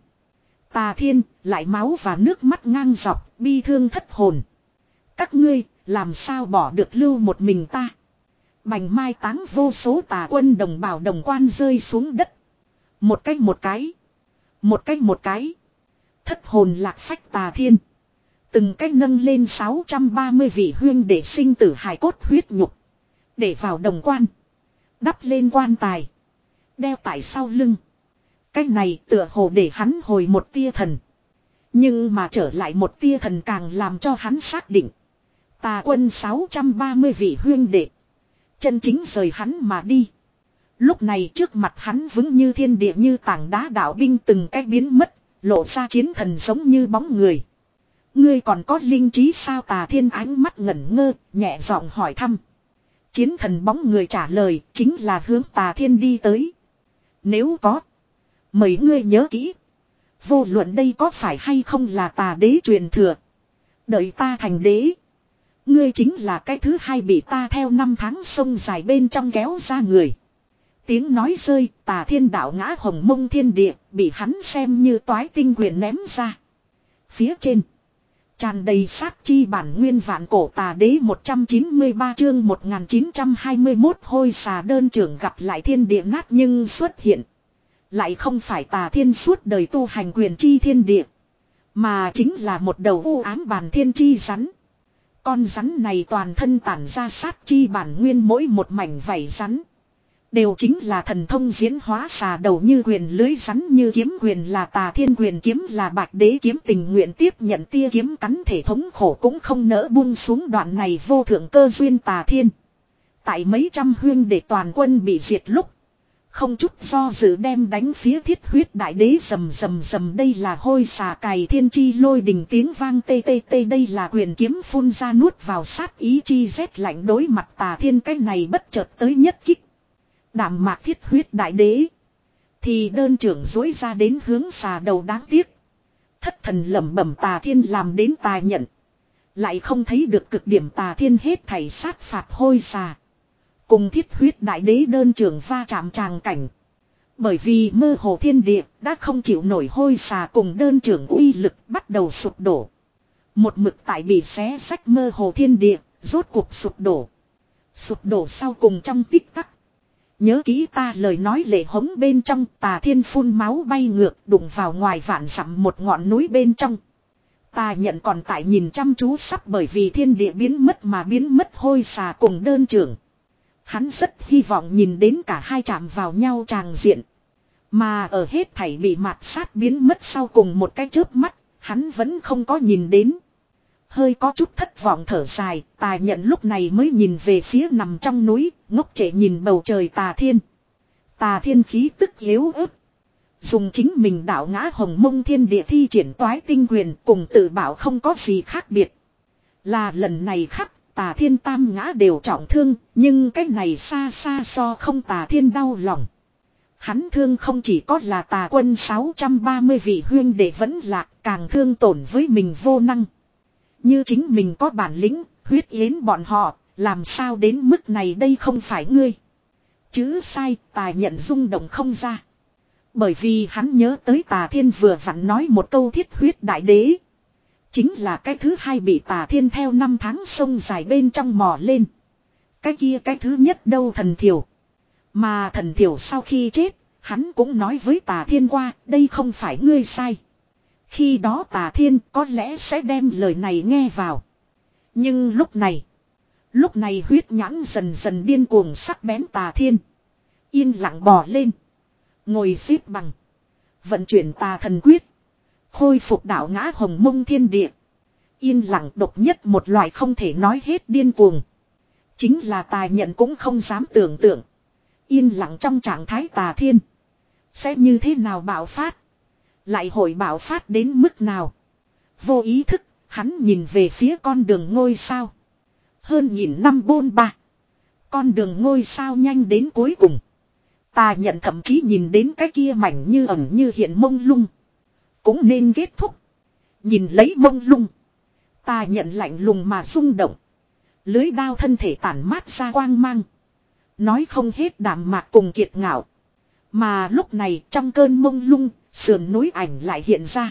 Speaker 1: Tà Thiên lại máu và nước mắt ngang dọc, bi thương thất hồn. Các ngươi làm sao bỏ được lưu một mình ta. Bành mai táng vô số Tà quân đồng bào đồng quan rơi xuống đất. Một cái một cái. Một cái một cái. Thất hồn lạc phách Tà Thiên. Từng cách nâng lên sáu trăm ba mươi vị huyên để sinh tử hài cốt huyết nhục. Để vào đồng quan. Đắp lên quan tài. Đeo tại sau lưng. Cái này tựa hồ để hắn hồi một tia thần. Nhưng mà trở lại một tia thần càng làm cho hắn xác định. Tà quân sáu trăm ba mươi vị huyên đệ. Chân chính rời hắn mà đi. Lúc này trước mặt hắn vững như thiên địa như tảng đá đạo binh từng cách biến mất. Lộ ra chiến thần giống như bóng người. Ngươi còn có linh trí sao? Tà Thiên ánh mắt ngẩn ngơ, nhẹ giọng hỏi thăm. Chiến thần bóng người trả lời, chính là hướng Tà Thiên đi tới. Nếu có, mời ngươi nhớ kỹ. Vô luận đây có phải hay không là Tà đế truyền thừa. Đợi ta thành đế, ngươi chính là cái thứ hai bị ta theo năm tháng sông dài bên trong kéo ra người. Tiếng nói rơi, Tà Thiên đạo ngã hồng mông thiên địa, bị hắn xem như toái tinh quyền ném ra. Phía trên tràn đầy sát chi bản nguyên vạn cổ Tà đế một trăm chín mươi ba chương một nghìn chín trăm hai mươi mốt hôi xà đơn trưởng gặp lại thiên địa nát nhưng xuất hiện. Lại không phải Tà Thiên suốt đời tu hành quyền chi thiên địa. Mà chính là một đầu u ám bản thiên chi rắn. Con rắn này toàn thân tản ra sát chi bản nguyên, mỗi một mảnh vảy rắn Đều chính là thần thông diễn hóa xà đầu như quyền lưới rắn như kiếm quyền là tà thiên quyền kiếm là bạch đế kiếm tình nguyện tiếp nhận tia kiếm cắn thể thống khổ cũng không nỡ buông xuống đoạn này vô thượng cơ duyên tà thiên. Tại mấy trăm huyên để toàn quân bị diệt lúc. Không chút do dự đem đánh phía thiết huyết đại đế rầm rầm rầm đây là hôi xà cày thiên chi lôi đình tiếng vang tê tê tê đây là quyền kiếm phun ra nuốt vào sát ý chi rét lạnh đối mặt tà thiên cái này bất chợt tới nhất kích. Đảm mạc thiết huyết đại đế. Thì đơn trưởng dối ra đến hướng xà đầu đáng tiếc. Thất thần lẩm bẩm tà thiên làm đến tà nhận. Lại không thấy được cực điểm tà thiên hết thảy sát phạt hôi xà. Cùng thiết huyết đại đế đơn trưởng va chạm tràng cảnh. Bởi vì mơ hồ thiên địa đã không chịu nổi hôi xà cùng đơn trưởng uy lực bắt đầu sụp đổ. Một mực tại bị xé sách mơ hồ thiên địa, rốt cuộc sụp đổ. Sụp đổ sau cùng trong tích tắc. Nhớ kỹ ta lời nói lệ hống bên trong tà thiên phun máu bay ngược đụng vào ngoài vạn dặm một ngọn núi bên trong. Ta nhận còn tại nhìn chăm chú sắp bởi vì thiên địa biến mất mà biến mất hôi xà cùng đơn trưởng. Hắn rất hy vọng nhìn đến cả hai chạm vào nhau tràng diện. Mà ở hết thảy bị mạt sát biến mất sau cùng một cái chớp mắt, hắn vẫn không có nhìn đến. Hơi có chút thất vọng thở dài, tà nhận lúc này mới nhìn về phía nằm trong núi, ngốc trệ nhìn bầu trời tà thiên. Tà thiên khí tức yếu ớt. Dùng chính mình đạo ngã hồng mông thiên địa thi triển toái tinh quyền cùng tự bảo không có gì khác biệt. Là lần này khắc. Tà thiên tam ngã đều trọng thương, nhưng cái này xa xa so không tà thiên đau lòng. Hắn thương không chỉ có là tà quân sáu trăm ba mươi vị huyên đệ vẫn lạc, càng thương tổn với mình vô năng. Như chính mình có bản lĩnh, huyết yến bọn họ, làm sao đến mức này đây không phải ngươi. Chữ sai, tà nhận rung động không ra. Bởi vì hắn nhớ tới tà thiên vừa vặn nói một câu thiết huyết đại đế. Chính là cái thứ hai bị tà thiên theo năm tháng sông dài bên trong mò lên. Cái kia cái thứ nhất đâu thần thiểu. Mà thần thiểu sau khi chết, hắn cũng nói với tà thiên qua, đây không phải ngươi sai. Khi đó tà thiên có lẽ sẽ đem lời này nghe vào. Nhưng lúc này, lúc này huyết nhãn dần dần điên cuồng sắc bén tà thiên. Yên lặng bò lên. Ngồi xếp bằng. Vận chuyển tà thần quyết. Khôi phục đạo ngã hồng mông thiên địa. Yên lặng độc nhất một loại không thể nói hết điên cuồng. Chính là tà nhận cũng không dám tưởng tượng. Yên lặng trong trạng thái tà thiên. Sẽ như thế nào bạo phát. Lại hội bạo phát đến mức nào. Vô ý thức, hắn nhìn về phía con đường ngôi sao. Hơn nghìn năm bôn ba. Con đường ngôi sao nhanh đến cuối cùng. Tà nhận thậm chí nhìn đến cái kia mảnh như ẩn như hiện mông lung. Cũng nên kết thúc. Nhìn lấy mông lung. Tà nhận lạnh lùng mà rung động. Lưới đao thân thể tản mát ra quang mang. Nói không hết đạm mạc cùng kiệt ngạo. Mà lúc này trong cơn mông lung, sườn núi ảnh lại hiện ra.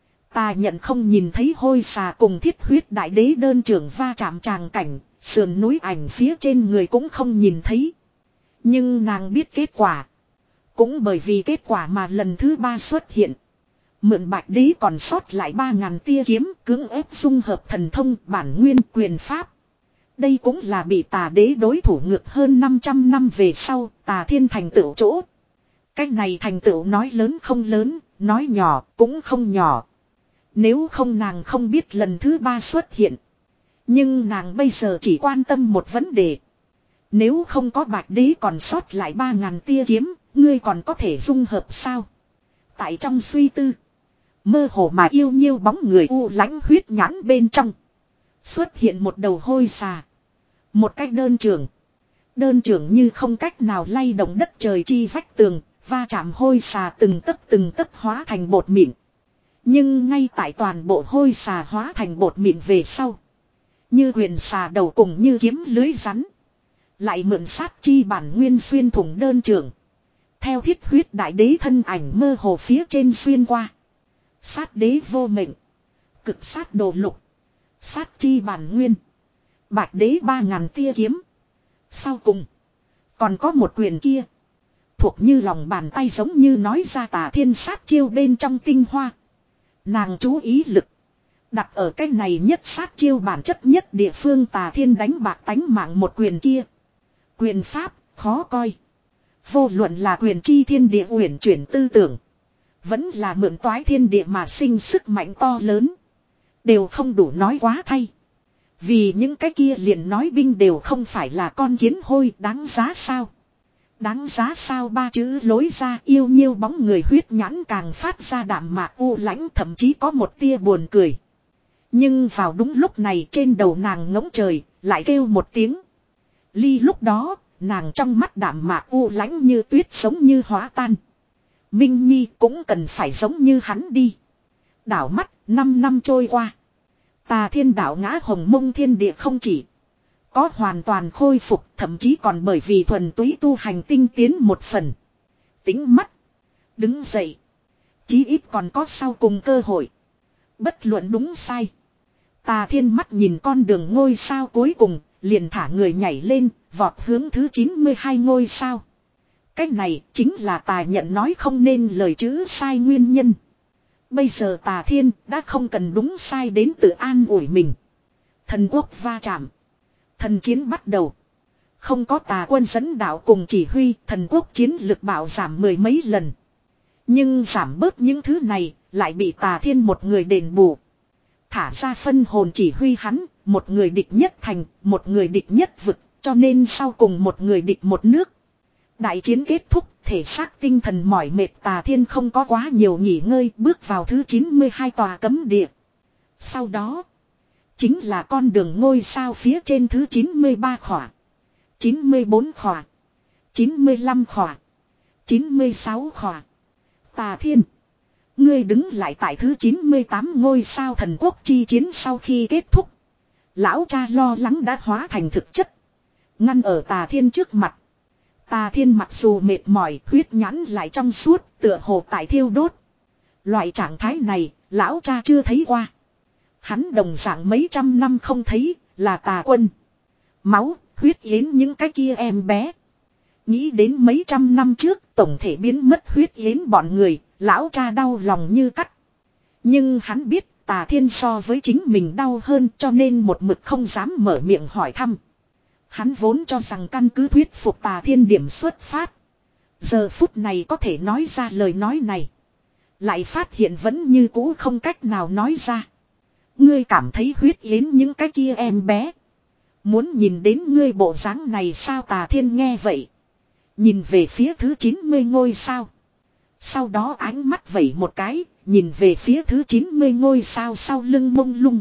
Speaker 1: Tà nhận không nhìn thấy hôi xà cùng thiết huyết đại đế đơn trưởng va chạm tràng cảnh. Sườn núi ảnh phía trên người cũng không nhìn thấy. Nhưng nàng biết kết quả. Cũng bởi vì kết quả mà lần thứ ba xuất hiện. Mượn bạch đế còn sót lại ba ngàn tia kiếm cưỡng ép dung hợp thần thông bản nguyên quyền pháp. Đây cũng là bị tà đế đối thủ ngược hơn năm trăm năm về sau tà thiên thành tựu chỗ. Cách này thành tựu nói lớn không lớn, nói nhỏ cũng không nhỏ. Nếu không nàng không biết lần thứ ba xuất hiện. Nhưng nàng bây giờ chỉ quan tâm một vấn đề. Nếu không có bạch đế còn sót lại ba ngàn tia kiếm, ngươi còn có thể dung hợp sao? Tại trong suy tư. Mơ hồ mà yêu nhiêu bóng người u lãnh huyết nhãn bên trong. Xuất hiện một đầu hôi xà. Một cách đơn trưởng. Đơn trưởng như không cách nào lay động đất trời chi vách tường. Va chạm hôi xà từng tấc từng tấc hóa thành bột mịn. Nhưng ngay tại toàn bộ hôi xà hóa thành bột mịn về sau. Như huyền xà đầu cùng như kiếm lưới rắn. Lại mượn sát chi bản nguyên xuyên thủng đơn trưởng. Theo thiết huyết đại đế thân ảnh mơ hồ phía trên xuyên qua. Sát đế vô mệnh. Cực sát đồ lục. Sát chi bản nguyên. Bạch đế ba ngàn tia kiếm. Sau cùng. Còn có một quyền kia. Thuộc như lòng bàn tay giống như nói ra tà thiên sát chiêu bên trong tinh hoa. Nàng chú ý lực. Đặt ở cái này nhất sát chiêu bản chất nhất địa phương tà thiên đánh bạc tánh mạng một quyền kia. Quyền pháp khó coi. Vô luận là quyền chi thiên địa uyển chuyển tư tưởng. Vẫn là mượn toái thiên địa mà sinh sức mạnh to lớn. Đều không đủ nói quá thay. Vì những cái kia liền nói binh đều không phải là con kiến hôi, đáng giá sao? Đáng giá sao ba chữ lối ra, yêu nhiêu bóng người huyết nhãn càng phát ra đạm mạc u lãnh, thậm chí có một tia buồn cười. Nhưng vào đúng lúc này trên đầu nàng ngỗng trời, lại kêu một tiếng. Ly lúc đó, nàng trong mắt đạm mạc u lãnh như tuyết giống như hóa tan. Minh Nhi cũng cần phải giống như hắn đi. Đảo mắt, năm năm trôi qua. Tà Thiên đảo ngã hồng mông thiên địa không chỉ có hoàn toàn khôi phục, thậm chí còn bởi vì thuần túy tu hành tinh tiến một phần. Tính mắt. Đứng dậy. Chí ít còn có sau cùng cơ hội. Bất luận đúng sai. Tà Thiên mắt nhìn con đường ngôi sao cuối cùng, liền thả người nhảy lên, vọt hướng thứ chín mươi hai ngôi sao. Cái này chính là Tà nhận nói không nên lời chữ sai nguyên nhân. Bây giờ Tà Thiên đã không cần đúng sai đến tự an ủi mình. Thần quốc va chạm. Thần chiến bắt đầu. Không có Tà quân dẫn đạo cùng chỉ huy, thần quốc chiến lực bảo giảm mười mấy lần. Nhưng giảm bớt những thứ này, lại bị Tà Thiên một người đền bù. Thả ra phân hồn chỉ huy hắn, một người địch nhất thành, một người địch nhất vực, cho nên sau cùng một người địch một nước. Đại chiến kết thúc, thể xác tinh thần mỏi mệt, Tà Thiên không có quá nhiều nghỉ ngơi, bước vào thứ chín mươi hai tòa cấm địa. Sau đó, chính là con đường ngôi sao phía trên thứ chín mươi ba khỏa, chín mươi bốn khỏa, chín mươi lăm khỏa, chín mươi sáu khỏa. Tà Thiên, ngươi đứng lại tại thứ chín mươi tám ngôi sao. Thần quốc chi chiến sau khi kết thúc, lão cha lo lắng đã hóa thành thực chất, ngăn ở Tà Thiên trước mặt. Tà Thiên mặc dù mệt mỏi, huyết nhãn lại trong suốt, tựa hồ tại thiêu đốt. Loại trạng thái này, lão cha chưa thấy qua. Hắn đồng dạng mấy trăm năm không thấy, là Tà quân. Máu, huyết yến những cái kia em bé. Nghĩ đến mấy trăm năm trước, tổng thể biến mất huyết yến bọn người, lão cha đau lòng như cắt. Nhưng hắn biết, Tà Thiên so với chính mình đau hơn, cho nên một mực không dám mở miệng hỏi thăm. Hắn vốn cho rằng căn cứ thuyết phục Tà Thiên điểm xuất phát. Giờ phút này có thể nói ra lời nói này. Lại phát hiện vẫn như cũ không cách nào nói ra. Ngươi cảm thấy huyết yến những cái kia em bé. Muốn nhìn đến ngươi bộ dáng này sao? Tà Thiên nghe vậy. Nhìn về phía thứ chín mươi ngôi sao. Sau đó ánh mắt vẩy một cái, nhìn về phía thứ chín mươi ngôi sao sau lưng mông lung.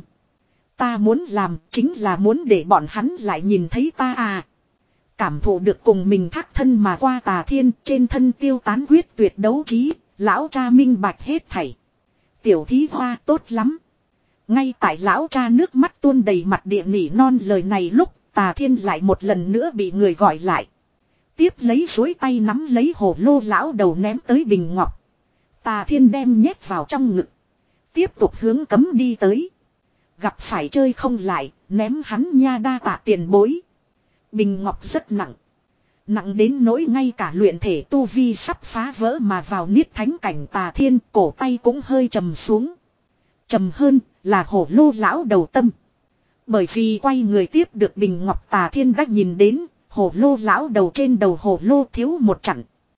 Speaker 1: Ta muốn làm chính là muốn để bọn hắn lại nhìn thấy ta à. Cảm thụ được cùng mình thác thân mà qua Tà Thiên, trên thân tiêu tán quyết tuyệt đấu trí, lão cha minh bạch hết thảy. Tiểu thí hoa tốt lắm. Ngay tại lão cha nước mắt tuôn đầy mặt địa nỉ non lời này lúc, Tà Thiên lại một lần nữa bị người gọi lại. Tiếp lấy duỗi tay nắm lấy hồ lô lão đầu ném tới bình ngọc. Tà Thiên đem nhét vào trong ngực. Tiếp tục hướng cấm đi tới. Gặp phải chơi không lại, ném hắn nha, đa tạ tiền bối. Bình ngọc rất nặng. Nặng đến nỗi ngay cả luyện thể tu vi sắp phá vỡ mà vào niết thánh cảnh. Tà Thiên cổ tay cũng hơi trầm xuống. Trầm hơn là hổ lô lão đầu tâm. Bởi vì quay người tiếp được bình ngọc, Tà Thiên đã nhìn đến hổ lô lão đầu trên đầu hổ lô thiếu một chặn.